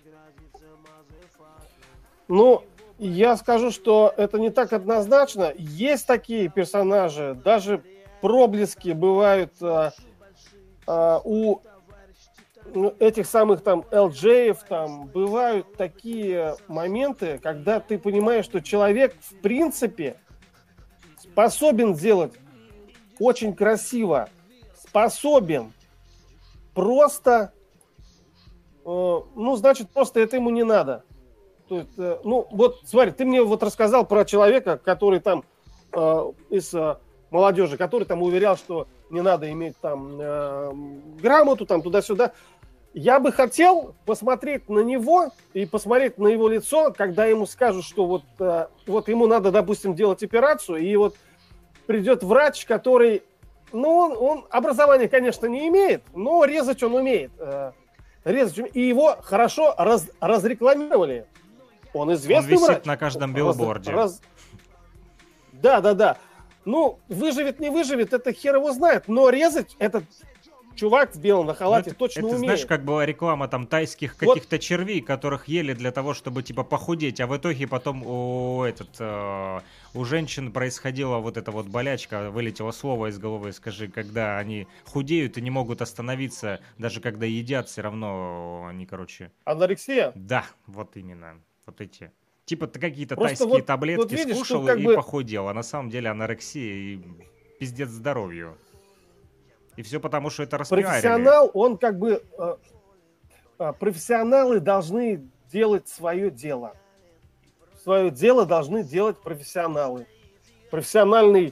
Ну, я скажу, что это не так однозначно. Есть такие персонажи, даже проблески бывают а, а, у этих самых там эл джеев, там бывают такие моменты, когда ты понимаешь, что человек в принципе способен сделать очень красиво, способен, просто, э, ну, значит, просто это ему не надо. То есть, э, ну, вот, смотри, ты мне вот рассказал про человека, который там э, из э, молодежи, который там уверял, что не надо иметь там э, грамоту, там туда-сюда. Я бы хотел посмотреть на него и посмотреть на его лицо, когда ему скажут, что вот, э, вот ему надо, допустим, делать операцию, и вот придет врач, который, ну, он, он образования, конечно, не имеет, но резать он умеет. Э, резать, и его хорошо раз, разрекламировали. Он известный врач. Он висит врач. на каждом билборде. Раз, раз... Да, да, да. Ну, выживет, не выживет, это хер его знает. Но резать этот чувак в белом на халате это, точно это, умеет. Знаешь, как была реклама там тайских Вот. каких-то червей, которых ели для того, чтобы типа похудеть, а в итоге потом у, этот, э, у женщин происходила вот эта вот болячка, вылетело слово из головы, скажи, когда они худеют и не могут остановиться, даже когда едят, все равно они, короче... Анорексия? Да, вот именно, вот эти... Типа ты какие-то Просто тайские вот- таблетки вот видишь, скушал что как и бы- похудел, а на самом деле анорексия и пиздец здоровью. И все потому, что это распиарили. Профессионал, он как бы... э, э, профессионалы должны делать свое дело. Свое дело должны делать профессионалы. Профессиональный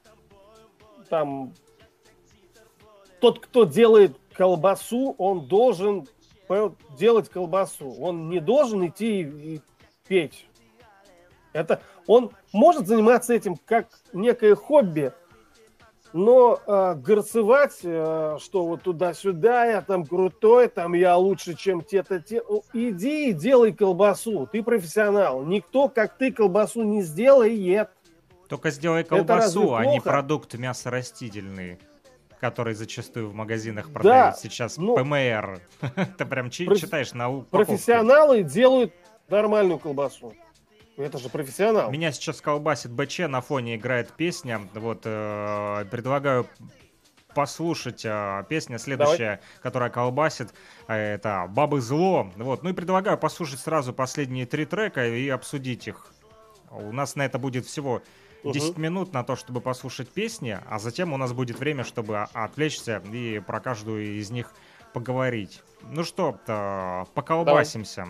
там... Тот, кто делает колбасу, он должен э, делать колбасу. Он не должен идти и, и петь. Это, он может заниматься этим как некое хобби, но э, горцевать, э, что вот туда-сюда, я там крутой, там я лучше, чем те-то те. Ну, иди и делай колбасу, ты профессионал. Никто, как ты, колбасу не сделает. Только сделай Это разве колбасу, а не плохо? продукт мясорастительный, который зачастую в магазинах продают сейчас ну, пэ эм эр. Ты прям чи- проф- читаешь на упаковке. Профессионалы делают нормальную колбасу. Это же профессионал. Меня сейчас колбасит бэ че, на фоне играет песня. Вот, э, предлагаю послушать э, песня следующая, которая колбасит. Э, это «Бабы зло». Вот. Ну и предлагаю послушать сразу последние три трека и обсудить их. У нас на это будет всего десять Угу. минут на то, чтобы послушать песни, а затем у нас будет время, чтобы о- отвлечься и про каждую из них поговорить. Ну что, э, поколбасимся.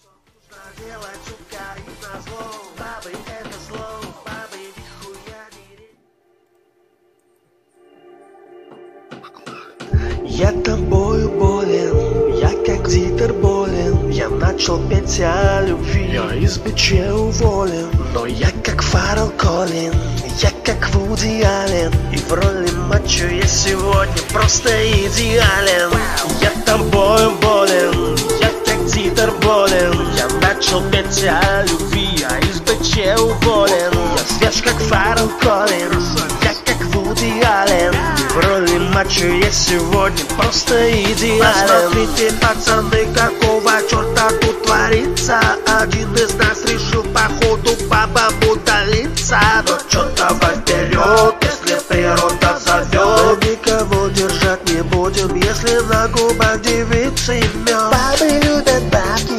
Я тобою болен, я как Дитер болен. Я начал петь о любви, я из бэ че уволен. Но я как Фаррелл Коллин, я как Вуди Аллен. И в роли мачо я сегодня просто идеален. Я тобою болен, я как Дитер болен. Я начал петь о любви, я из бэ че уволен. Я свеж как Фаррелл Коллин, я как Вуди Аллен. И в роли мачо я сегодня просто идеален. Посмотрите, пацаны, какого черта тут творится. Один из нас решил походу бабам удалиться. Но чё, давай вперед, если природа зовет. Никого держать не будем, если на губах девицы мед. Бабы любят бабки,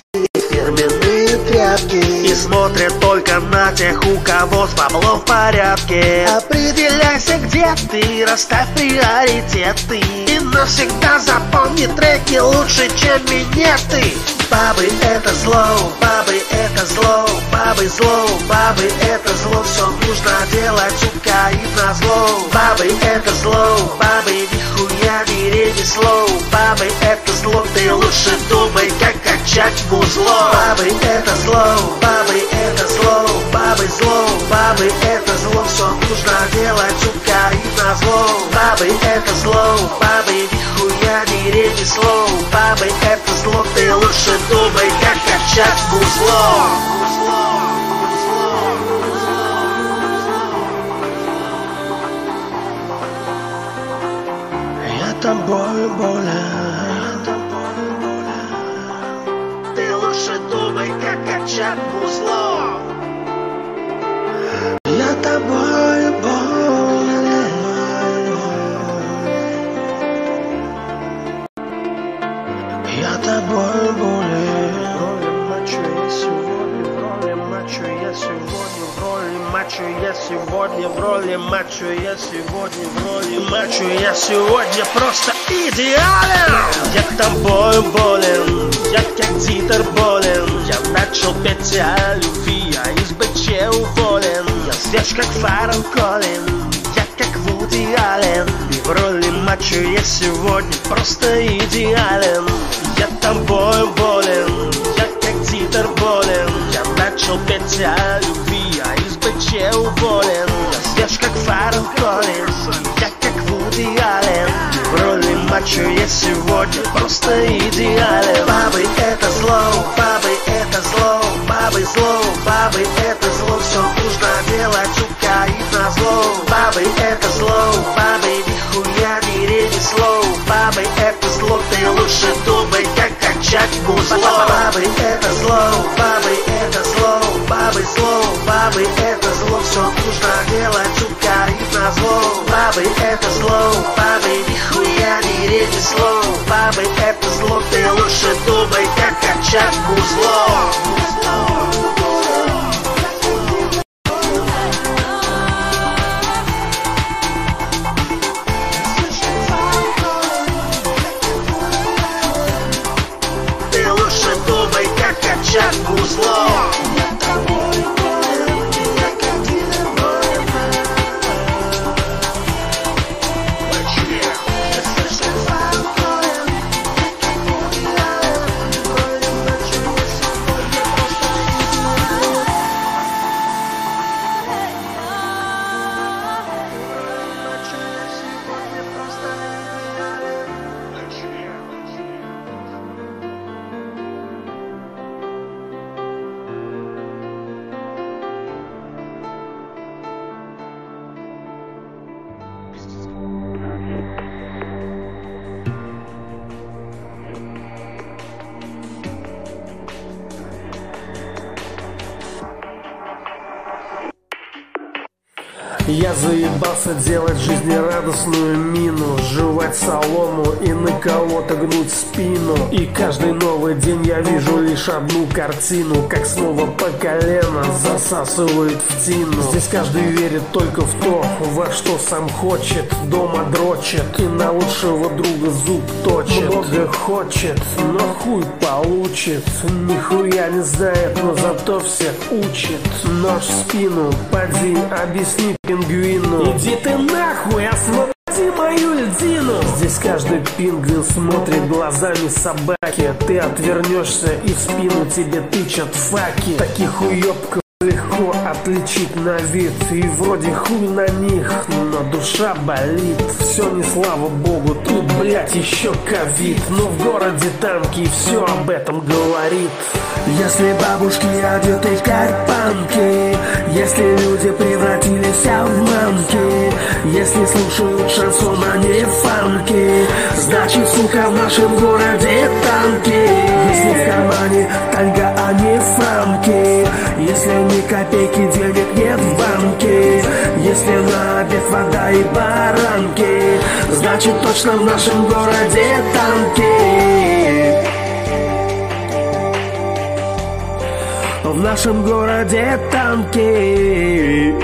смотрят только на тех, у кого с баблом в порядке. Определяйся, где ты, расставь приоритеты и навсегда запомни треки лучше, чем минеты. Бабы это зло, бабы это зло, бабы зло, бабы это зло. Все нужно делать, сука, и назло. Бабы это зло, бабы нихуя не ремесло. Бабы это зло, ты лучше думай, как качать музло. Бабы это зло, бабы это зло, бабы зло, бабы это зло. Все нужно делать, сука, и назло. Бабы это зло, бабы нихуя не ремесло. Бабы это зло, ты лучше думай, как качать музло. Я тобой болен. Ты лучше думай, как качать музло. Я тобой болен. Я тобой болен. Я сегодня в роли мачо, я сегодня в роли мачо, я сегодня просто идеален. Я тобой болен, я как Дитер болен. Я начал петь о любви, а из БЧ уволен. Я свеж как Фаррелл Коллин, я как Вуди Аллен. И в роли мачо я сегодня просто идеален. Я тобой болен, я как Дитер болен. Я начал петь о любви, а из БЧ уволен. Я свеж как Фаррелл Коллин, я как Вуди Аллен. В роли мачо я сегодня просто идеален. Бабы это зло, бабы это зло, бабы зло, бабы это зло. Все нужно делать, сука, и назло. Бабы это зло, бабы нихуя не ремесло. Бабы это зло, ты лучше думай, как качать музло. Бабы это зло, бабы это зло, бабы зло, бабы это зло. Все нужно делать, сука, и назло. Бабы это зло, бабы нихуя не ремесло. Бабы это зло, ты лучше думай, как качать музло. Ты лучше думай, как качать музло. Я заебался делать жизнерадостную мину, жевать солому и на кого-то гнуть спину. И каждый новый день я вижу лишь одну картину, как снова по колено засасывает в тину. Здесь каждый верит только в то, во что сам хочет. Дома дрочит и на лучшего друга зуб точит. Много хочет, но хуй получит. Нихуя не знает, но зато всех учит. Нож в спину, поди объясни пингвину. Иди ты нахуй, освободи мою льдину. Здесь каждый пингвин смотрит глазами собаки. Ты отвернешься и в спину тебе тычат факи. Таких уебков легко отличить на вид. И вроде хуй на них, но душа болит. Все не слава богу, тут, блять, еще ковид. Но в городе танки, и все об этом говорит. Если бабушки одеты как панки, если люди превратились в мамки, если слушают шансон, а не фанки, значит, сука, в нашем городе танки. Если в кармане тайга, а не франки, если ни копейки денег нет в банке, если на обед вода и баранки, значит, точно в нашем городе танки. В нашем городе танки.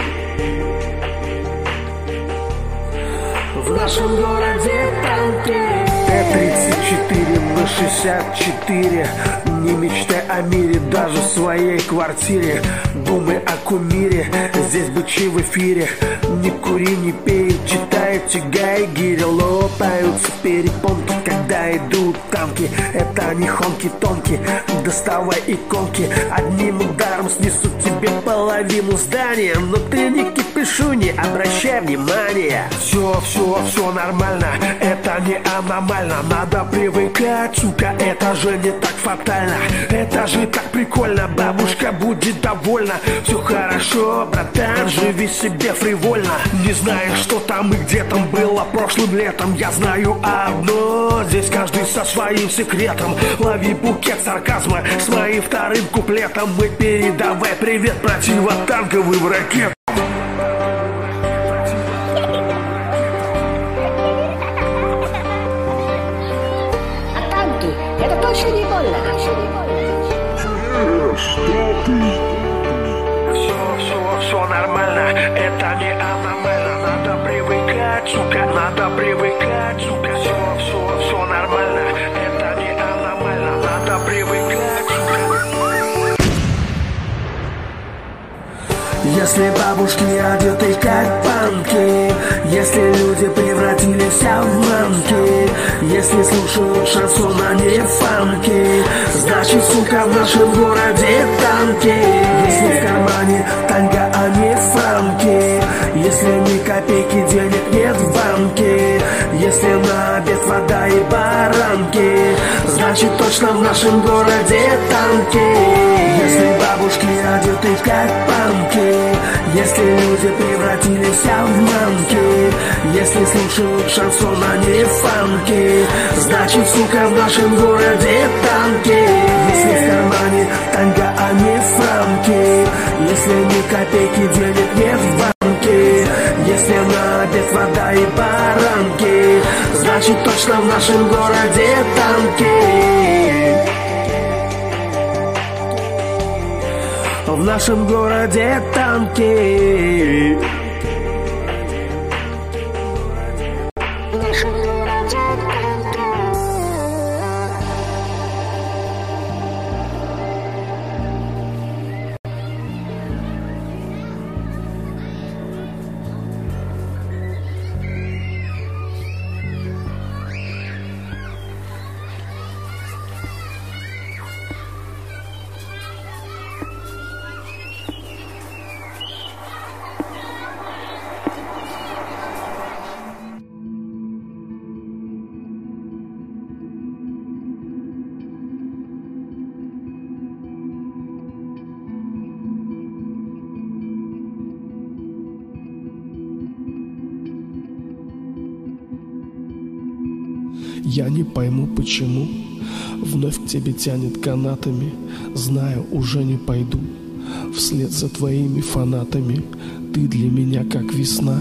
В нашем городе танки. Т тридцать четыре, Б шестьдесят четыре. Не мечтай о мире, даже в своей квартире. Думай о кумире, здесь бычи в эфире. Не кури, не пей, читай тягай гири. Лопаются перепонки, когда идут танки. Это не хонки-тонки, доставай иконки. Одним ударом снесут тебе половину здания. Но ты не кипишу, не обращай внимания. Все, все, все нормально, это не аномально. Надо привыкать, сука, это же не так фатально. Это же так прикольно, бабушка будет довольна. Все хорошо, братан, живи себе фривольно. Не знаю, что там и где там было прошлым летом. Я знаю одно, здесь каждый со своим секретом. Лови букет сарказма с моим вторым куплетом. Мы передавай привет противотанковым ракетам. Точно не больно. Что ты? Все, все, все нормально. Это не аномально. Надо привыкать, сука. Надо привыкать, сука. Все, все, все нормально. Это не аномально. Надо привыкать, сука. Если бабушки одеты как панки, если люди превратились в мамки, если слушают шансон, а не фанки, значит, сука, в нашем городе танки. Если в кармане танго, а не франки, если ни копейки денег нет в банке, если на обед вода и баранки, значит, точно в нашем городе танки. Если бабушки одеты как панки, если люди превратились в мамки, если слушают шансон, а не фанки, значит, сука, в нашем городе танки. Если в кармане танго, а не франки, если ни копейки денег нет в банке, если на обед вода и баранки, значит, точно в нашем городе танки. В нашем городе танки. Я не пойму, почему вновь к тебе тянет канатами. Знаю, уже не пойду вслед за твоими фанатами. Ты для меня как весна,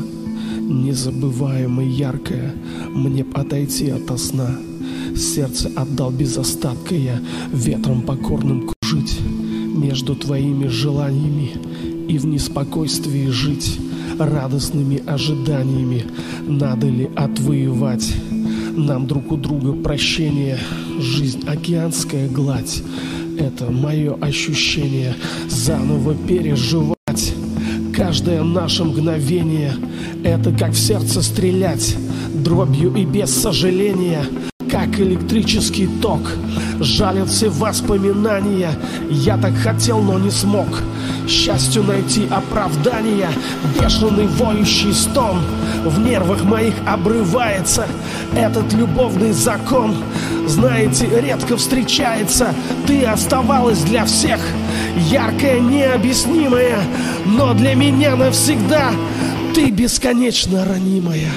незабываемая, яркая. Мне б отойти ото сна. Сердце отдал без остатка я, ветром покорным кружить между твоими желаниями и в неспокойствии жить радостными ожиданиями. Надо ли отвоевать нам друг у друга прощение? Жизнь океанская гладь, это мое ощущение. Заново переживать каждое наше мгновение, это как в сердце стрелять дробью и без сожаления. Как электрический ток жалят все воспоминания. Я так хотел, но не смог счастью найти оправдание. Бешеный воющий стон в нервах моих обрывается. Этот любовный закон, знаете, редко встречается. Ты оставалась для всех яркая, необъяснимая, но для меня навсегда ты бесконечно ранимая.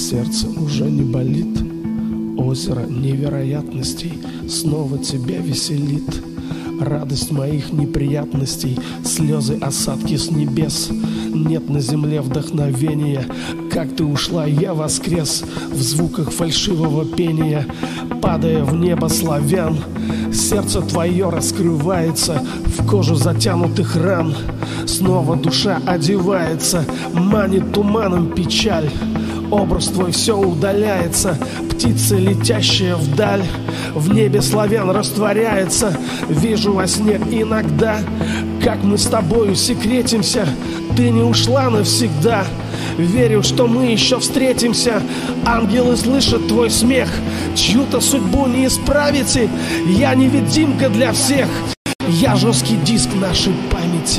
сердце уже не болит. Озеро невероятностей снова тебя веселит. Радость моих неприятностей, слезы, осадки с небес. Нет на земле вдохновения. Как ты ушла, я воскрес в звуках фальшивого пения. Падая в небо славян, сердце твое раскрывается в кожу затянутых ран. Снова душа одевается, манит туманом печаль. Образ твой все удаляется, птица, летящая вдаль. В небе славян растворяется. Вижу во сне иногда, как мы с тобою секретимся. Ты не ушла навсегда. Верю, что мы еще встретимся. Ангелы слышат твой смех. Чью-то судьбу не исправите. Я невидимка для всех. Я жесткий диск нашей памяти.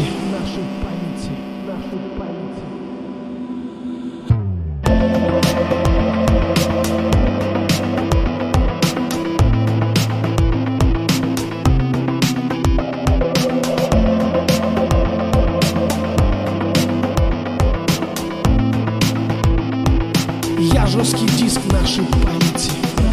Я жесткий диск нашей памяти.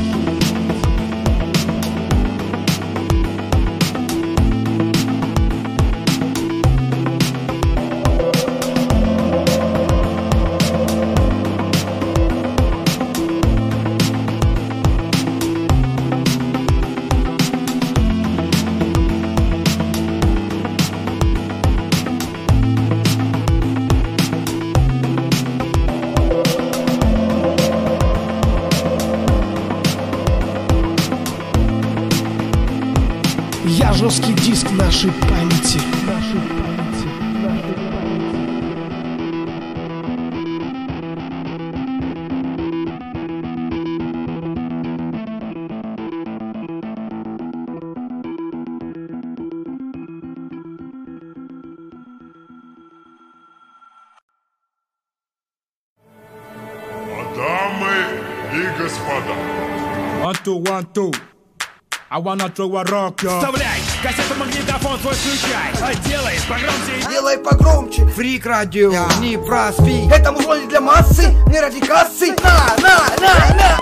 Я жесткий диск нашей памяти. Нашей памяти. Нашей Дамы и господа. One, two, one, two. I wanna throw a rock, yo. Вставляй кассету, магнитофон свой включай. А делай погромче. Делай погромче. Фрик радио, yeah. Не проспи. Это музло не для массы, не ради кассы. На, на, на, на.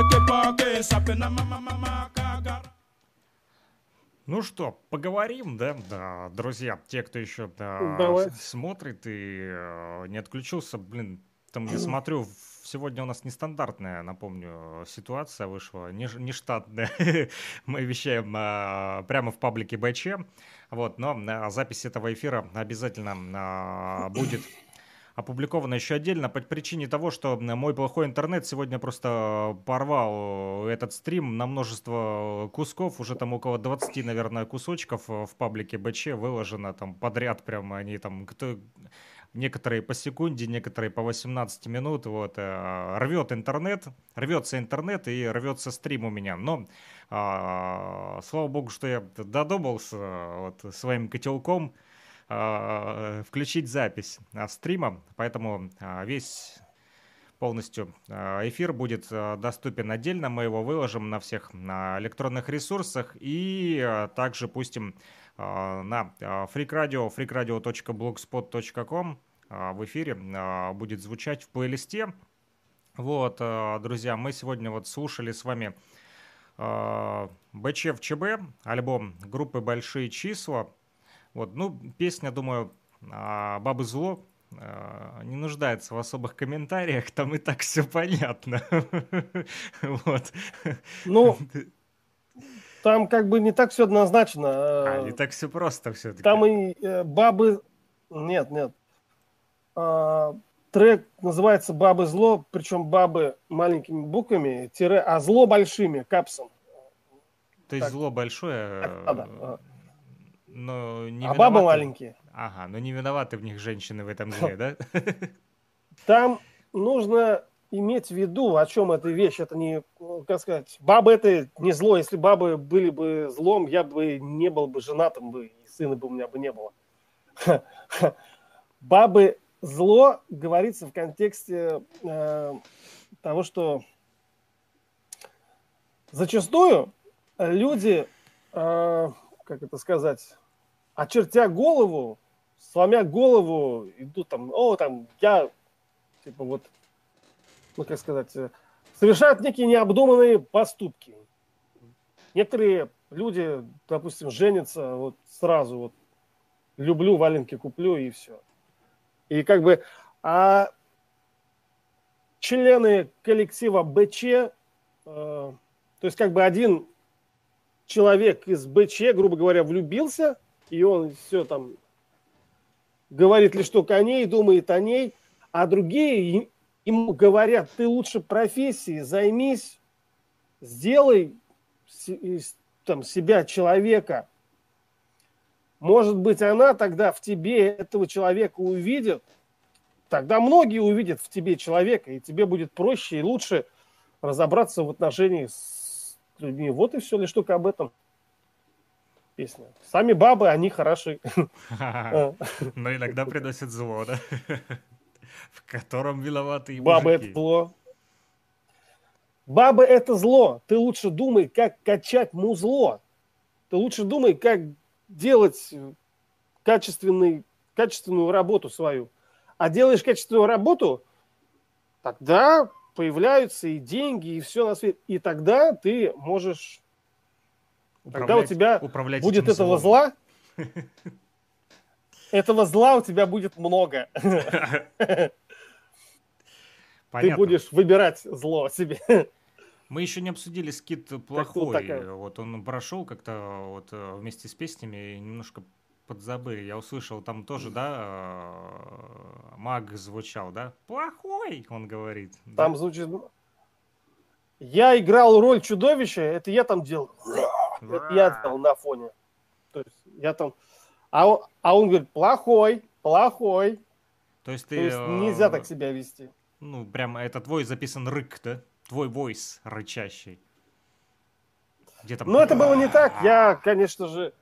Ну что, поговорим, да, да, друзья, те, кто еще да, смотрит и э, не отключился, блин, там я смотрю, сегодня у нас нестандартная, напомню, ситуация вышла, не, не штатная, мы вещаем а, прямо в паблике БЧ, вот, но а, запись этого эфира обязательно а, будет опубликовано еще отдельно по причине того, что мой плохой интернет сегодня просто порвал этот стрим на множество кусков, уже там около двадцати, наверное, кусочков в паблике БЧ выложено там подряд, прямо они там, кто... Некоторые по секунде, некоторые по восемнадцать минут, вот, э, рвет интернет, рвется интернет и рвется стрим у меня, но, э, слава богу, что я додумался вот, своим котелком э, включить запись э, стрима, поэтому э, весь полностью э, эфир будет э, доступен отдельно, мы его выложим на всех на электронных ресурсах и э, также пустим на Freak Radio, freak radio точка blogspot точка com в эфире будет звучать в плейлисте. Вот, друзья, мы сегодня вот слушали с вами БЧ в ЧБ, альбом группы «Большие числа». Вот, ну, песня, думаю, «Бабы зло» не нуждается в особых комментариях, там и так все понятно. Вот. Ну... Там как бы не так все однозначно. А, не так все просто все-таки. Там и э, бабы... Нет, нет. А, трек называется «Бабы зло», причем бабы маленькими буквами, тире, а зло большими, капсом. То есть так. Зло большое, а, да, да. но не а виноваты... бабы маленькие. Ага, но не виноваты в них женщины в этом зле, да? Там нужно... иметь в виду, о чем эта вещь, это не, как сказать, бабы это не зло, если бабы были бы злом, я бы не был бы женатым, бы, и сына бы у меня бы не было. Бабы зло говорится в контексте э, того, что зачастую люди, э, как это сказать, очертя голову, сломя голову, идут там, о, там, я, типа вот, ну как сказать, совершают некие необдуманные поступки. Некоторые люди, допустим, женятся вот сразу, вот люблю, валенки куплю и все. И как бы, а члены коллектива БЧ, э, то есть как бы один человек из БЧ, грубо говоря, влюбился, и он все там говорит лишь только о ней, думает о ней, а другие ему говорят: ты лучше профессии займись, сделай там себя человека. Может быть, она тогда в тебе этого человека увидит, тогда многие увидят в тебе человека, и тебе будет проще и лучше разобраться в отношениях с людьми. Вот и все, лишь только об этом песня. Сами бабы, они хороши. Но иногда приносят зло, да? В котором виноваты и мужики. Бабы — это зло. Бабы — это зло. Ты лучше думай, как качать музло. Ты лучше думай, как делать качественный, качественную работу свою. А делаешь качественную работу, тогда появляются и деньги, и все на свете. И тогда ты можешь... Управлять, тогда у тебя будет этого зла. Этого зла у тебя будет много. Ты будешь выбирать зло себе. Мы еще не обсудили скит плохой. Вот он прошел как-то вот вместе с песнями и немножко подзабыли. Я услышал там тоже, да, маг звучал, да? Плохой, он говорит. Там да? звучит... Я играл роль чудовища, это я там делал. Это я делал на фоне. То есть я там... А он, а он говорит: плохой, плохой. То есть ты... То есть нельзя так себя вести. Ну, прям это твой записан рык, да? Твой войс рычащий. Где там... Ну, это было не так. Я, конечно же...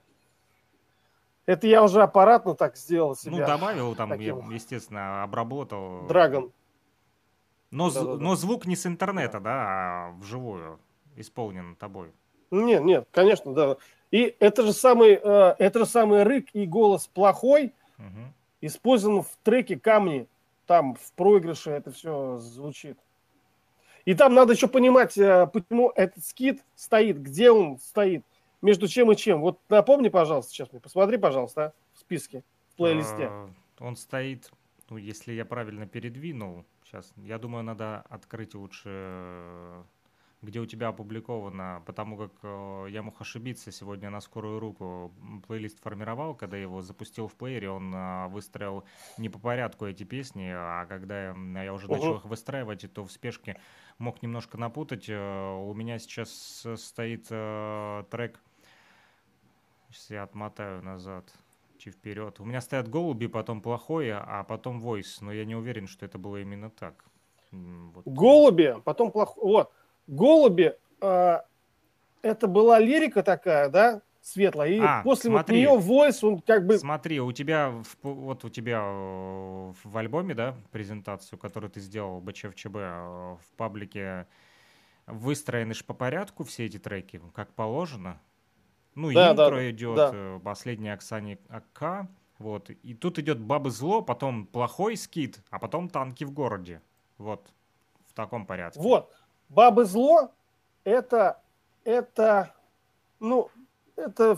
Это я уже аппаратно так сделал себя. Ну, добавил там, таким... я, естественно, обработал. Драгон. Но, да, да, но звук не с интернета, да, да, а вживую исполнен тобой. Нет, нет, конечно, да. И это же самый, э, это же самый рык и голос плохой угу. использован в треке «Камни». Там в проигрыше это все звучит. И там надо еще понимать, э, почему этот скит стоит, где он стоит, между чем и чем. Вот напомни, пожалуйста, сейчас мне, посмотри, пожалуйста, а, в списке, в плейлисте. А, он стоит, ну, если я правильно передвинул, сейчас, я думаю, надо открыть лучше... где у тебя опубликовано, потому как э, я мог ошибиться сегодня на скорую руку. Плейлист формировал, когда я его запустил в плеере, он э, выстроил не по порядку эти песни, а когда я, я уже uh-huh. начал их выстраивать, то в спешке мог немножко напутать. Э, у меня сейчас стоит э, трек, сейчас я отмотаю назад, чи вперед. У меня стоят голуби, потом плохое, а потом войс, но я не уверен, что это было именно так. Вот. Голуби, потом плохое, вот. Голуби, э, это была лирика такая, да, светлая, и а, после смотри, вот нее войс, он как бы... Смотри, у тебя, в, вот у тебя в альбоме, да, презентацию, которую ты сделал, БЧФЧБ, в паблике выстроены ж по порядку все эти треки, как положено. Ну, да, интро да, идет, да. Последний Оксане АК, вот, и тут идет Бабы Зло, потом Плохой скит, а потом Танки в городе, вот, в таком порядке. Вот. Бабы Зло это, это, ну, это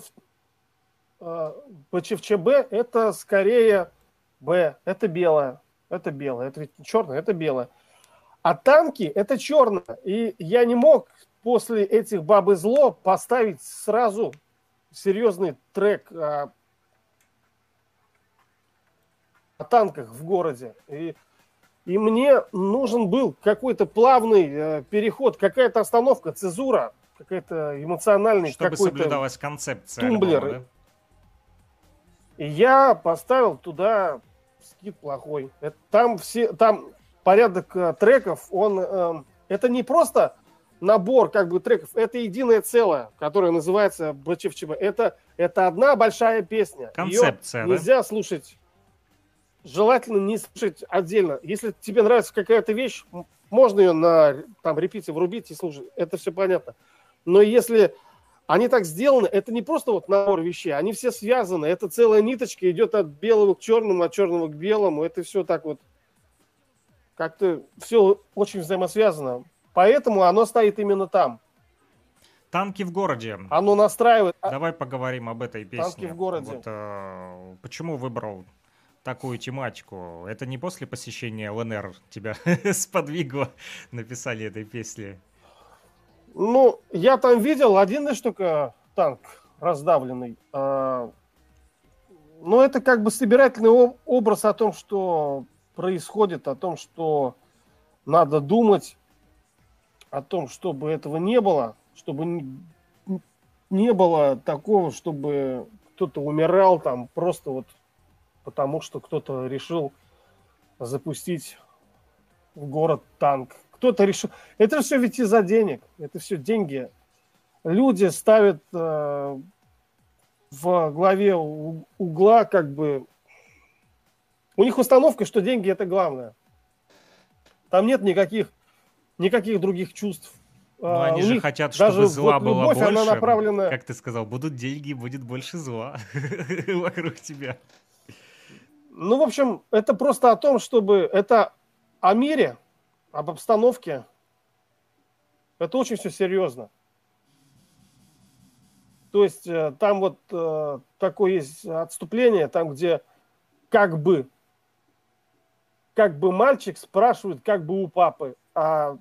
э, БЧФЧБ, это скорее Б, это белое, это белое, это ведь не черное, это белое. А Танки это черное. И я не мог после этих Бабы Зло поставить сразу серьезный трек о, о танках в городе. И И мне нужен был какой-то плавный э, переход, какая-то остановка, цезура, какая-то эмоциональный, чтобы какой-то соблюдалась концепция тумблер. Альбома, да? И я поставил туда скит плохой. Это, там все, там порядок э, треков, он, э, это не просто набор как бы треков, это единое целое, которое называется БЧФЧБ. Это, это одна большая песня. Концепция, Ее нельзя слушать. Желательно не слушать отдельно. Если тебе нравится какая-то вещь, можно ее на там, репите врубить и слушать. Это все понятно. Но если они так сделаны, это не просто вот набор вещей, они все связаны. Это целая ниточка идет от белого к черному, от черного к белому. Это все так вот Как-то все очень взаимосвязано. Поэтому оно стоит именно там. Танки в городе. Оно настраивает. Давай поговорим об этой песне. Танки в городе. Вот, э, почему выбрал такую тематику? Это не после посещения ЛНР тебя сподвигло написали этой песни? Ну, я там видел один лишь только танк раздавленный. А, но это как бы собирательный образ о том, что происходит, о том, что надо думать, о том, чтобы этого не было, чтобы не было такого, чтобы кто-то умирал там просто вот потому, что кто-то решил запустить в город танк. Кто-то решил... Это все ведь из-за денег. Это все деньги. Люди ставят э, в главе угла как бы... У них установка, что деньги это главное. Там нет никаких, никаких других чувств. Но они же хотят, чтобы зла вот было больше. Она направлена... Как ты сказал, будут деньги, будет больше зла вокруг тебя. Ну, в общем, это просто о том, чтобы... Это о мире, об обстановке. Это очень все серьезно. То есть там вот э, такое есть отступление, там, где как бы, как бы мальчик спрашивает, как бы у папы, а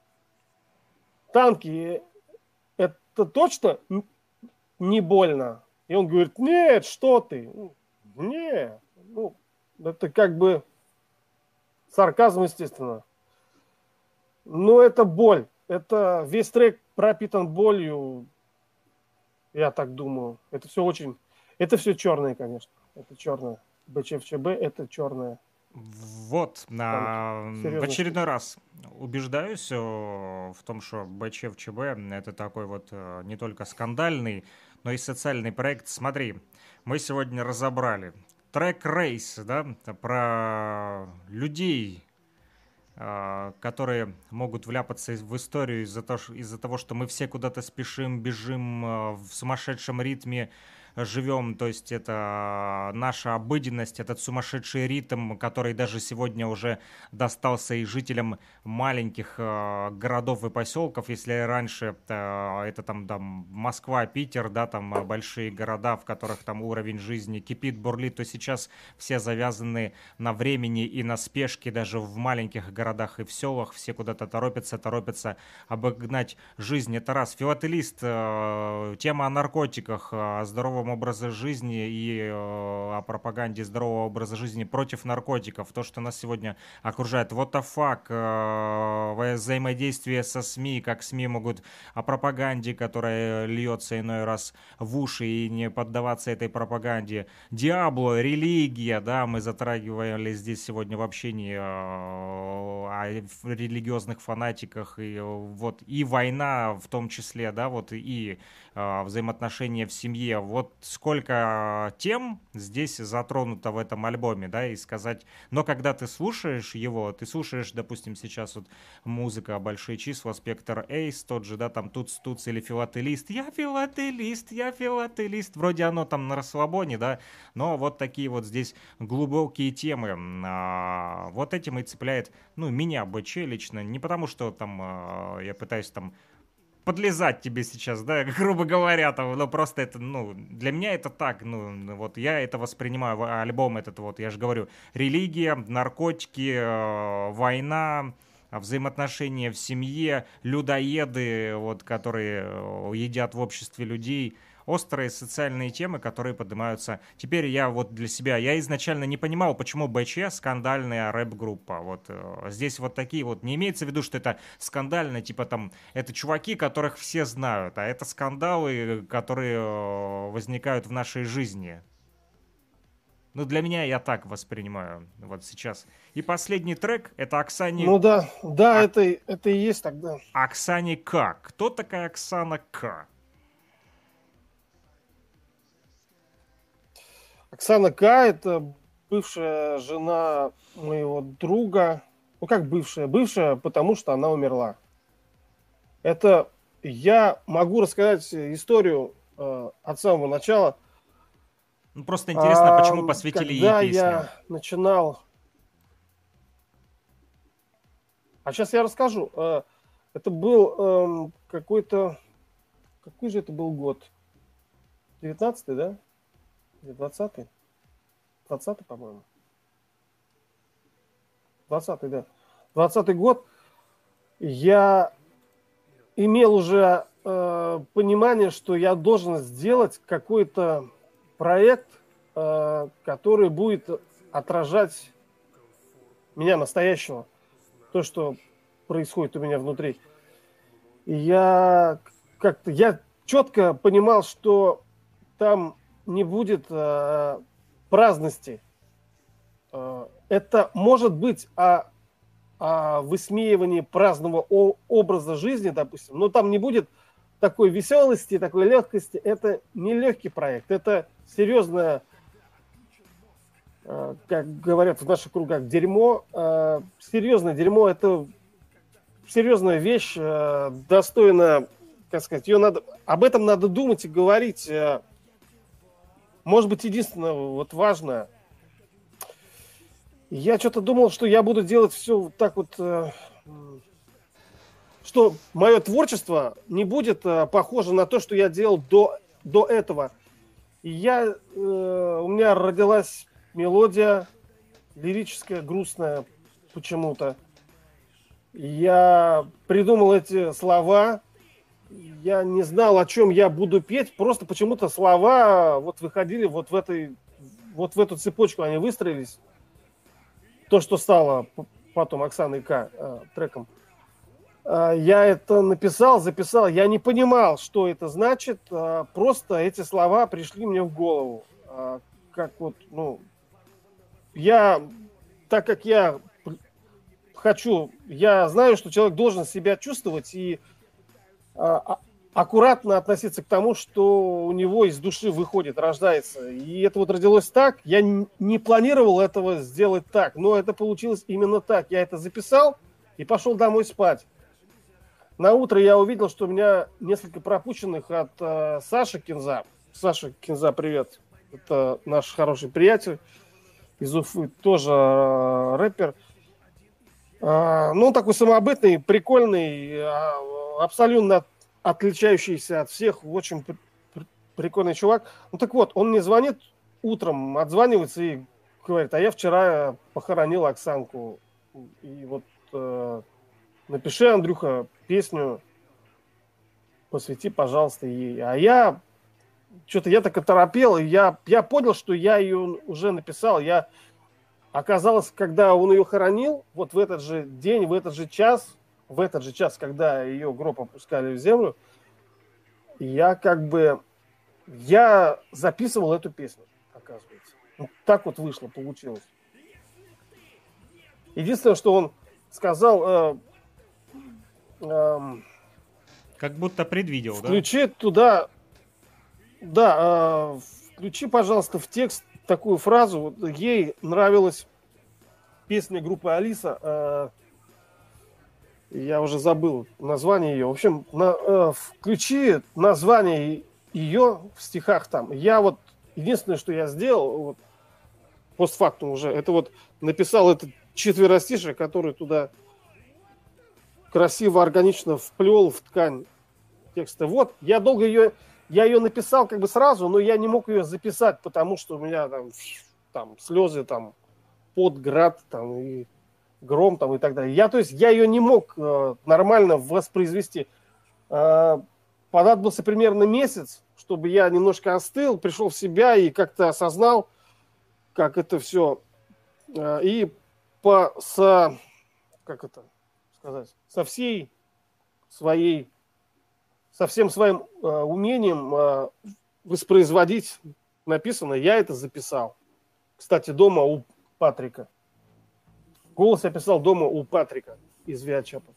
танки, это точно не больно? И он говорит, нет, что ты? Нет. Ну, это как бы сарказм, естественно. Но это боль. Это весь трек пропитан болью. Я так думаю. Это все очень... Это все черное, конечно. Это черное. БЧФЧБ это черное. Вот, на... в очередной раз убеждаюсь в том, что БЧФЧБ это такой вот не только скандальный, но и социальный проект. Смотри, мы сегодня разобрали трек «Рейс», да, про людей, которые могут вляпаться в историю из-за того, из-за того, что мы все куда-то спешим, бежим в сумасшедшем ритме, живем, то есть это наша обыденность, этот сумасшедший ритм, который даже сегодня уже достался и жителям маленьких э, городов и поселков, если раньше э, это там, там Москва, Питер, да, там большие города, в которых там уровень жизни кипит, бурлит, то сейчас все завязаны на времени и на спешке, даже в маленьких городах и в селах, все куда-то торопятся, торопятся обогнать жизнь. Это раз. Филателист, э, тема о наркотиках, о здоровом образа жизни и э, о пропаганде здорового образа жизни против наркотиков, то, что нас сегодня окружает. What the fuck, э, взаимодействие со СМИ, как СМИ могут о пропаганде, которая льется иной раз в уши, и не поддаваться этой пропаганде. Диабло, религия, да, мы затрагивали здесь сегодня в общении э, о религиозных фанатиках, и вот и война в том числе, да, вот и э, взаимоотношения в семье. Вот сколько тем здесь затронуто в этом альбоме, да, и сказать, но когда ты слушаешь его, ты слушаешь, допустим, сейчас вот музыка «Большие числа», «Спектр Эйс», тот же, да, там «Туц-туц» или «Филателист», я филателист, я филателист, вроде оно там на расслабоне, да, но вот такие вот здесь глубокие темы, а, вот этим и цепляет, ну, меня, БЧ лично, не потому что там а, я пытаюсь там подлезать тебе сейчас, да, грубо говоря, там, но просто это, ну, для меня это так, ну, вот я это воспринимаю, альбом этот, вот, я же говорю, религия, наркотики, э, война, взаимоотношения в семье, людоеды, вот, которые едят в обществе людей, острые социальные темы, которые поднимаются. Теперь я вот для себя, я изначально не понимал, почему БЧ скандальная рэп-группа. Вот э, здесь вот такие вот, не имеется в виду, что это скандально, типа там, это чуваки, которых все знают, а это скандалы, которые э, возникают в нашей жизни. Ну, для меня я так воспринимаю вот сейчас. И последний трек — это Оксане... Ну да, да, а... это, это и есть тогда. Оксане К. Кто такая Оксана К? Оксана К. это бывшая жена моего друга. Ну, как бывшая? Бывшая, потому что она умерла. Это я могу рассказать историю э, от самого начала. Ну, просто интересно, а, почему посвятили ей песню. Когда я начинал... А сейчас я расскажу. Это был какой-то... Какой же это был год? девятнадцатый, да? Или двадцатый? двадцатый, по-моему. двадцатый, да. двадцатый год. Я имел уже э, понимание, что я должен сделать какой-то проект, э, который будет отражать меня настоящего. То, что происходит у меня внутри. И я как-то... Я четко понимал, что там не будет э, праздности. Э, это может быть о, о высмеивании праздного о, образа жизни, допустим, но там не будет такой веселости, такой легкости. Это не легкий проект, это серьезное, э, как говорят в наших кругах, дерьмо. Э, серьезное дерьмо, это серьезная вещь, э, достойна, как сказать, ее надо, об этом надо думать и говорить. Э, может быть, единственное, вот важное, я что-то думал, что я буду делать все так вот, э, что мое творчество не будет э, похоже на то, что я делал до, до этого. И я, э, у меня родилась мелодия лирическая, грустная почему-то. Я придумал эти слова, я не знал, о чем я буду петь, просто почему-то слова вот выходили вот в этой, вот в эту цепочку, они выстроились. То, что стало потом Оксаной К. Э, треком. Э, я это написал, записал, я не понимал, что это значит, э, просто эти слова пришли мне в голову. Э, как вот, ну, я, так как я хочу, я знаю, что человек должен себя чувствовать и э, аккуратно относиться к тому, что у него из души выходит, рождается. И это вот родилось так. Я не планировал этого сделать так, но это получилось именно так. Я это записал и пошел домой спать. На утро я увидел, что у меня несколько пропущенных от э, Саши Кинза. Саша Кинза, привет. Это наш хороший приятель из Уфы, тоже э, рэпер. Э, ну, он такой самобытный, прикольный, э, абсолютно отличающийся от всех, очень пр- пр- прикольный чувак. Ну так вот, он мне звонит утром, отзванивается и говорит, а я вчера похоронил Оксанку. И вот э, напиши, Андрюха, песню, посвяти, пожалуйста, ей. А я, что-то я так оторопел, и я, я понял, что я ее уже написал. Я, оказалось, когда он ее хоронил, вот в этот же день, в этот же час, в этот же час, когда ее гроб опускали в землю, я как бы, я записывал эту песню, оказывается. Вот так вот вышло, получилось. Единственное, что он сказал, э, э, как будто предвидел, включи да? туда, да, э, включи, пожалуйста, в текст такую фразу. Вот ей нравилась песня группы Алиса, э, я уже забыл название ее. В общем, на, э, включи название ее в стихах там. Я вот, единственное, что я сделал, вот, постфактум уже, это вот написал этот четверостишие, который туда красиво, органично вплел в ткань текста. Вот, я долго ее, я ее написал как бы сразу, но я не мог ее записать, потому что у меня там, там слезы, там, пот, град, там, и гром там и так далее. Я, то есть, я ее не мог э, нормально воспроизвести. Э, понадобился примерно месяц, чтобы я немножко остыл, пришел в себя и как-то осознал, как это все. Э, и по, со, как это сказать, со всей своей, со всем своим э, умением э, воспроизводить написанное, я это записал. Кстати, дома у Патрика. Голос я писал дома у Патрика из Виачапа.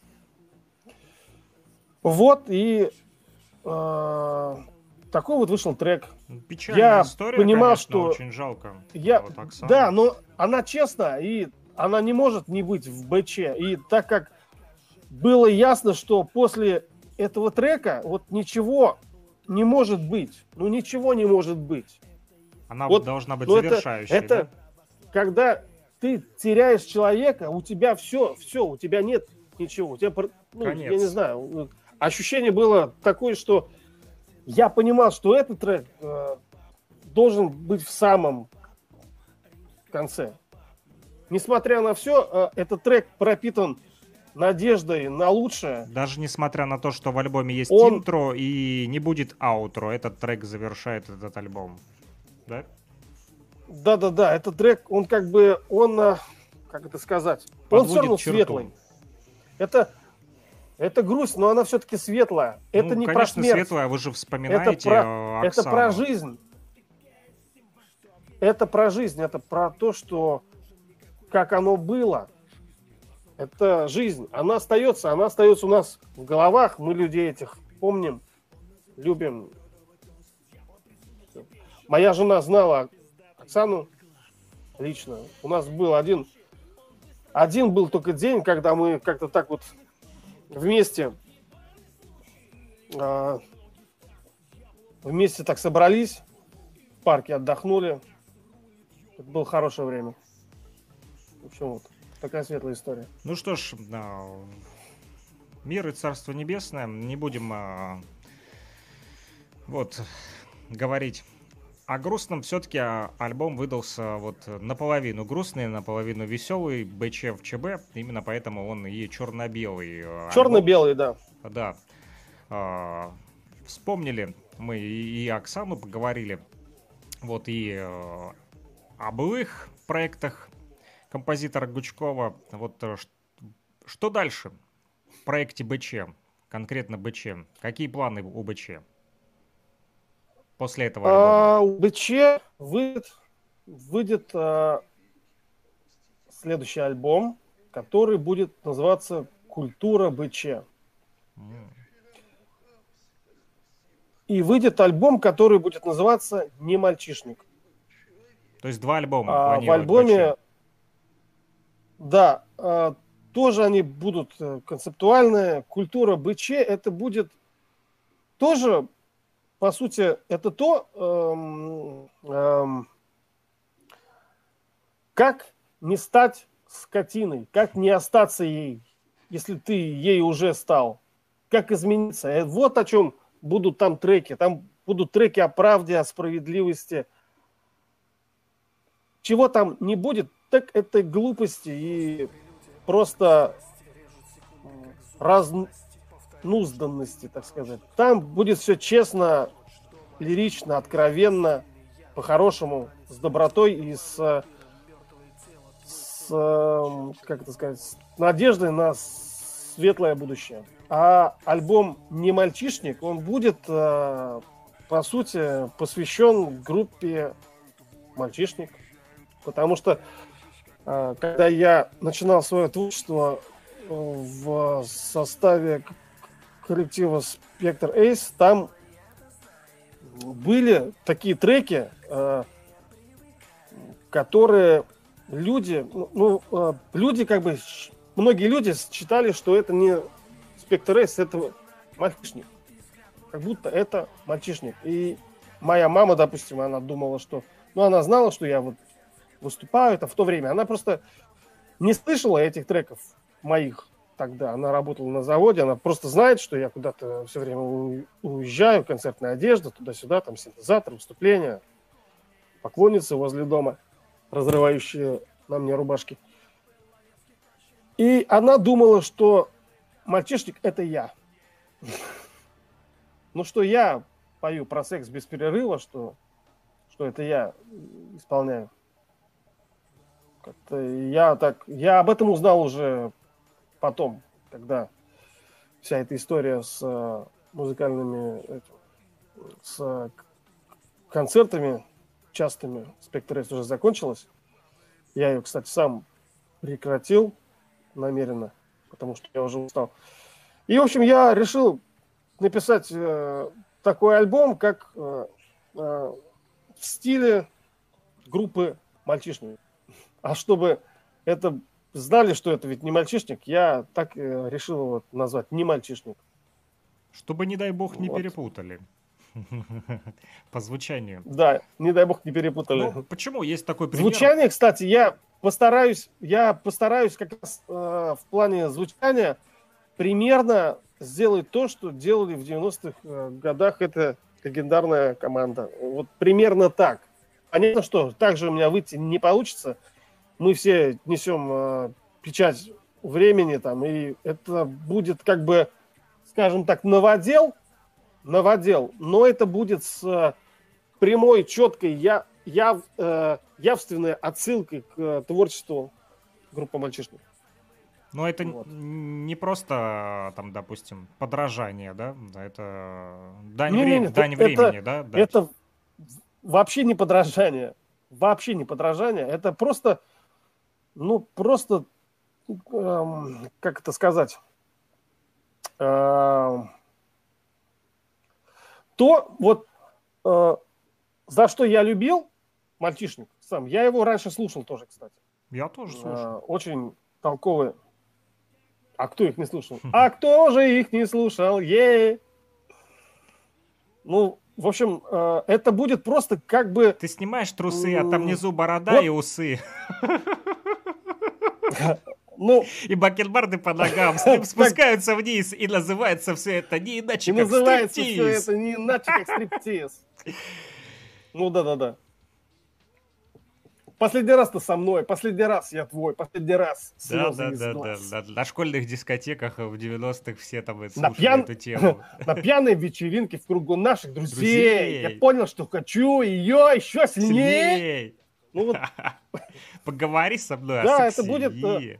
Вот, и э, такой вот вышел трек. Печальная я история, понимал, конечно, что очень жалко. Я, вот да, но она честна, и она не может не быть в БЧ. И так как было ясно, что после этого трека вот ничего не может быть. Ну, ничего не может быть. Она вот, должна быть ну, завершающей. Это, это да? когда ты теряешь человека, у тебя все, все, у тебя нет ничего. У тебя, ну, Конец. я не знаю, ощущение было такое, что я понимал, что этот трек э, должен быть в самом конце. Несмотря на все, э, этот трек пропитан надеждой на лучшее. Даже несмотря на то, что в альбоме есть Он... интро и не будет аутро, этот трек завершает этот альбом. Да? Да-да-да, этот трек, он как бы, он, э, как это сказать, он все равно черту. светлый. Это, это грусть, но она все-таки светлая. Это ну, не конечно, про смерть. светлая, вы же вспоминаете это про, это про жизнь. Это про жизнь, это про то, что как оно было. Это жизнь. Она остается, она остается у нас в головах. Мы людей этих помним, любим. Моя жена знала Оксану лично. У нас был один, один был только день, когда мы как-то так вот вместе, э, вместе так собрались, в парке отдохнули. Это было хорошее время. В общем, вот. Такая светлая история. Ну что ж, мир и царство небесное. Не будем а, вот говорить о грустном. Все-таки альбом выдался вот наполовину грустный, наполовину веселый. БЧ в ЧБ. Именно поэтому он и черно-белый. Черно-белый, да. Да. А, вспомнили мы и, и Оксану, поговорили. Вот и а, о былых проектах композитора Гучкова. Вот что дальше в проекте БЧ? Конкретно БЧ. Какие планы у БЧ? После этого альбома? А, у БЧ выйдет, выйдет а, следующий альбом, который будет называться «Культура БЧ». Mm. И выйдет альбом, который будет называться «Не мальчишник». То есть два альбома а, в альбоме... БЧ. Да, э, тоже они будут концептуальные. Культура БЧ это будет тоже, по сути, это то, эм, эм, как не стать скотиной, как не остаться ей, если ты ей уже стал, как измениться. Вот о чем будут там треки. Там будут треки о правде, о справедливости. Чего там не будет, так это глупости и просто разнузданности, так сказать. Там будет все честно, лирично, откровенно, по-хорошему, с добротой и с, с, как это сказать, с надеждой на светлое будущее. А альбом «Не мальчишник», он будет, по сути, посвящен группе «Мальчишник». Потому что когда я начинал свое творчество в составе коллектива Spectre Ace, там были такие треки, которые люди, ну, люди как бы, многие люди считали, что это не Spectre Ace, это мальчишник. Как будто это мальчишник. И моя мама, допустим, она думала, что... Ну, она знала, что я вот выступаю, это в то время. Она просто не слышала этих треков моих тогда. Она работала на заводе, она просто знает, что я куда-то все время уезжаю, концертная одежда, туда-сюда, там синтезатор, выступления, поклонницы возле дома, разрывающие на мне рубашки. И она думала, что мальчишник — это я. Ну, что я пою про секс без перерыва, что, что это я исполняю. Как-то я так, я об этом узнал уже потом, когда вся эта история с музыкальными, с концертами частыми Spectre Ace уже закончилась. Я ее, кстати, сам прекратил намеренно, потому что я уже устал. И, в общем, я решил написать э, такой альбом, как э, э, в стиле группы «Мальчишник». А чтобы это знали, что это ведь не мальчишник, я так э, решил его назвать «Не мальчишник». Чтобы, не дай бог, не вот. перепутали. По звучанию. Да, не дай бог не перепутали. Ну, почему? Есть такой пример. Звучание, кстати, я постараюсь, я постараюсь как раз э, в плане звучания примерно сделает то, что делали в девяностых годах эта легендарная команда. Вот примерно так. Понятно, что так же у меня выйти не получится. Мы все несем э, печать времени там, и это будет как бы, скажем так, новодел, новодел, но это будет с э, прямой, четкой, я, я, э, явственной отсылкой к э, творчеству группы «Мальчишник». Но это вот. Не просто, там, допустим, подражание, да? Это дань, не, вре... не, не, дань это, времени, да? Дать. Это вообще не подражание. Вообще не подражание. Это просто, ну, просто, эм, как это сказать, эм, то, вот, э, за что я любил «Мальчишник» сам. Я его раньше слушал тоже, кстати. Я тоже слушал. Э, очень толковый. А кто их не слушал? А кто же их не слушал? Е-е-е! Ну, в общем, э, это будет просто как бы... Ты снимаешь трусы, а там внизу борода вот. И усы. Ну, и бакенбарды по ногам спускаются вниз, и называется все это не иначе, как стриптиз. Называется все это не иначе, как стриптиз. Ну, да-да-да. Последний раз ты со мной, последний раз я твой, последний раз да, да, да, да, да. На школьных дискотеках в девяностых все там слушали на пьян... эту тему. На пьяной вечеринке в кругу наших друзей. Я понял, что хочу ее еще сильнее. Ну, вот. Поговори со мной. Да, это будет...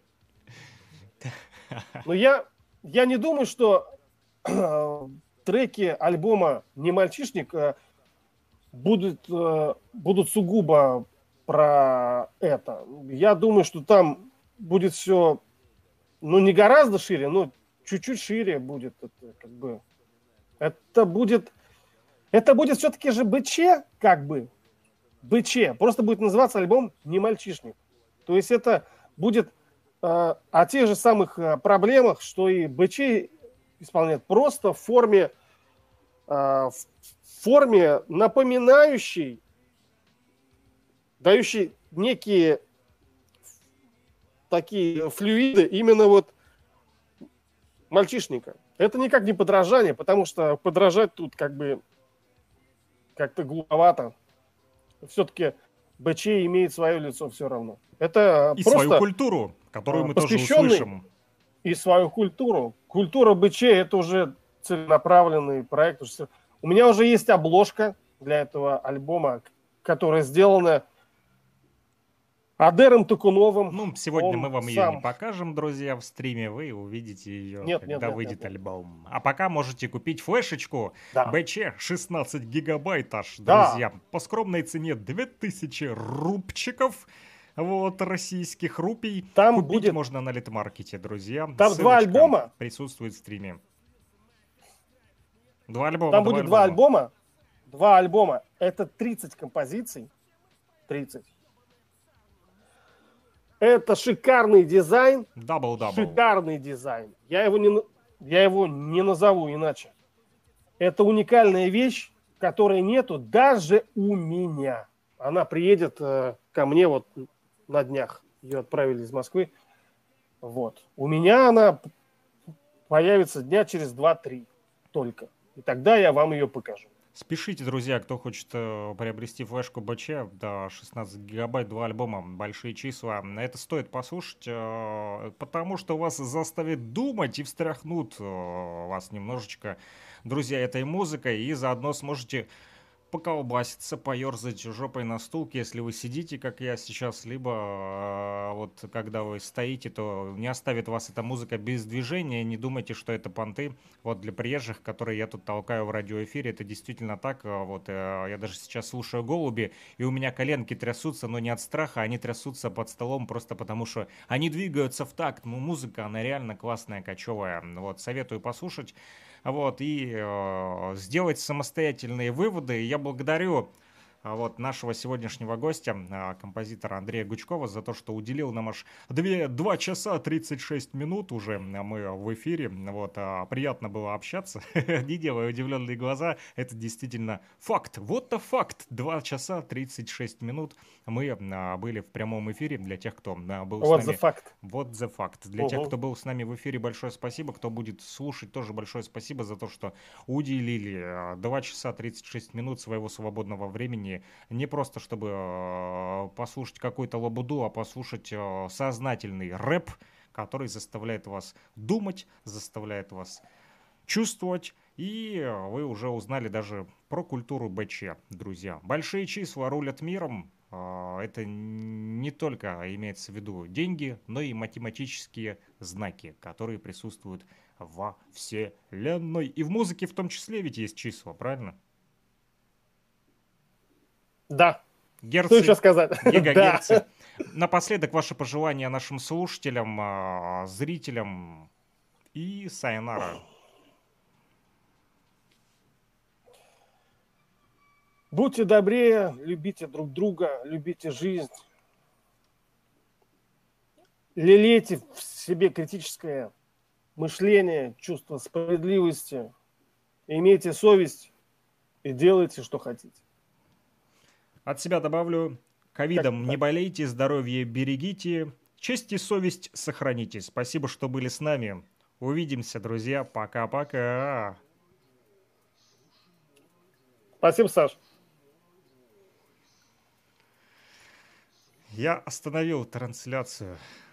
Но я, я не думаю, что треки альбома «Не мальчишник» будут, будут сугубо про это. Я думаю, что там будет все, ну, не гораздо шире, но чуть-чуть шире будет. Это, как бы, это будет, это будет все-таки же БЧ, как бы, БЧ. Просто будет называться альбом «Не мальчишник». То есть это будет э, о тех же самых э, проблемах, что и БЧ исполняет, просто в форме, э, в форме напоминающей, дающий некие такие флюиды именно вот мальчишника. Это никак не подражание, потому что подражать тут как бы как-то глуповато. Все-таки БЧ имеет свое лицо все равно. Это и просто свою культуру, которую мы тоже услышим. И свою культуру. Культура БЧ — это уже целенаправленный проект. У меня уже есть обложка для этого альбома, которая сделана Адером Токуновым. Ну, сегодня мы вам сам... ее не покажем, друзья, в стриме. Вы увидите ее, нет, когда нет, нет, выйдет нет, нет. альбом. А пока можете купить флешечку да. БЧ шестнадцать гигабайт аж, да. друзья. По скромной цене две тысячи рубчиков. Вот, российских рупий. Там Купить будет... можно на Литмаркете, друзья. Там Ссылочка два альбома. Присутствует в стриме. Два альбома. Там два будет альбома. два альбома. Два альбома. Это тридцать композиций. тридцать. Это шикарный дизайн. Дабл-дабл. Шикарный дизайн. Я его, не, я его не назову иначе. Это уникальная вещь, которой нету даже у меня. Она приедет э, ко мне вот на днях. Ее отправили из Москвы. Вот. У меня она появится дня через два-три только. И тогда я вам ее покажу. Спешите, друзья, кто хочет э, приобрести флешку БЧ, да, шестнадцать гигабайт, два альбома, большие числа. Это стоит послушать, э, потому что вас заставит думать и встряхнут э, вас немножечко, друзья, этой музыкой, и заодно сможете поколбаситься, поерзать жопой на стулке, если вы сидите, как я сейчас, либо э, вот когда вы стоите, то не оставит вас эта музыка без движения, не думайте, что это понты. Вот для приезжих, которые я тут толкаю в радиоэфире, это действительно так. Вот э, я даже сейчас слушаю «Голуби», и у меня коленки трясутся, но не от страха, они трясутся под столом просто потому, что они двигаются в такт. Ну, музыка, она реально классная, кочевая. Вот, советую послушать. Вот, и э, сделать самостоятельные выводы. Я благодарю а, вот, нашего сегодняшнего гостя, а, композитора Андрея Гучкова, за то, что уделил нам аж два часа тридцать шесть минут уже мы в эфире. Вот, а, приятно было общаться. Не делай удивленные глаза. Это действительно факт. Вот-то факт. два часа тридцать шесть минут мы а, были в прямом эфире. Для тех, кто а, был Вот с нами. the fact. Вот the fact. Для Угу. тех, кто был с нами в эфире, большое спасибо. Кто будет слушать, тоже большое спасибо за то, что уделили а, два часа тридцать шесть минут своего свободного времени. Не просто, чтобы э, послушать какую-то лабуду, а послушать э, сознательный рэп, который заставляет вас думать, заставляет вас чувствовать. И вы уже узнали даже про культуру БЧ, друзья. Большие числа рулят миром. Э, это не только имеется в виду деньги, но и математические знаки, которые присутствуют во Вселенной. И в музыке в том числе ведь есть числа, правильно? Да. Герцы, что еще сказать? гигагерцы. Да. Напоследок ваши пожелания нашим слушателям, зрителям и сайонара. Будьте добрее, любите друг друга, любите жизнь. Лелейте в себе критическое мышление, чувство справедливости. Имейте совесть и делайте, что хотите. От себя добавлю, ковидом не болейте, здоровье берегите, честь и совесть сохраните. Спасибо, что были с нами. Увидимся, друзья. Пока-пока. Спасибо, Саш. Я остановил трансляцию.